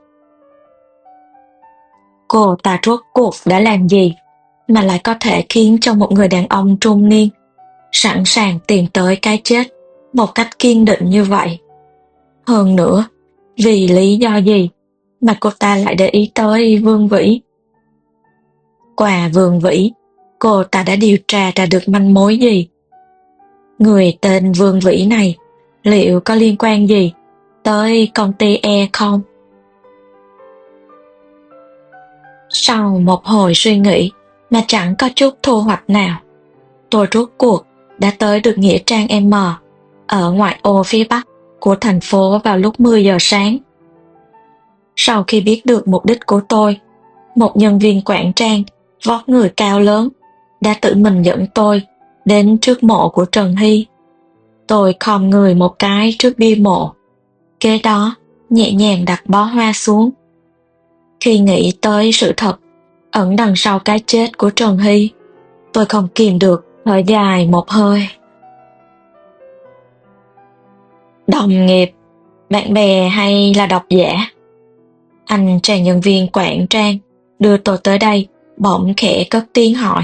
Cô ta rốt cuộc đã làm gì mà lại có thể khiến cho một người đàn ông trung niên sẵn sàng tìm tới cái chết một cách kiên định như vậy? Hơn nữa, vì lý do gì mà cô ta lại để ý tới Vương Vĩ? Qua Vương Vĩ, cô ta đã điều tra ra được manh mối gì? Người tên Vương Vĩ này liệu có liên quan gì tới công ty E không? Sau một hồi suy nghĩ mà chẳng có chút thu hoạch nào, tôi rốt cuộc đã tới được nghĩa trang M ở ngoại ô phía bắc của thành phố vào lúc mười giờ sáng. Sau khi biết được mục đích của tôi, một nhân viên quản trang vóc người cao lớn đã tự mình dẫn tôi đến trước mộ của Trần Hy. Tôi khom người một cái trước bia mộ, kế đó nhẹ nhàng đặt bó hoa xuống. Khi nghĩ tới sự thật ẩn đằng sau cái chết của Trần Hy, tôi không kìm được thở dài một hơi. Đồng nghiệp, bạn bè hay là độc giả? Anh chàng nhân viên quản trang đưa tôi tới đây bỗng khẽ cất tiếng hỏi.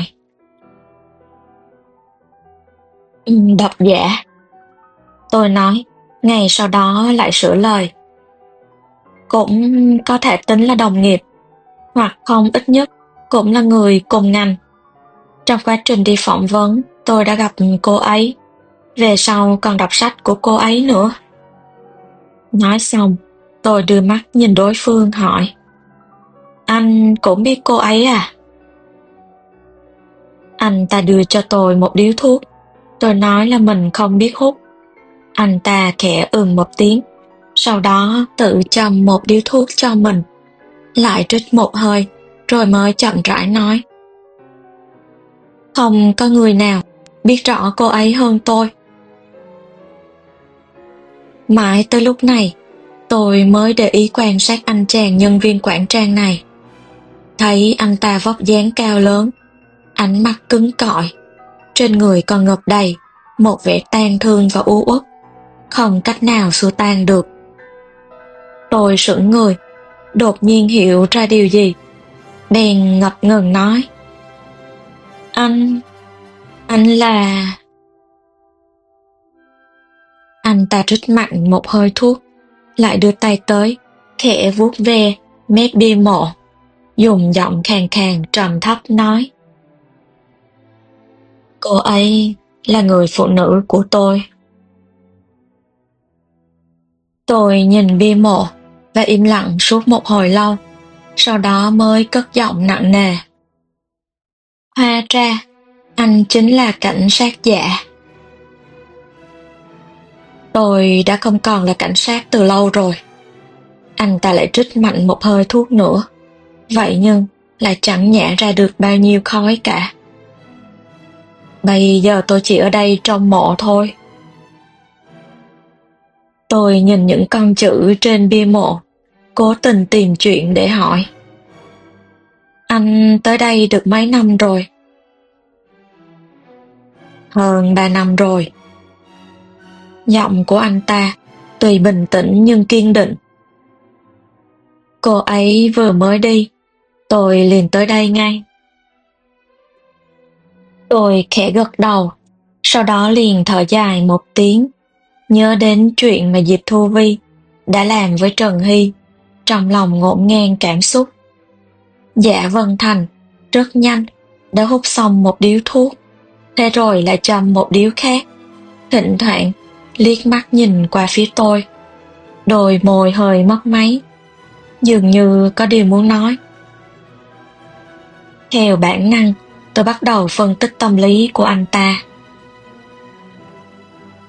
"Ừ, độc giả." Tôi nói, ngay sau đó lại sửa lời. Cũng có thể tính là đồng nghiệp, hoặc không ít nhất cũng là người cùng ngành. Trong quá trình đi phỏng vấn, tôi đã gặp cô ấy, về sau còn đọc sách của cô ấy nữa. Nói xong, tôi đưa mắt nhìn đối phương hỏi. Anh cũng biết cô ấy à? Anh ta đưa cho tôi một điếu thuốc. Tôi nói là mình không biết hút. Anh ta khẽ ừm một tiếng, sau đó tự châm một điếu thuốc cho mình, lại trích một hơi, rồi mới chậm rãi nói. Không có người nào biết rõ cô ấy hơn tôi. Mãi tới lúc này, tôi mới để ý quan sát anh chàng nhân viên quản trang này. Thấy anh ta vóc dáng cao lớn, ánh mắt cứng cỏi, trên người còn ngập đầy một vẻ tang thương và u uất, không cách nào xua tan được. Tôi sững người, đột nhiên hiểu ra điều gì, bèn ngập ngừng nói. Anh, anh là... Anh ta rít mạnh một hơi thuốc, lại đưa tay tới, khẽ vuốt ve mép bia mộ, dùng giọng khàn khàn trầm thấp nói. Cô ấy là người phụ nữ của tôi. Tôi nhìn bia mộ và im lặng suốt một hồi lâu, sau đó mới cất giọng nặng nề. Hóa ra, anh chính là cảnh sát giả. Tôi đã không còn là cảnh sát từ lâu rồi. Anh ta lại trích mạnh một hơi thuốc nữa, vậy nhưng lại chẳng nhả ra được bao nhiêu khói cả. Bây giờ tôi chỉ ở đây trong mộ thôi. Tôi nhìn những con chữ trên bia mộ, cố tình tìm chuyện để hỏi. Anh tới đây được mấy năm rồi? Hơn ba năm rồi. Giọng của anh ta tuy bình tĩnh nhưng kiên định. Cô ấy vừa mới đi, tôi liền tới đây ngay. Tôi khẽ gật đầu, sau đó liền thở dài một tiếng, nhớ đến chuyện mà Diệp Thu Vi đã làm với Trần Hy, trong lòng ngổn ngang cảm xúc. Dạ Vân Thành rất nhanh đã hút xong một điếu thuốc, thế rồi lại châm một điếu khác, thỉnh thoảng liếc mắt nhìn qua phía tôi, đôi môi hơi mấp máy, dường như có điều muốn nói. Theo bản năng, tôi bắt đầu phân tích tâm lý của anh ta.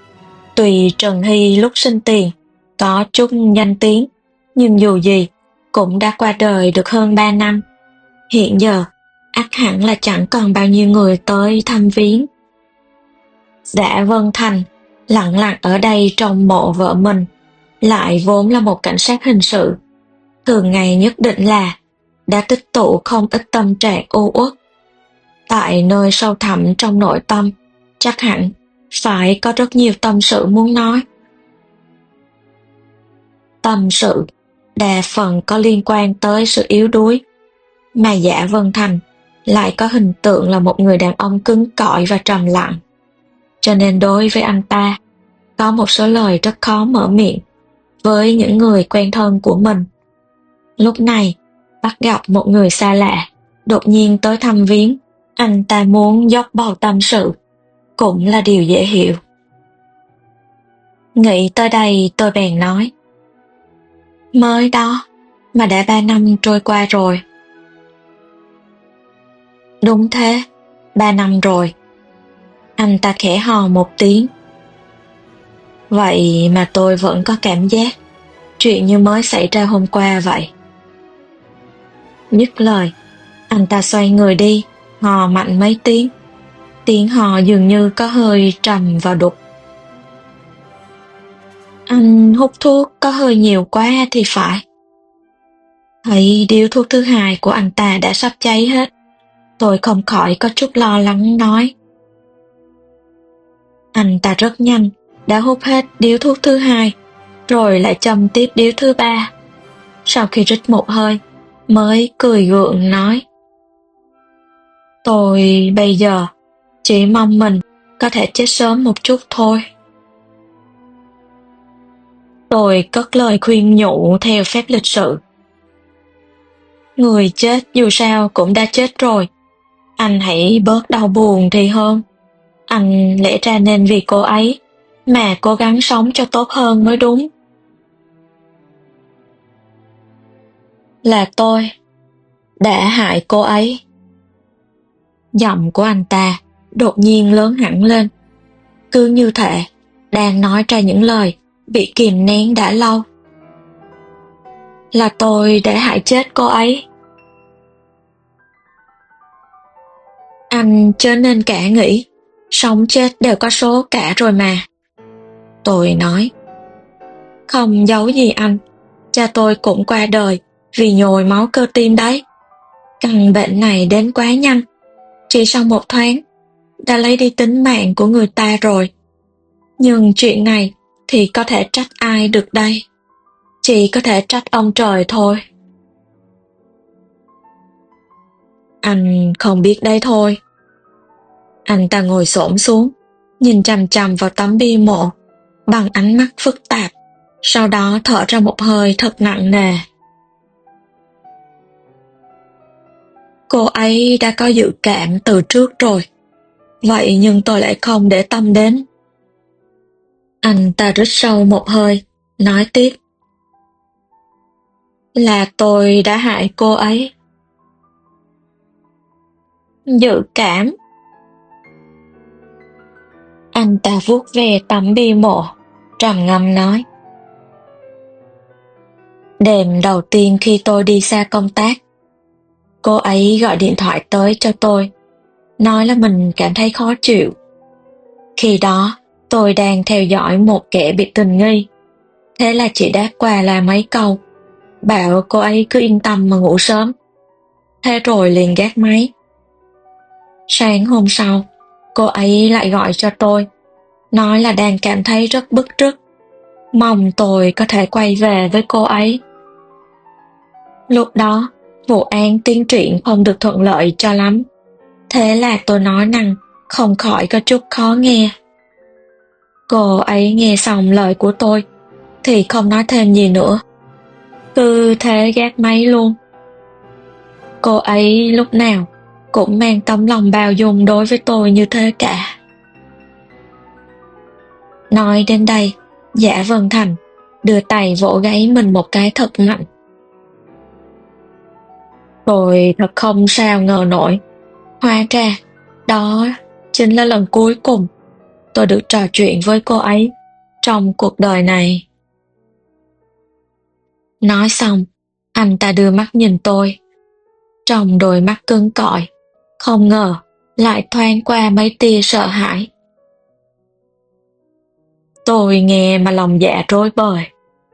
Tuy Trần Hy lúc sinh tiền có chút danh tiếng, nhưng dù gì cũng đã qua đời được hơn ba năm. Hiện giờ, ắt hẳn là chẳng còn bao nhiêu người tới thăm viếng. Dạ Vân Thành lặng lặng ở đây trong mộ vợ mình, lại vốn là một cảnh sát hình sự. Thường ngày nhất định là đã tích tụ không ít tâm trạng u uất. Tại nơi sâu thẳm trong nội tâm, chắc hẳn phải có rất nhiều tâm sự muốn nói. Tâm sự đa phần có liên quan tới sự yếu đuối, mà Dạ Vân Thành lại có hình tượng là một người đàn ông cứng cỏi và trầm lặng. Cho nên đối với anh ta, có một số lời rất khó mở miệng với những người quen thân của mình. Lúc này, bắt gặp một người xa lạ, đột nhiên tới thăm viếng, anh ta muốn dốc bầu tâm sự, cũng là điều dễ hiểu. Nghĩ tới đây tôi bèn nói, mới đó, mà đã ba năm trôi qua rồi. Đúng thế, ba năm rồi. Anh ta khẽ hò một tiếng. Vậy mà tôi vẫn có cảm giác chuyện như mới xảy ra hôm qua vậy. Dứt lời, anh ta xoay người đi, hò mạnh mấy tiếng. Tiếng hò dường như có hơi trầm và đục. Anh hút thuốc có hơi nhiều quá thì phải. Thấy điếu thuốc thứ hai của anh ta đã sắp cháy hết, tôi không khỏi có chút lo lắng nói. Anh ta rất nhanh đã hút hết điếu thuốc thứ hai, rồi lại châm tiếp điếu thứ ba. Sau khi rít một hơi, mới cười gượng nói. Tôi bây giờ chỉ mong mình có thể chết sớm một chút thôi. Tôi cất lời khuyên nhủ theo phép lịch sự. Người chết dù sao cũng đã chết rồi. Anh hãy bớt đau buồn thì hơn. Anh lẽ ra nên vì cô ấy mà cố gắng sống cho tốt hơn mới đúng. Là tôi đã hại cô ấy. Giọng của anh ta đột nhiên lớn hẳn lên, cứ như thể đang nói ra những lời bị kìm nén đã lâu. Là tôi đã hại chết cô ấy. Anh chớ nên cả nghĩ, sống chết đều có số cả rồi mà. Tôi nói. Không giấu gì anh, cha tôi cũng qua đời vì nhồi máu cơ tim đấy. Căn bệnh này đến quá nhanh, chỉ sau một tháng đã lấy đi tính mạng của người ta rồi. Nhưng chuyện này thì có thể trách ai được đây? Chỉ có thể trách ông trời thôi. Anh không biết đấy thôi. Anh ta ngồi xổm xuống, nhìn chằm chằm vào tấm bia mộ bằng ánh mắt phức tạp, sau đó thở ra một hơi thật nặng nề. Cô ấy đã có dự cảm từ trước rồi, vậy nhưng tôi lại không để tâm đến. Anh ta rít sâu một hơi, nói tiếp. Là tôi đã hại cô ấy. Dự cảm. Anh ta vuốt về tấm bia mộ, trầm ngâm nói. Đêm đầu tiên khi tôi đi xa công tác, cô ấy gọi điện thoại tới cho tôi, nói là mình cảm thấy khó chịu. Khi đó, tôi đang theo dõi một kẻ bị tình nghi, thế là chị đáp qua là mấy câu, bảo cô ấy cứ yên tâm mà ngủ sớm. Thế rồi liền gác máy. Sáng hôm sau, cô ấy lại gọi cho tôi, nói là đang cảm thấy rất bức rứt, mong tôi có thể quay về với cô ấy. Lúc đó, vụ án tiến triển không được thuận lợi cho lắm, thế là tôi nói năng không khỏi có chút khó nghe. Cô ấy nghe xong lời của tôi thì không nói thêm gì nữa, cứ thế gác máy luôn. Cô ấy lúc nào cũng mang tấm lòng bao dung đối với tôi như thế cả. Nói đến đây, Dạ Vân Thành đưa tay vỗ gáy mình một cái thật mạnh. Tôi thật không sao ngờ nổi, hóa ra đó chính là lần cuối cùng tôi được trò chuyện với cô ấy trong cuộc đời này. Nói xong, Anh ta đưa mắt nhìn tôi. Trong đôi mắt cứng cỏi, không ngờ lại thoáng qua mấy tia sợ hãi. Tôi nghe mà lòng dạ rối bời.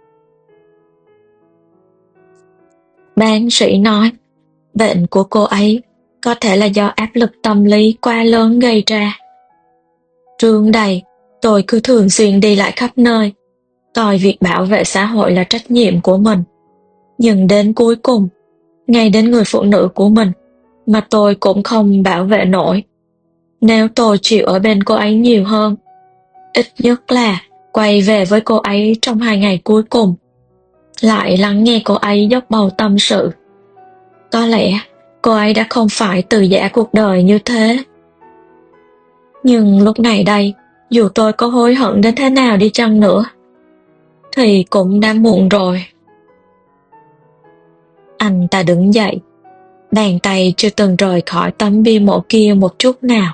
Bác sĩ nói, bệnh của cô ấy có thể là do áp lực tâm lý quá lớn gây ra. Trước đây, tôi cứ thường xuyên đi lại khắp nơi, coi việc bảo vệ xã hội là trách nhiệm của mình. Nhưng đến cuối cùng, ngay đến người phụ nữ của mình mà tôi cũng không bảo vệ nổi. Nếu tôi chịu ở bên cô ấy nhiều hơn, ít nhất là quay về với cô ấy trong hai ngày cuối cùng, lại lắng nghe cô ấy dốc bầu tâm sự, có lẽ cô ấy đã không phải từ giã cuộc đời như thế. Nhưng lúc này đây, dù tôi có hối hận đến thế nào đi chăng nữa, thì cũng đã muộn rồi. Anh ta đứng dậy, bàn tay chưa từng rời khỏi tấm bia mộ kia một chút nào.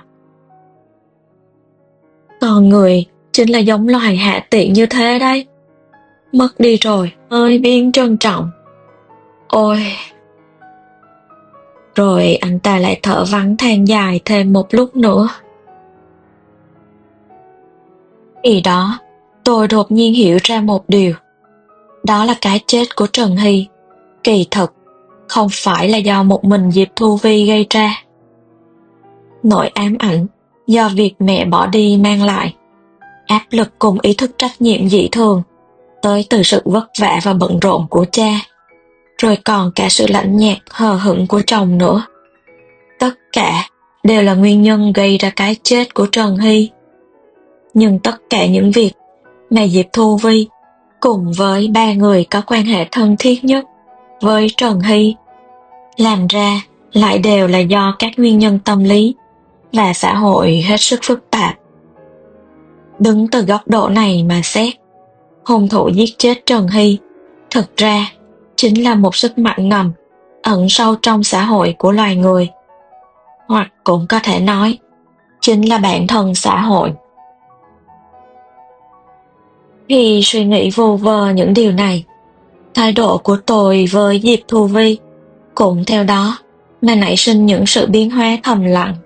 Con người chính là giống loài hạ tiện như thế đấy. Mất đi rồi mới biết trân trọng. Ôi! Rồi anh ta lại thở vắng than dài thêm một lúc nữa. Khi đó, tôi đột nhiên hiểu ra một điều. Đó là cái chết của Trần Hy, kỳ thực, không phải là do một mình Diệp Thu Vi gây ra. Nỗi ám ảnh do việc mẹ bỏ đi mang lại, áp lực cùng ý thức trách nhiệm dị thường, tới từ sự vất vả và bận rộn của cha, rồi còn cả sự lạnh nhạt hờ hững của chồng nữa. Tất cả đều là nguyên nhân gây ra cái chết của Trần Hy. Nhưng tất cả những việc mà Diệp Thu Vi cùng với ba người có quan hệ thân thiết nhất với Trần Hy làm ra lại đều là do các nguyên nhân tâm lý và xã hội hết sức phức tạp. Đứng từ góc độ này mà xét, hung thủ giết chết Trần Hy thực ra chính là một sức mạnh ngầm ẩn sâu trong xã hội của loài người, hoặc cũng có thể nói chính là bản thân xã hội. Khi suy nghĩ vô vơ những điều này, thái độ của tôi với Diệp Thu Vi cũng theo đó mà nảy sinh những sự biến hóa thầm lặng.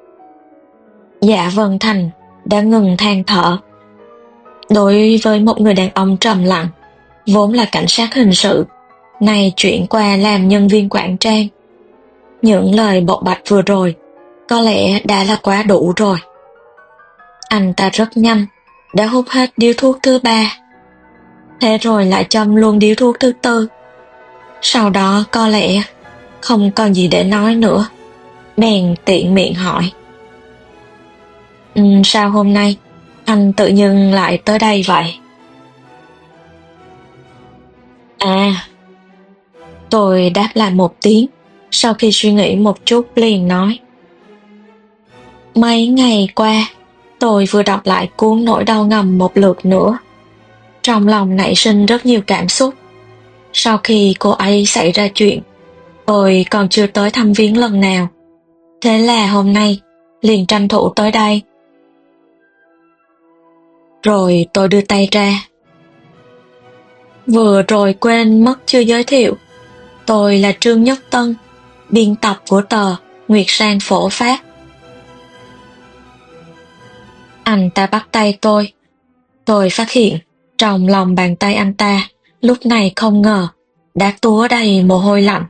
Dạ Vân Thành đã ngừng than thở. Đối với một người đàn ông trầm lặng, vốn là cảnh sát hình sự, nay chuyển qua làm nhân viên quảng trang, những lời bộc bạch vừa rồi có lẽ đã là quá đủ rồi. Anh ta rất nhanh đã hút hết điếu thuốc thứ ba, thế rồi lại châm luôn điếu thuốc thứ tư. Sau đó có lẽ không còn gì để nói nữa, bèn tiện miệng hỏi: ừ, sao hôm nay anh tự nhiên lại tới đây vậy? À, tôi đáp lại một tiếng, sau khi suy nghĩ một chút liền nói: mấy ngày qua, tôi vừa đọc lại cuốn Nỗi đau ngầm một lượt nữa. Trong lòng nảy sinh rất nhiều cảm xúc. Sau khi cô ấy xảy ra chuyện, tôi còn chưa tới thăm viếng lần nào. Thế là hôm nay, liền tranh thủ tới đây. Rồi tôi đưa tay ra. Vừa rồi quên mất chưa giới thiệu. Tôi là Trương Nhất Tân, biên tập của tờ Nguyệt Sang Phổ Phát. Anh ta bắt tay tôi. Tôi phát hiện trong lòng bàn tay anh ta lúc này không ngờ đã túa đầy mồ hôi lạnh.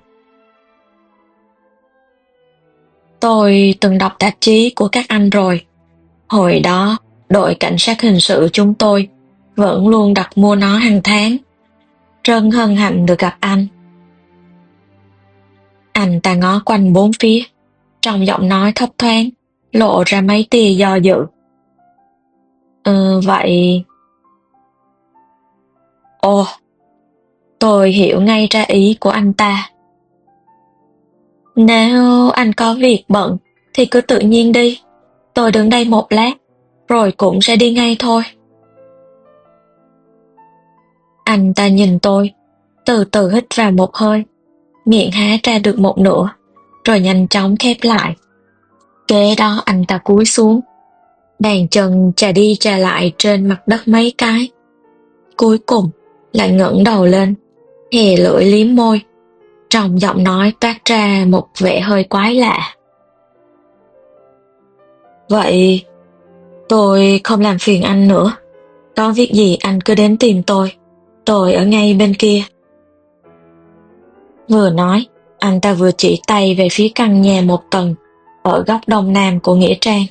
Tôi từng đọc tạp chí của các anh rồi. Hồi đó, đội cảnh sát hình sự chúng tôi vẫn luôn đặt mua nó hàng tháng. Rất hân hạnh được gặp anh. Anh ta ngó quanh bốn phía, trong giọng nói thấp thoáng lộ ra mấy tia do dự. Ừ, vậy... Ồ, tôi hiểu ngay ra ý của anh ta. Nếu anh có việc bận thì cứ tự nhiên đi. Tôi đứng đây một lát, rồi cũng sẽ đi ngay thôi. Anh ta nhìn tôi, từ từ hít vào một hơi, miệng há ra được một nửa, rồi nhanh chóng khép lại. Kế đó anh ta cúi xuống, bàn chân chà đi chà lại trên mặt đất mấy cái. Cuối cùng lại ngẩng đầu lên, hé lưỡi liếm môi, Trong giọng nói toát ra một vẻ hơi quái lạ. Vậy tôi không làm phiền anh nữa. Có việc gì anh cứ đến tìm tôi. Tôi ở ngay bên kia. Vừa nói, anh ta vừa chỉ tay về phía căn nhà một tầng ở góc đông nam của nghĩa trang.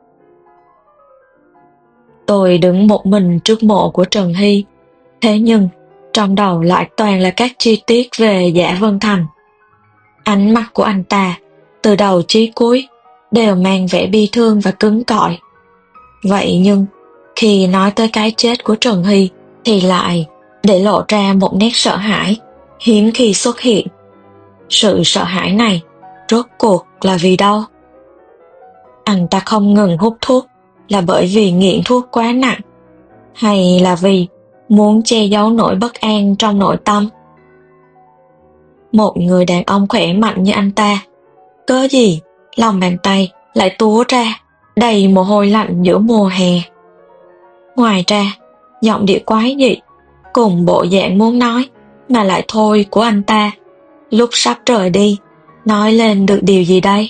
Tôi đứng một mình trước mộ của Trần Hy, thế nhưng trong đầu lại toàn là các chi tiết về Dã Vân Thành. Ánh mắt của anh ta, từ đầu chí cuối, đều mang vẻ bi thương và cứng cỏi. Vậy nhưng, khi nói tới cái chết của Trần Hy, thì lại để lộ ra một nét sợ hãi, hiếm khi xuất hiện. Sự sợ hãi này, rốt cuộc là vì đâu? Anh ta không ngừng hút thuốc là bởi vì nghiện thuốc quá nặng, hay là vì muốn che giấu nỗi bất an trong nội tâm? Một người đàn ông khỏe mạnh như anh ta, cớ gì lòng bàn tay lại túa ra đầy mồ hôi lạnh giữa mùa hè? Ngoài ra, giọng điệu quái dị cùng bộ dạng muốn nói mà lại thôi của anh ta lúc sắp rời đi nói lên được điều gì đây?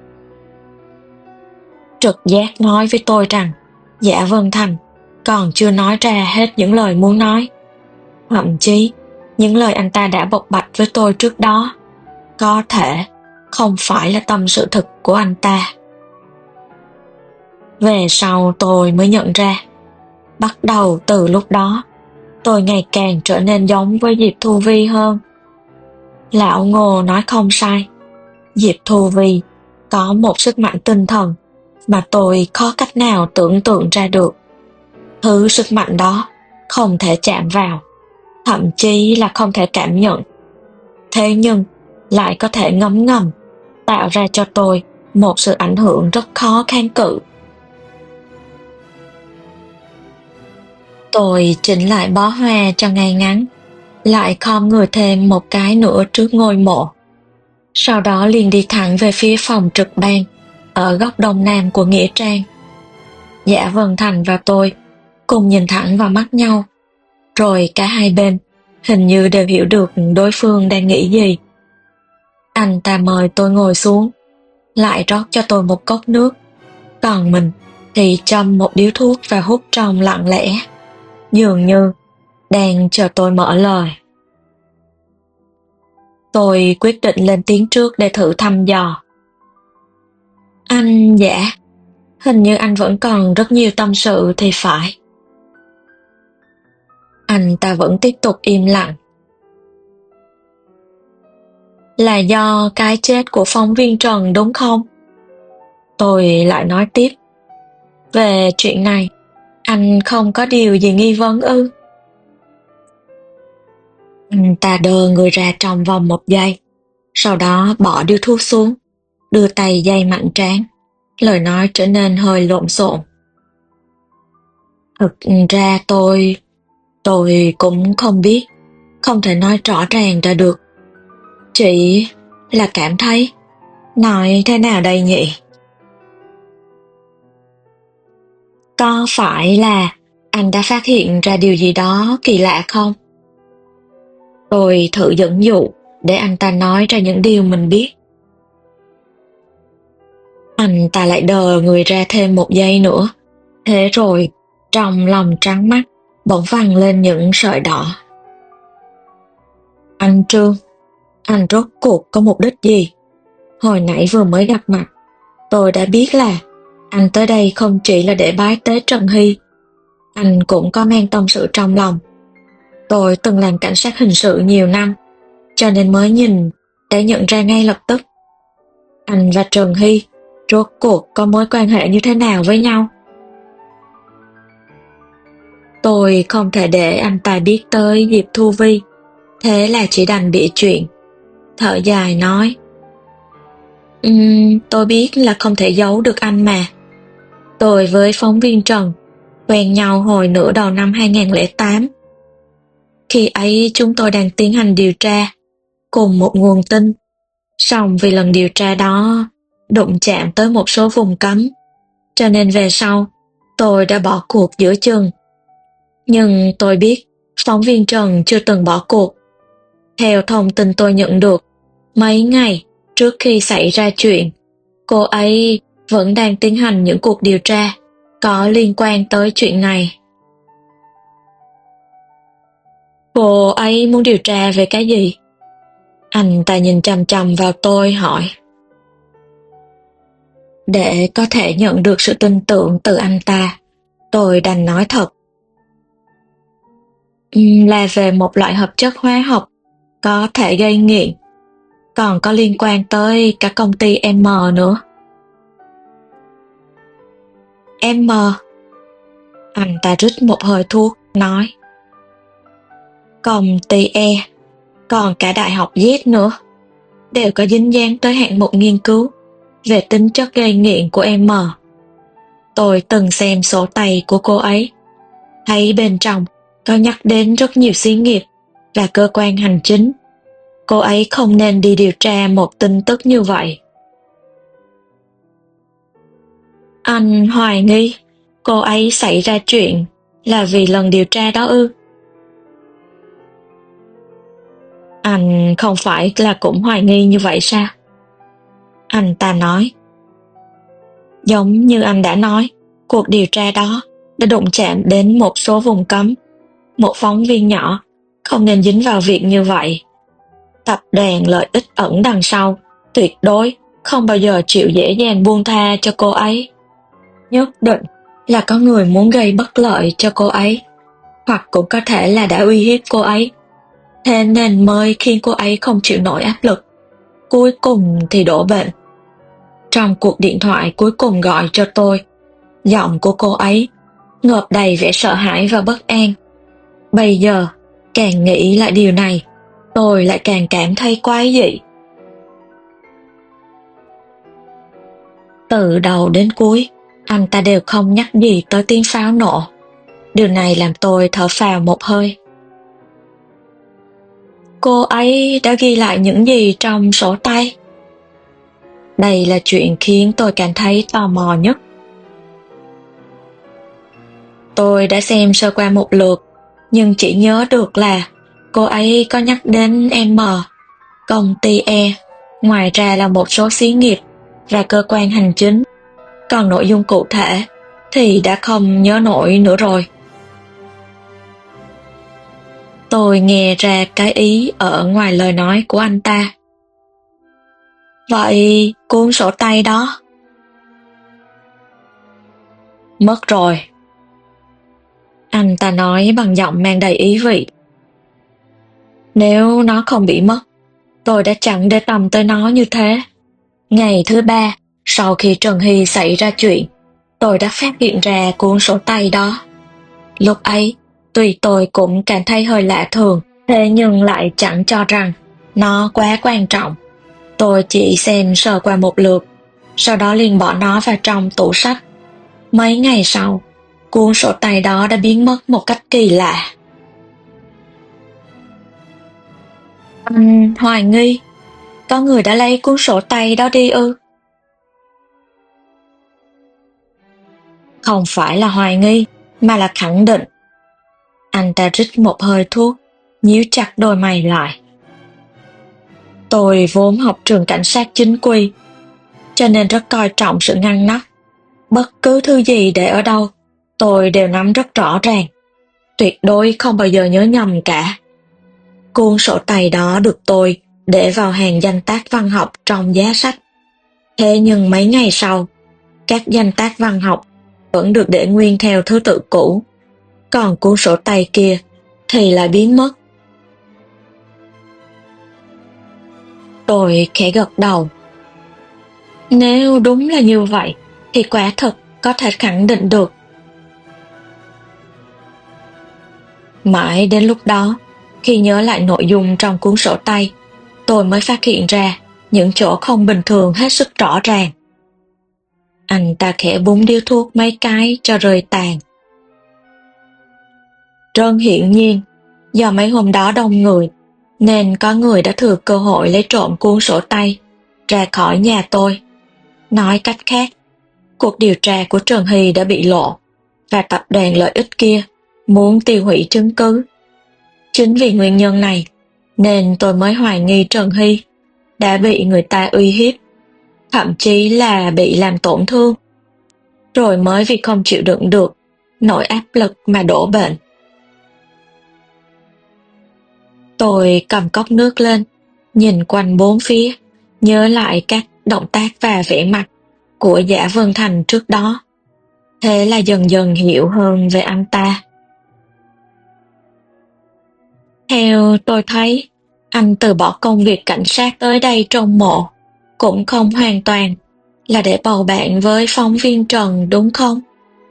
Trực giác nói với tôi rằng Dã Vân Thành còn chưa nói ra hết những lời muốn nói. Thậm chí, những lời anh ta đã bộc bạch với tôi trước đó có thể không phải là tâm sự thực của anh ta. Về sau tôi mới nhận ra, bắt đầu từ lúc đó, tôi ngày càng trở nên giống với Diệp Thu Vi hơn. Lão Ngô nói không sai, Diệp Thu Vi có một sức mạnh tinh thần mà tôi khó cách nào tưởng tượng ra được. Thứ sức mạnh đó không thể chạm vào, thậm chí là không thể cảm nhận. Thế nhưng lại có thể ngấm ngầm tạo ra cho tôi một sự ảnh hưởng rất khó kháng cự. Tôi chỉnh lại bó hoa cho ngay ngắn, lại khom người thêm một cái nữa trước ngôi mộ. Sau đó liền đi thẳng về phía phòng trực ban ở góc đông nam của nghĩa trang. Dã Vân Thành và tôi cùng nhìn thẳng vào mắt nhau, rồi cả hai bên hình như đều hiểu được đối phương đang nghĩ gì. Anh ta mời tôi ngồi xuống, lại rót cho tôi một cốc nước, còn mình thì châm một điếu thuốc và hút trong lặng lẽ, dường như đang chờ tôi mở lời. Tôi quyết định lên tiếng trước để thử thăm dò. Anh Dã, hình như anh vẫn còn rất nhiều tâm sự thì phải. Anh ta vẫn tiếp tục im lặng. Là do cái chết của phóng viên Trần đúng không? Tôi lại nói tiếp. Về chuyện này, anh không có điều gì nghi vấn ư? Anh ta đờ người ra trong vòng một giây, sau đó bỏ điếu thuốc xuống, đưa tay day mạnh trán, lời nói trở nên hơi lộn xộn. Thực ra tôi... tôi cũng không biết, không thể nói rõ ràng ra được. Chỉ là cảm thấy, nói thế nào đây nhỉ? Có phải là anh đã phát hiện ra điều gì đó kỳ lạ không? Tôi thử dẫn dụ để anh ta nói ra những điều mình biết. Anh ta lại đờ người ra thêm một giây nữa. Thế rồi, trong lòng trắng mắt, bỗng văng lên những sợi đỏ. Anh Trương, anh rốt cuộc có mục đích gì? Hồi nãy vừa mới gặp mặt, tôi đã biết là anh tới đây không chỉ là để bái tế Trần Hy. Anh cũng có mang tâm sự trong lòng. Tôi từng làm cảnh sát hình sự nhiều năm, cho nên mới nhìn để nhận ra ngay lập tức. Anh và Trần Hy rốt cuộc có mối quan hệ như thế nào với nhau? Tôi không thể để anh ta biết tới Diệp Thu Vi, thế là chỉ đành bịa chuyện. Thở dài nói, um, tôi biết là không thể giấu được anh mà. Tôi với phóng viên Trần quen nhau hồi nửa đầu năm hai không không tám. Khi ấy chúng tôi đang tiến hành điều tra cùng một nguồn tin, song vì lần điều tra đó đụng chạm tới một số vùng cấm, cho nên về sau tôi đã bỏ cuộc giữa chừng. Nhưng tôi biết phóng viên Trần chưa từng bỏ cuộc. Theo thông tin tôi nhận được, Mấy ngày trước khi xảy ra chuyện, cô ấy vẫn đang tiến hành những cuộc điều tra có liên quan tới chuyện này. Cô ấy muốn điều tra về cái gì? Anh ta nhìn chằm chằm vào tôi hỏi. Để có thể nhận được sự tin tưởng từ anh ta, tôi đành nói thật. Ừm, là về một loại hợp chất hóa học có thể gây nghiện, còn có liên quan tới cả công ty M nữa. M? Anh ta rít một hơi thuốc, nói. Công ty E, còn cả đại học Z nữa, đều có dính dáng tới hạng mục nghiên cứu về tính chất gây nghiện của M. Tôi từng xem sổ tay của cô ấy, thấy bên trong có nhắc đến rất nhiều xí nghiệp và cơ quan hành chính. Cô ấy không nên đi điều tra một tin tức như vậy. Anh hoài nghi cô ấy xảy ra chuyện là vì lần điều tra đó ư? Anh không phải là cũng hoài nghi như vậy sao? Anh ta nói. Giống như anh đã nói, cuộc điều tra đó đã đụng chạm đến một số vùng cấm. Một phóng viên nhỏ không nên dính vào việc như vậy. Tập đoàn lợi ích ẩn đằng sau tuyệt đối không bao giờ chịu dễ dàng buông tha cho cô ấy. Nhất định là có người muốn gây bất lợi cho cô ấy, hoặc cũng có thể là đã uy hiếp cô ấy. Thế nên mới khiến cô ấy không chịu nổi áp lực. Cuối cùng thì đổ bệnh. Trong cuộc điện thoại cuối cùng gọi cho tôi, giọng của cô ấy ngập đầy vẻ sợ hãi và bất an. Bây giờ, càng nghĩ lại điều này, tôi lại càng cảm thấy quái dị. Từ đầu đến cuối, anh ta đều không nhắc gì tới tiếng pháo nổ. Điều này làm tôi thở phào một hơi. Cô ấy đã ghi lại những gì trong sổ tay? Đây là chuyện khiến tôi cảm thấy tò mò nhất. Tôi đã xem sơ qua một lượt, nhưng chỉ nhớ được là cô ấy có nhắc đến M, công ty E, ngoài ra là một số xí nghiệp và cơ quan hành chính. Còn nội dung cụ thể thì đã không nhớ nổi nữa rồi. Tôi nghe ra cái ý ở ngoài lời nói của anh ta. Vậy cuốn sổ tay đó? Mất rồi. Anh ta nói bằng giọng mang đầy ý vị. Nếu nó không bị mất, tôi đã chẳng để tâm tới nó như thế. Ngày thứ ba, sau khi Trần Hy xảy ra chuyện, tôi đã phát hiện ra cuốn sổ tay đó. Lúc ấy, tuy tôi cũng cảm thấy hơi lạ thường, thế nhưng lại chẳng cho rằng nó quá quan trọng. Tôi chỉ xem sờ qua một lượt, sau đó liền bỏ nó vào trong tủ sách. Mấy ngày sau, cuốn sổ tay đó đã biến mất một cách kỳ lạ. Anh hoài nghi, có người đã lấy cuốn sổ tay đó đi ư? Không phải là hoài nghi, mà là khẳng định. Anh ta rít một hơi thuốc, nhíu chặt đôi mày lại. Tôi vốn học trường cảnh sát chính quy, cho nên rất coi trọng sự ngăn nắp. Bất cứ thứ gì để ở đâu, tôi đều nắm rất rõ ràng. Tuyệt đối không bao giờ nhớ nhầm cả. Cuốn sổ tay đó được tôi để vào hàng danh tác văn học trong giá sách. Thế nhưng mấy ngày sau, các danh tác văn học vẫn được để nguyên theo thứ tự cũ, còn cuốn sổ tay kia thì lại biến mất. Tôi khẽ gật đầu. Nếu đúng là như vậy, thì quả thực có thể khẳng định được. Mãi đến lúc đó, khi nhớ lại nội dung trong cuốn sổ tay, tôi mới phát hiện ra những chỗ không bình thường hết sức rõ ràng. Anh ta khẽ búng điếu thuốc mấy cái cho rời tàn. Rất hiển nhiên, do mấy hôm đó đông người, nên có người đã thừa cơ hội lấy trộm cuốn sổ tay ra khỏi nhà tôi. Nói cách khác, cuộc điều tra của Trần Hy đã bị lộ, và tập đoàn lợi ích kia muốn tiêu hủy chứng cứ. Chính vì nguyên nhân này, nên tôi mới hoài nghi Trần Hy, đã bị người ta uy hiếp, thậm chí là bị làm tổn thương, rồi mới vì không chịu đựng được nỗi áp lực mà đổ bệnh. Tôi cầm cốc nước lên, nhìn quanh bốn phía, nhớ lại các động tác và vẻ mặt của Dã Vân Thành trước đó. Thế là dần dần hiểu hơn về anh ta. Theo tôi thấy, anh từ bỏ công việc cảnh sát tới đây trông mộ, cũng không hoàn toàn là để bầu bạn với phóng viên Trần đúng không?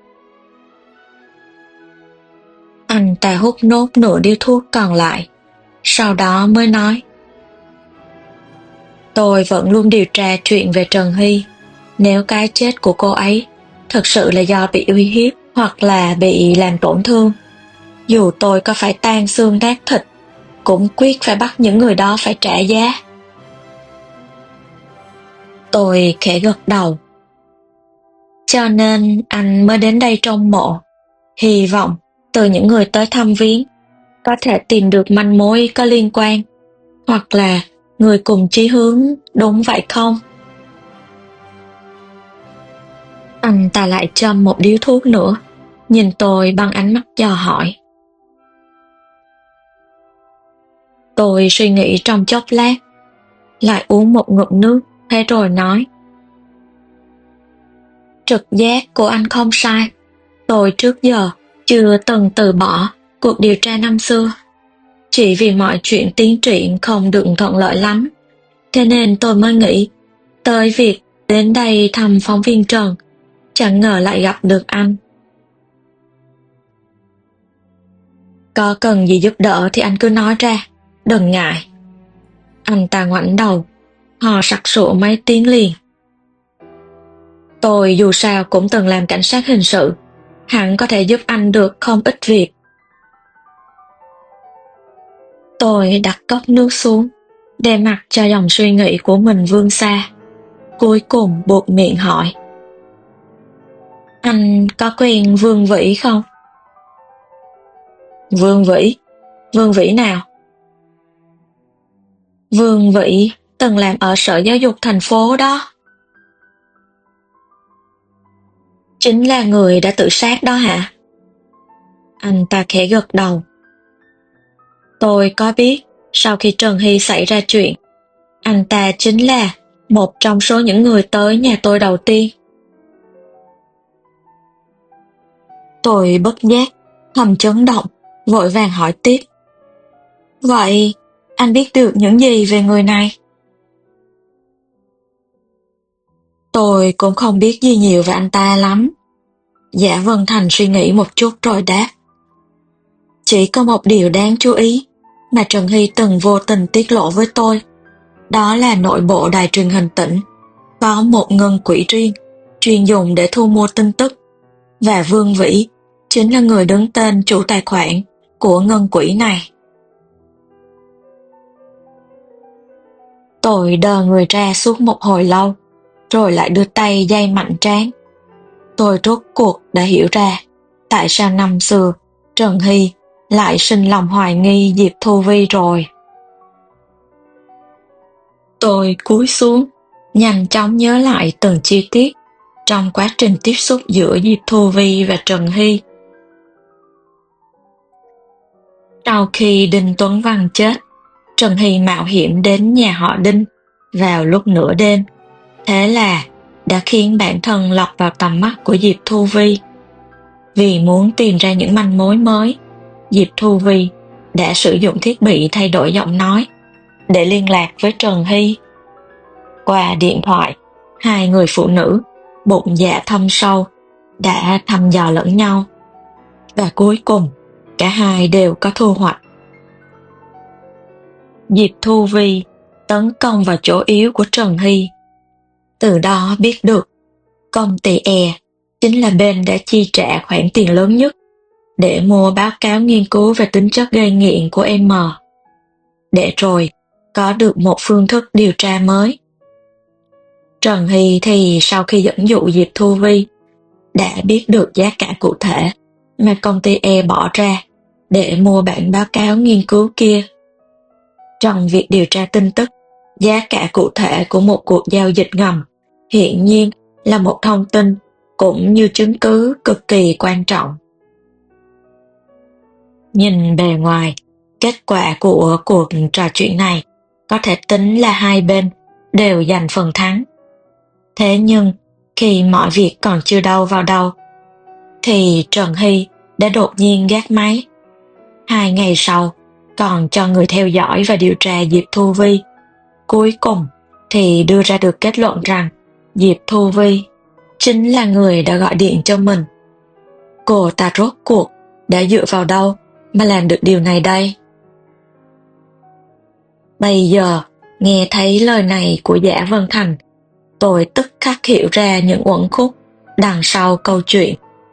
Anh ta hút nốt nửa điếu thuốc còn lại, sau đó mới nói. Tôi vẫn luôn điều tra chuyện về Trần Hy. Nếu cái chết của cô ấy thực sự là do bị uy hiếp hoặc là bị làm tổn thương, dù tôi có phải tan xương nát thịt, cũng quyết phải bắt những người đó phải trả giá. Tôi khẽ gật đầu. Cho nên anh mới đến đây trông mộ, hy vọng từ những người tới thăm viếng có thể tìm được manh mối có liên quan, hoặc là người cùng chí hướng, đúng vậy không? Anh ta lại châm một điếu thuốc nữa, nhìn tôi bằng ánh mắt dò hỏi. Tôi suy nghĩ trong chốc lát, lại uống một ngụm nước, thế rồi nói. Trực giác của anh không sai. Tôi trước giờ chưa từng từ bỏ cuộc điều tra năm xưa. Chỉ vì mọi chuyện tiến triển không được thuận lợi lắm, thế nên tôi mới nghĩ tới việc đến đây thăm phóng viên Trần, chẳng ngờ lại gặp được anh. Có cần gì giúp đỡ thì anh cứ nói ra, đừng ngại. Anh ta ngoảnh đầu, hò sặc sụa mấy tiếng liền. Tôi dù sao cũng từng làm cảnh sát hình sự, hẳn có thể giúp anh được không ít việc. Tôi đặt cốc nước xuống, để mặc cho dòng suy nghĩ của mình vươn xa. Cuối cùng buột miệng hỏi. Anh có quen Vương Vĩ không? Vương Vĩ? Vương Vĩ nào? Vương Vĩ từng làm ở Sở Giáo dục thành phố đó. Chính là người đã tự sát đó hả? Anh ta khẽ gật đầu. Tôi có biết, sau khi Trần Hy xảy ra chuyện, anh ta chính là một trong số những người tới nhà tôi đầu tiên. Tôi bất giác, thầm chấn động, vội vàng hỏi tiếp. Vậy, anh biết được những gì về người này? Tôi cũng không biết gì nhiều về anh ta lắm. Dã Vân Thành suy nghĩ một chút rồi đáp. Chỉ có một điều đáng chú ý mà Trần Hy từng vô tình tiết lộ với tôi. Đó là nội bộ đài truyền hình tỉnh có một ngân quỹ riêng chuyên dùng để thu mua tin tức, và Vương Vĩ chính là người đứng tên chủ tài khoản của ngân quỹ này. Tôi đờ người ra suốt một hồi lâu, rồi lại đưa tay dây mạnh trán. Tôi rốt cuộc đã hiểu ra tại sao năm xưa Trần Hy lại sinh lòng hoài nghi Diệp Thu Vi rồi. Tôi cúi xuống, nhanh chóng nhớ lại từng chi tiết trong quá trình tiếp xúc giữa Diệp Thu Vi và Trần Hy. Sau khi Đinh Tuấn Văn chết, Trần Hy mạo hiểm đến nhà họ Đinh vào lúc nửa đêm, thế là đã khiến bản thân lọt vào tầm mắt của Diệp Thu Vi. Vì muốn tìm ra những manh mối mới, Diệp Thu Vi đã sử dụng thiết bị thay đổi giọng nói để liên lạc với Trần Hy. Qua điện thoại, hai người phụ nữ bụng dạ thâm sâu đã thăm dò lẫn nhau, và cuối cùng cả hai đều có thu hoạch. Diệp Thu Vi tấn công vào chỗ yếu của Trần Hy. Từ đó biết được công ty E chính là bên đã chi trả khoản tiền lớn nhất để mua báo cáo nghiên cứu về tính chất gây nghiện của M, để rồi có được một phương thức điều tra mới. Trần Hy thì sau khi dẫn dụ Diệp Thu Vi đã biết được giá cả cụ thể mà công ty E bỏ ra để mua bản báo cáo nghiên cứu kia. Trong việc điều tra tin tức Giá cả cụ thể của một cuộc giao dịch ngầm hiển nhiên là một thông tin cũng như chứng cứ cực kỳ quan trọng. Nhìn bề ngoài, kết quả của cuộc trò chuyện này có thể tính là hai bên đều giành phần thắng. Thế nhưng, khi mọi việc còn chưa đâu vào đâu, thì Trần Hy đã đột nhiên gác máy. Hai ngày sau, còn cho người theo dõi và điều tra Diệp Thu Vi. Cuối cùng thì đưa ra được kết luận rằng Diệp Thu Vi chính là người đã gọi điện cho mình. Cô ta rốt cuộc đã dựa vào đâu mà làm được điều này đây? Bây giờ, nghe thấy lời này của Giả Vân Thành, tôi tức khắc hiểu ra những uẩn khúc đằng sau câu chuyện.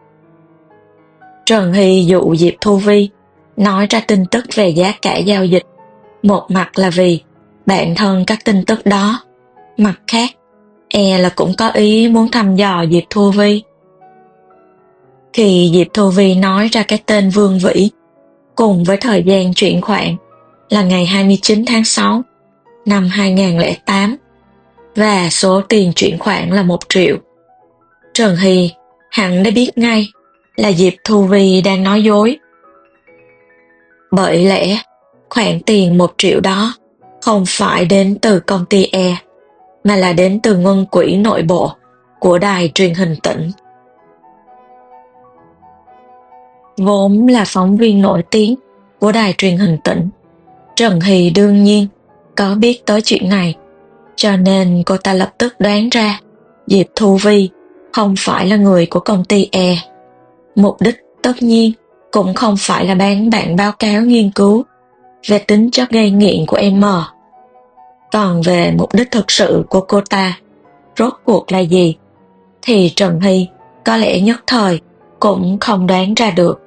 Trần Hy dụ Diệp Thu Vi nói ra tin tức về giá cả giao dịch, một mặt là vì bản thân các tin tức đó, mặt khác e là cũng có ý muốn thăm dò Diệp Thu Vi. Khi Diệp Thu Vi nói ra cái tên Vương Vĩ cùng với thời gian chuyển khoản là ngày hai mươi chín tháng sáu năm hai nghìn không trăm lẻ tám và số tiền chuyển khoản là một triệu, Trần Hy hẳn đã biết ngay là Diệp Thu Vi đang nói dối. Bởi lẽ khoản tiền một triệu đó không phải đến từ công ty E, mà là đến từ ngân quỹ nội bộ của đài truyền hình tỉnh. Vốn là phóng viên nổi tiếng của đài truyền hình tỉnh, Trần Hy đương nhiên có biết tới chuyện này, cho nên cô ta lập tức đoán ra Diệp Thu Vi không phải là người của công ty E. Mục đích tất nhiên cũng không phải là bán bản báo cáo nghiên cứu về tính chất gây nghiện của M. Còn về mục đích thực sự của cô ta, rốt cuộc là gì, thì Trần Hy có lẽ nhất thời cũng không đoán ra được.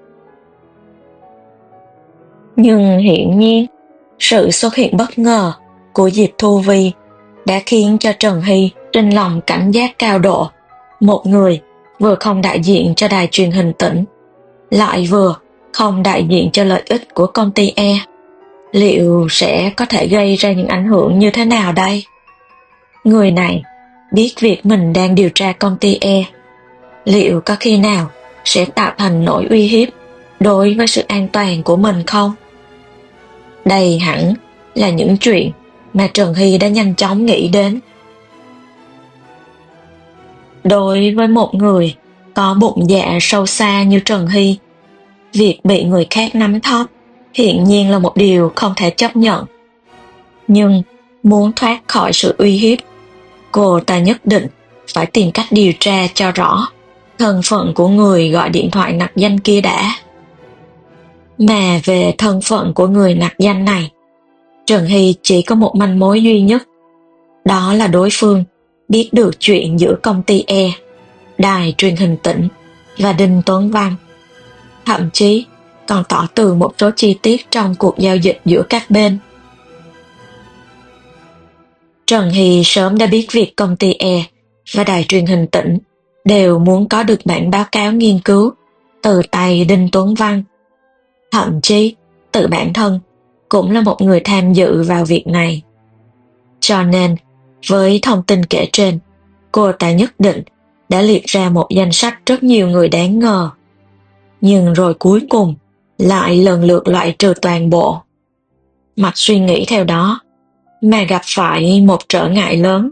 Nhưng hiển nhiên, sự xuất hiện bất ngờ của Diệp Thu Vi đã khiến cho Trần Hy sinh lòng cảnh giác cao độ. Một người vừa không đại diện cho đài truyền hình tỉnh, lại vừa không đại diện cho lợi ích của công ty E. Liệu sẽ có thể gây ra những ảnh hưởng như thế nào đây? Người này biết việc mình đang điều tra công ty E, liệu có khi nào sẽ tạo thành nỗi uy hiếp đối với sự an toàn của mình không? Đây hẳn là những chuyện mà Trần Hy đã nhanh chóng nghĩ đến. Đối với một người có bụng dạ sâu xa như Trần Hy, việc bị người khác nắm thóp hiển nhiên là một điều không thể chấp nhận. Nhưng muốn thoát khỏi sự uy hiếp, cô ta nhất định phải tìm cách điều tra cho rõ thân phận của người gọi điện thoại nặc danh kia đã. Mà về thân phận của người nặc danh này, Trần Hy chỉ có một manh mối duy nhất, đó là đối phương biết được chuyện giữa công ty E, đài truyền hình tỉnh và Đinh Tuấn Văn. Thậm chí còn tỏ tường một số chi tiết trong cuộc giao dịch giữa các bên. Trần Hy sớm đã biết việc công ty E và đài truyền hình tỉnh đều muốn có được bản báo cáo nghiên cứu từ tay Đinh Tuấn Văn. Thậm chí tự bản thân cũng là một người tham dự vào việc này. Cho nên, với thông tin kể trên, cô ta nhất định đã liệt ra một danh sách rất nhiều người đáng ngờ. Nhưng rồi cuối cùng lại lần lượt loại trừ toàn bộ. Mạch suy nghĩ theo đó mà gặp phải một trở ngại lớn.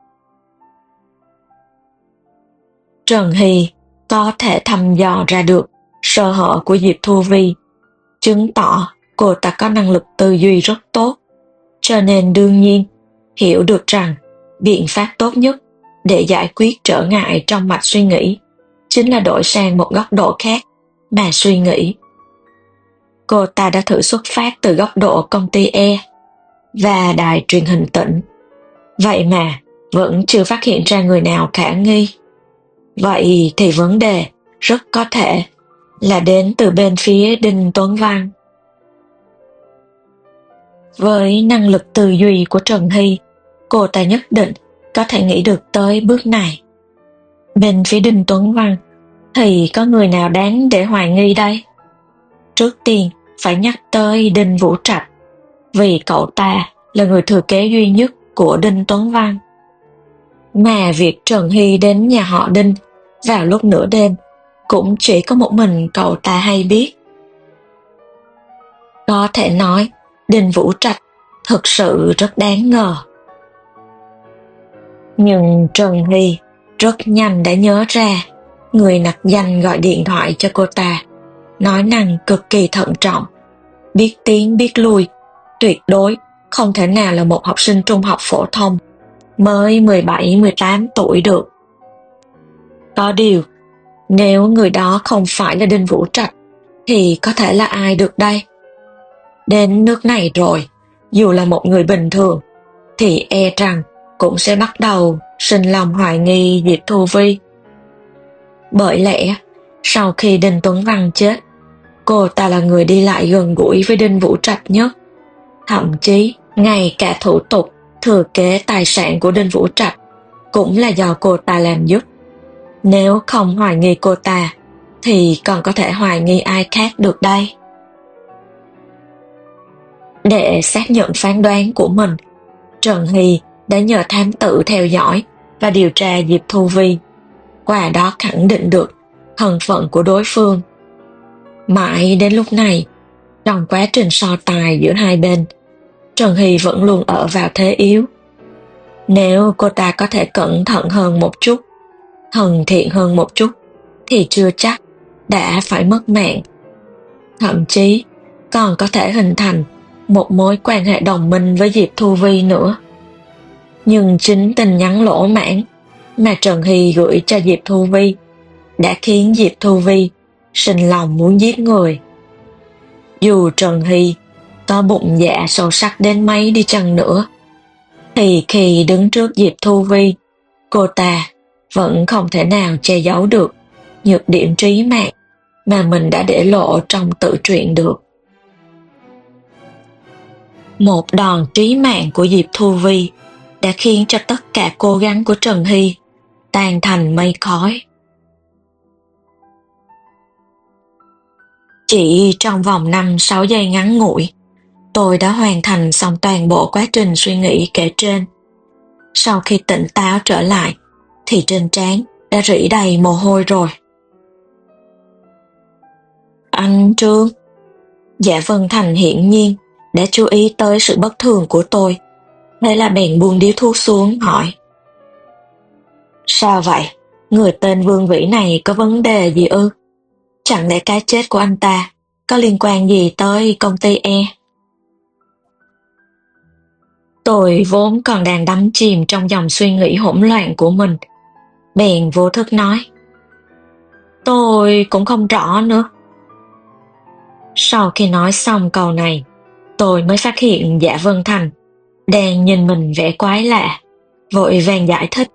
Trần Hy có thể thăm dò ra được sơ hở của Diệp Thu Vi, chứng tỏ cô ta có năng lực tư duy rất tốt, cho nên đương nhiên hiểu được rằng biện pháp tốt nhất để giải quyết trở ngại trong mạch suy nghĩ chính là đổi sang một góc độ khác mà suy nghĩ. Cô ta đã thử xuất phát từ góc độ công ty E và đài truyền hình tỉnh, vậy mà vẫn chưa phát hiện ra người nào khả nghi. Vậy thì vấn đề rất có thể là đến từ bên phía Đinh Tuấn Văn. Với năng lực tư duy của Trần Hy, cô ta nhất định có thể nghĩ được tới bước này. Bên phía Đinh Tuấn Văn thì có người nào đáng để hoài nghi đây? Trước tiên phải nhắc tới Đinh Vũ Trạch, vì cậu ta là người thừa kế duy nhất của Đinh Tuấn Văn. Mà việc Trần Hy đến nhà họ Đinh vào lúc nửa đêm cũng chỉ có một mình cậu ta hay biết. Có thể nói, Đinh Vũ Trạch thực sự rất đáng ngờ. Nhưng Trần Hy rất nhanh đã nhớ ra người nặc danh gọi điện thoại cho cô ta, nói năng cực kỳ thận trọng, biết tiến biết lui, tuyệt đối không thể nào là một học sinh trung học phổ thông mới mười bảy mười tám tuổi được. Có điều, nếu người đó không phải là Đinh Vũ Trạch thì có thể là ai được đây? Đến nước này rồi, dù là một người bình thường thì e rằng cũng sẽ bắt đầu sinh lòng hoài nghi Diệp Thu Vi. Bởi lẽ, sau khi Đinh Tuấn Văn chết, cô ta là người đi lại gần gũi với Đinh Vũ Trạch nhất. Thậm chí, ngay cả thủ tục thừa kế tài sản của Đinh Vũ Trạch cũng là do cô ta làm giúp. Nếu không hoài nghi cô ta, thì còn có thể hoài nghi ai khác được đây? Để xác nhận phán đoán của mình, Trần Hy đã nhờ thám tử theo dõi và điều tra Diệp Thu Vi, qua đó khẳng định được thân phận của đối phương. Mãi đến lúc này, trong quá trình so tài giữa hai bên, Trần Hy vẫn luôn ở vào thế yếu. Nếu cô ta có thể cẩn thận hơn một chút, thân thiện hơn một chút, thì chưa chắc đã phải mất mạng. Thậm chí còn có thể hình thành một mối quan hệ đồng minh với Diệp Thu Vi nữa. Nhưng chính tin nhắn lỗ mãng mà Trần Hy gửi cho Diệp Thu Vi đã khiến Diệp Thu Vi sinh lòng muốn giết người. Dù Trần Hy có bụng dạ sâu sắc đến mấy đi chăng nữa, thì khi đứng trước Diệp Thu Vi, cô ta vẫn không thể nào che giấu được nhược điểm trí mạng mà mình đã để lộ trong tự truyện được. Một đòn trí mạng của Diệp Thu Vi đã khiến cho tất cả cố gắng của Trần Hy tan thành mây khói. Chỉ trong vòng năm sáu giây ngắn ngủi, tôi đã hoàn thành xong toàn bộ quá trình suy nghĩ kể trên. Sau khi tỉnh táo trở lại, thì trên trán đã rỉ đầy mồ hôi rồi. Anh Trương. Dạ Vân Thành hiển nhiên đã chú ý tới sự bất thường của tôi, thế là bèn buông điếu thuốc xuống hỏi. Sao vậy? Người tên Vương Vĩ này có vấn đề gì ư? Chẳng lẽ cái chết của anh ta có liên quan gì tới công ty E? Tôi vốn còn đang đắm chìm trong dòng suy nghĩ hỗn loạn của mình, bèn vô thức nói. Tôi cũng không rõ nữa. Sau khi nói xong câu này, tôi mới phát hiện Dạ Vân Thành đang nhìn mình vẻ quái lạ, vội vàng giải thích.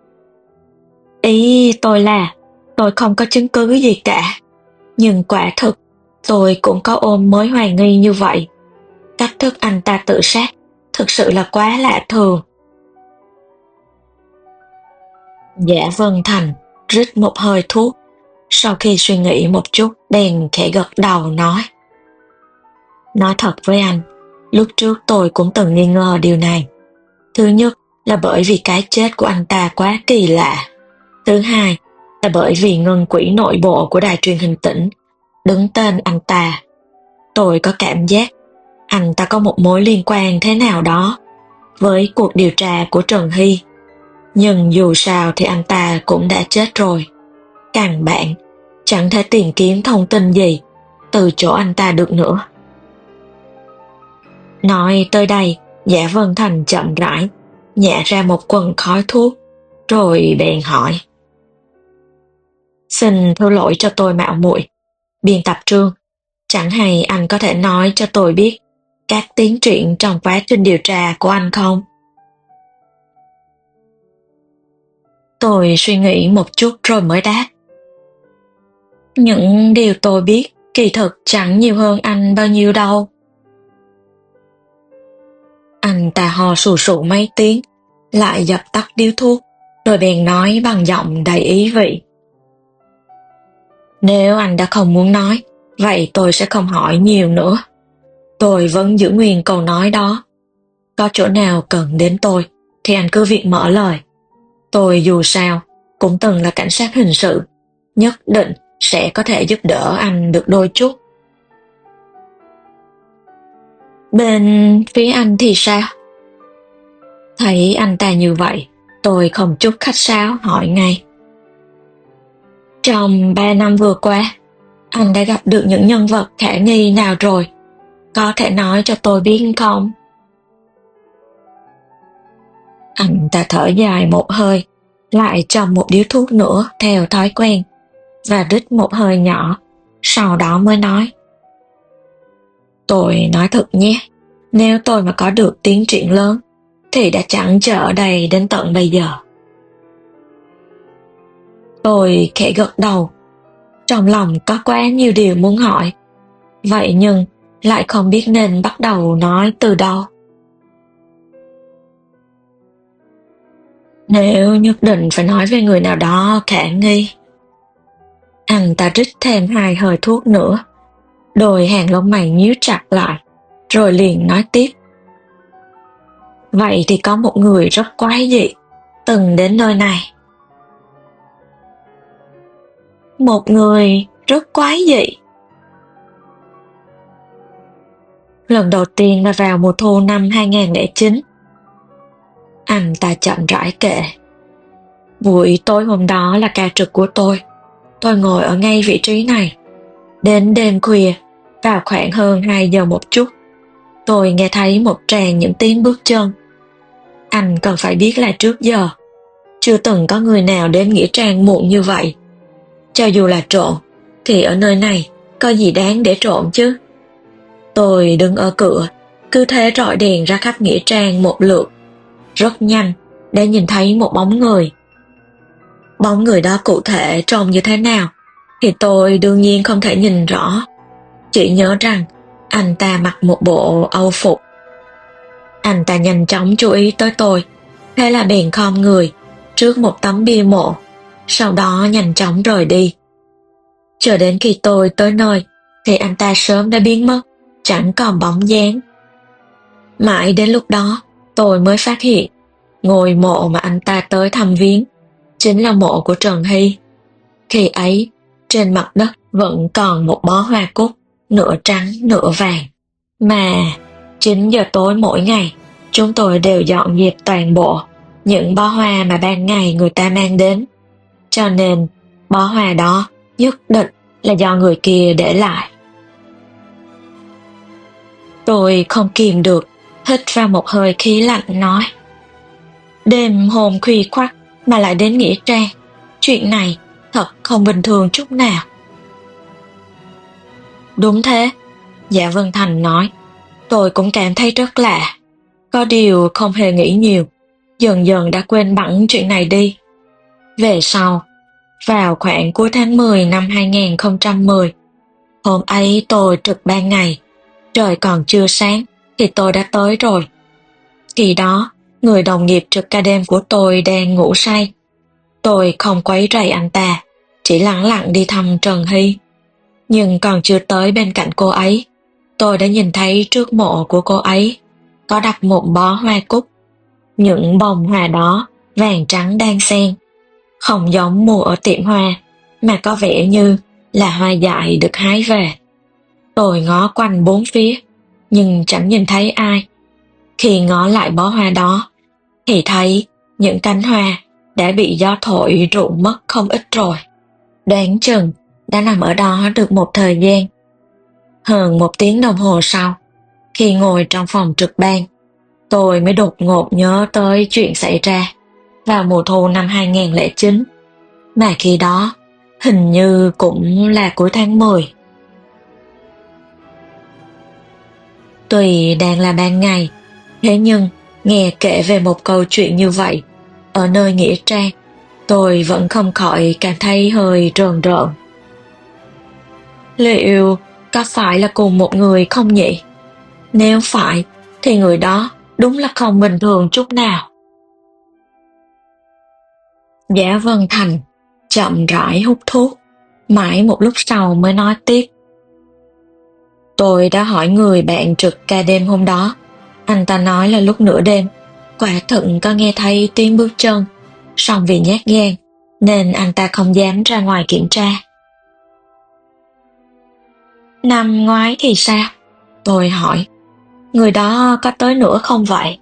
Ý tôi là tôi không có chứng cứ gì cả, nhưng quả thực tôi cũng có ôm mới hoài nghi như vậy. Cách thức anh ta tự sát thực sự là quá lạ thường. Dạ Vân Thành rít một hơi thuốc, sau khi suy nghĩ một chút bèn khẽ gật đầu nói. Nói thật với anh, lúc trước tôi cũng từng nghi ngờ điều này. Thứ nhất là bởi vì cái chết của anh ta quá kỳ lạ. Thứ hai là bởi vì ngân quỹ nội bộ của đài truyền hình tỉnh đứng tên anh ta. Tôi có cảm giác anh ta có một mối liên quan thế nào đó với cuộc điều tra của Trần Hy. Nhưng dù sao thì anh ta cũng đã chết rồi. Căn bản chẳng thể tìm kiếm thông tin gì từ chỗ anh ta được nữa. Nói tới đây, Dạ Vân Thành chậm rãi nhả ra một quần khói thuốc, rồi bèn hỏi. Xin thứ lỗi cho tôi mạo muội, biên tập Trương, chẳng hay anh có thể nói cho tôi biết các tiến triển trong quá trình điều tra của anh không? Tôi suy nghĩ một chút rồi mới đáp. Những điều tôi biết kỳ thực chẳng nhiều hơn anh bao nhiêu đâu. Anh ta ho sù sụ mấy tiếng, lại dập tắt điếu thuốc, rồi bèn nói bằng giọng đầy ý vị. Nếu anh đã không muốn nói, vậy tôi sẽ không hỏi nhiều nữa. Tôi vẫn giữ nguyên câu nói đó. có chỗ nào cần đến tôi thì anh cứ việc mở lời. Tôi dù sao cũng từng là cảnh sát hình sự, nhất định sẽ có thể giúp đỡ anh được đôi chút. Bên phía anh thì sao? Thấy anh ta như vậy, tôi không chút khách sáo hỏi ngay. Trong ba năm vừa qua, anh đã gặp được những nhân vật khả nghi nào rồi? Có thể nói cho tôi biết không? Anh ta thở dài một hơi, lại châm một điếu thuốc nữa theo thói quen, và rít một hơi nhỏ, sau đó mới nói. Tôi nói thật nhé, nếu tôi mà có được tiến triển lớn, thì đã chẳng chờ ở đây đến tận bây giờ. Tôi khẽ gật đầu, trong lòng có quá nhiều điều muốn hỏi, vậy nhưng lại không biết nên bắt đầu nói từ đâu. Nếu nhất định phải nói về người nào đó khả nghi. Anh ta rít thêm hai hơi thuốc nữa, đôi hàng lông mày nhíu chặt lại, rồi liền nói tiếp. Vậy thì có một người rất quái dị, từng đến nơi này. Một người rất quái dị. Lần đầu tiên là vào mùa thu năm hai không không chín. Anh ta chậm rãi kể. Buổi tối hôm đó là ca trực của tôi. Tôi ngồi ở ngay vị trí này. Đến đêm khuya, vào khoảng hơn hai giờ một chút, tôi nghe thấy một tràng những tiếng bước chân. Anh cần phải biết là trước giờ, chưa từng có người nào đến nghĩa trang muộn như vậy. Cho dù là trộm, thì ở nơi này có gì đáng để trộm chứ. Tôi đứng ở cửa, cứ thế rọi đèn ra khắp nghĩa trang một lượt, rất nhanh để nhìn thấy một bóng người. Bóng người đó cụ thể trông như thế nào thì tôi đương nhiên không thể nhìn rõ, chỉ nhớ rằng anh ta mặc một bộ âu phục. Anh ta nhanh chóng chú ý tới tôi, thế là bèn khom người trước một tấm bia mộ, sau đó nhanh chóng rời đi. Chờ đến khi tôi tới nơi thì anh ta sớm đã biến mất, chẳng còn bóng dáng. Mãi đến lúc đó tôi mới phát hiện ngôi mộ mà anh ta tới thăm viếng chính là mộ của Trần Hy. Khi ấy trên mặt đất vẫn còn một bó hoa cúc nửa trắng nửa vàng, mà chín giờ tối mỗi ngày chúng tôi đều dọn dẹp toàn bộ những bó hoa mà ban ngày người ta mang đến, cho nên bó hoa đó nhất định là do người kia để lại. Tôi không kìm được, hít ra một hơi khí lạnh nói. Đêm hôm khuya khoắt mà lại đến nghĩa trang, chuyện này thật không bình thường chút nào. Đúng thế, Dạ Vân Thành nói. Tôi cũng cảm thấy rất lạ. Có điều không hề nghĩ nhiều, dần dần đã quên bẵng chuyện này đi. Về sau, vào khoảng cuối tháng mười năm hai không không không, hôm ấy tôi trực ban ngày, trời còn chưa sáng thì tôi đã tới rồi. Khi đó, người đồng nghiệp trực ca đêm của tôi đang ngủ say. Tôi không quấy rầy anh ta, chỉ lẳng lặng đi thăm Trần Hy. Nhưng còn chưa tới bên cạnh cô ấy, tôi đã nhìn thấy trước mộ của cô ấy có đặt một bó hoa cúc. Những bông hoa đó vàng trắng đan xen, không giống mùa ở tiệm hoa, mà có vẻ như là hoa dại được hái về. Tôi ngó quanh bốn phía, nhưng chẳng nhìn thấy ai. Khi ngó lại bó hoa đó, thì thấy những cánh hoa đã bị gió thổi rụng mất không ít rồi. Đoán chừng đã nằm ở đó được một thời gian. Hơn một tiếng đồng hồ sau, khi ngồi trong phòng trực ban, tôi mới đột ngột nhớ tới chuyện xảy ra vào mùa thu năm hai không không chín, mà khi đó hình như cũng là cuối tháng mười. Tuy đang là ban ngày, thế nhưng nghe kể về một câu chuyện như vậy ở nơi nghĩa trang, tôi vẫn không khỏi cảm thấy hơi rờn rợn. Liệu có phải là cùng một người không nhỉ? Nếu phải, thì người đó đúng là không bình thường chút nào. Giả Vân Thành chậm rãi hút thuốc, mãi một lúc sau mới nói tiếp. Tôi đã hỏi người bạn trực ca đêm hôm đó, Anh ta nói là lúc nửa đêm, quả thực có nghe thấy tiếng bước chân, song vì nhát gan nên anh ta không dám ra ngoài kiểm tra. Năm ngoái thì sao? Tôi hỏi. Người đó có tới nữa không vậy?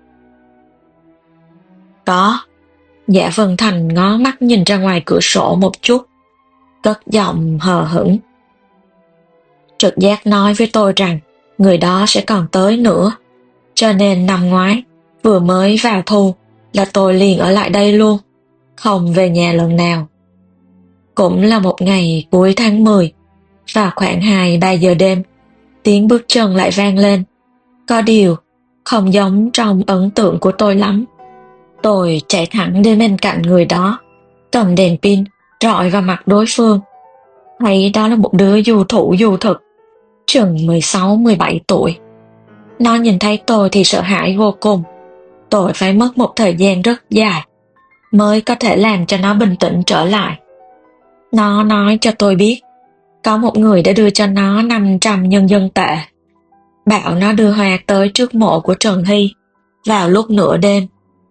Có. Dạ Vân Thành ngó mắt nhìn ra ngoài cửa sổ một chút, cất giọng hờ hững. Trực giác nói với tôi rằng người đó sẽ còn tới nữa, cho nên năm ngoái, vừa mới vào thu, là tôi liền ở lại đây luôn, không về nhà lần nào. Cũng là một ngày cuối tháng mười, vào khoảng hai ba giờ đêm, tiếng bước chân lại vang lên. Có điều, không giống trong ấn tượng của tôi lắm. Tôi chạy thẳng đến bên cạnh người đó, cầm đèn pin, rọi vào mặt đối phương. Thấy đó là một đứa du thủ du thực, chừng mười sáu mười bảy tuổi. Nó nhìn thấy tôi thì sợ hãi vô cùng. Tôi phải mất một thời gian rất dài mới có thể làm cho nó bình tĩnh trở lại. Nó nói cho tôi biết có một người đã đưa cho nó năm trăm nhân dân tệ, bảo nó đưa hoa tới trước mộ của Trần Hy vào lúc nửa đêm.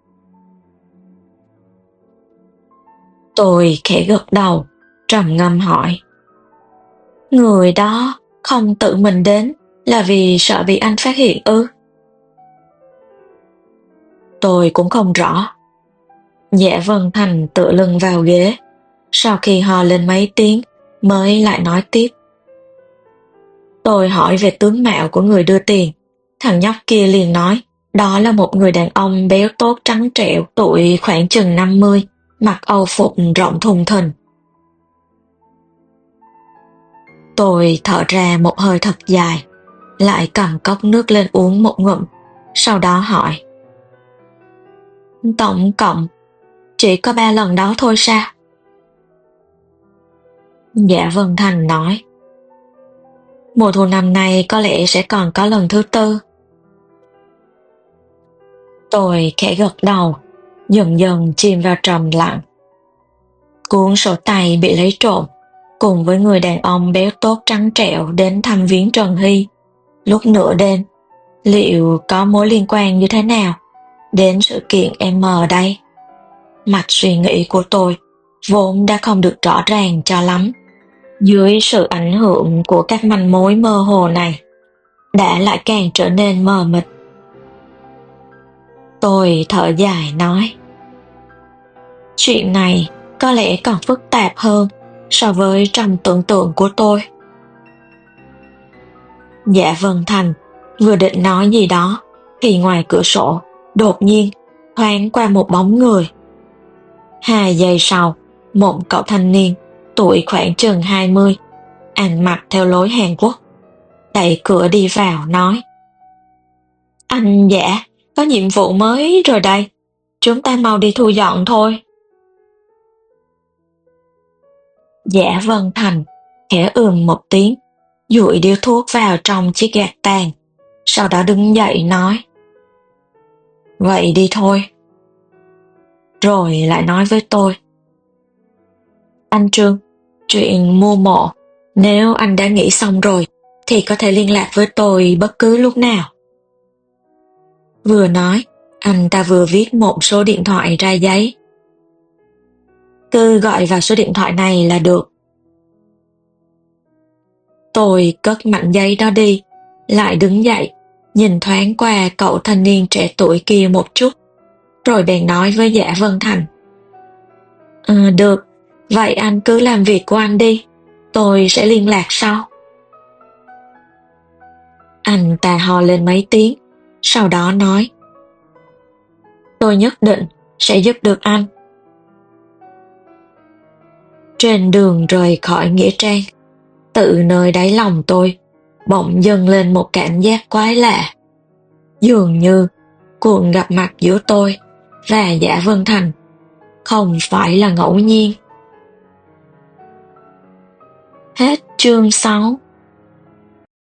Tôi khẽ gật đầu, trầm ngâm hỏi. Người đó không tự mình đến là vì sợ bị anh phát hiện ư? Tôi cũng không rõ. Dạ Vân Thành tựa lưng vào ghế, sau khi hò lên mấy tiếng mới lại nói tiếp. Tôi hỏi về tướng mạo của người đưa tiền, thằng nhóc kia liền nói đó là một người đàn ông béo tốt trắng trẻo, tuổi khoảng chừng năm mươi, mặc âu phục rộng thùng thình. Tôi thở ra một hơi thật dài, lại cầm cốc nước lên uống một ngụm, sau đó hỏi. Tổng cộng chỉ có ba lần đó thôi sao? Dạ Vân Thành nói. Mùa thu năm nay có lẽ sẽ còn có lần thứ tư. Tôi khẽ gật đầu, dần dần chìm vào trầm lặng. Cuốn sổ tay bị lấy trộm, cùng với người đàn ông béo tốt trắng trẻo đến thăm viếng Trần Hy lúc nửa đêm, liệu có mối liên quan như thế nào đến sự kiện M đây? Mạch suy nghĩ của tôi vốn đã không được rõ ràng cho lắm, dưới sự ảnh hưởng của các manh mối mơ hồ này, đã lại càng trở nên mờ mịt. Tôi thở dài nói. Chuyện này có lẽ còn phức tạp hơn so với trong tưởng tượng của tôi. Dạ Vân Thành vừa định nói gì đó thì ngoài cửa sổ đột nhiên thoáng qua một bóng người. Hai giây sau, một cậu thanh niên tuổi khoảng chừng hai mươi, ăn mặc theo lối Hàn Quốc, đẩy cửa đi vào nói. Anh Dạ, có nhiệm vụ mới rồi đây, chúng ta mau đi thu dọn thôi. Dạ Vân Thành khẽ ừm một tiếng, dụi điếu thuốc vào trong chiếc gạt tàn, sau đó đứng dậy nói. Vậy đi thôi. Rồi lại nói với tôi. Anh Trương, chuyện mua mộ, nếu anh đã nghĩ xong rồi thì có thể liên lạc với tôi bất cứ lúc nào. Vừa nói, anh ta vừa viết một số điện thoại ra giấy. Cứ gọi vào số điện thoại này là được. Tôi cất mảnh giấy đó đi, lại đứng dậy, nhìn thoáng qua cậu thanh niên trẻ tuổi kia một chút, rồi bèn nói với Dạ Vân Thành. Ừ, được, vậy anh cứ làm việc của anh đi, tôi sẽ liên lạc sau. Anh ta ho lên mấy tiếng, sau đó nói. Tôi nhất định sẽ giúp được anh. Trên đường rời khỏi Nghĩa Trang, tự nơi đáy lòng tôi bỗng dâng lên một cảm giác quái lạ. Dường như cuộc gặp mặt giữa tôi và Dạ Vân Thành không phải là ngẫu nhiên. Hết chương sáu.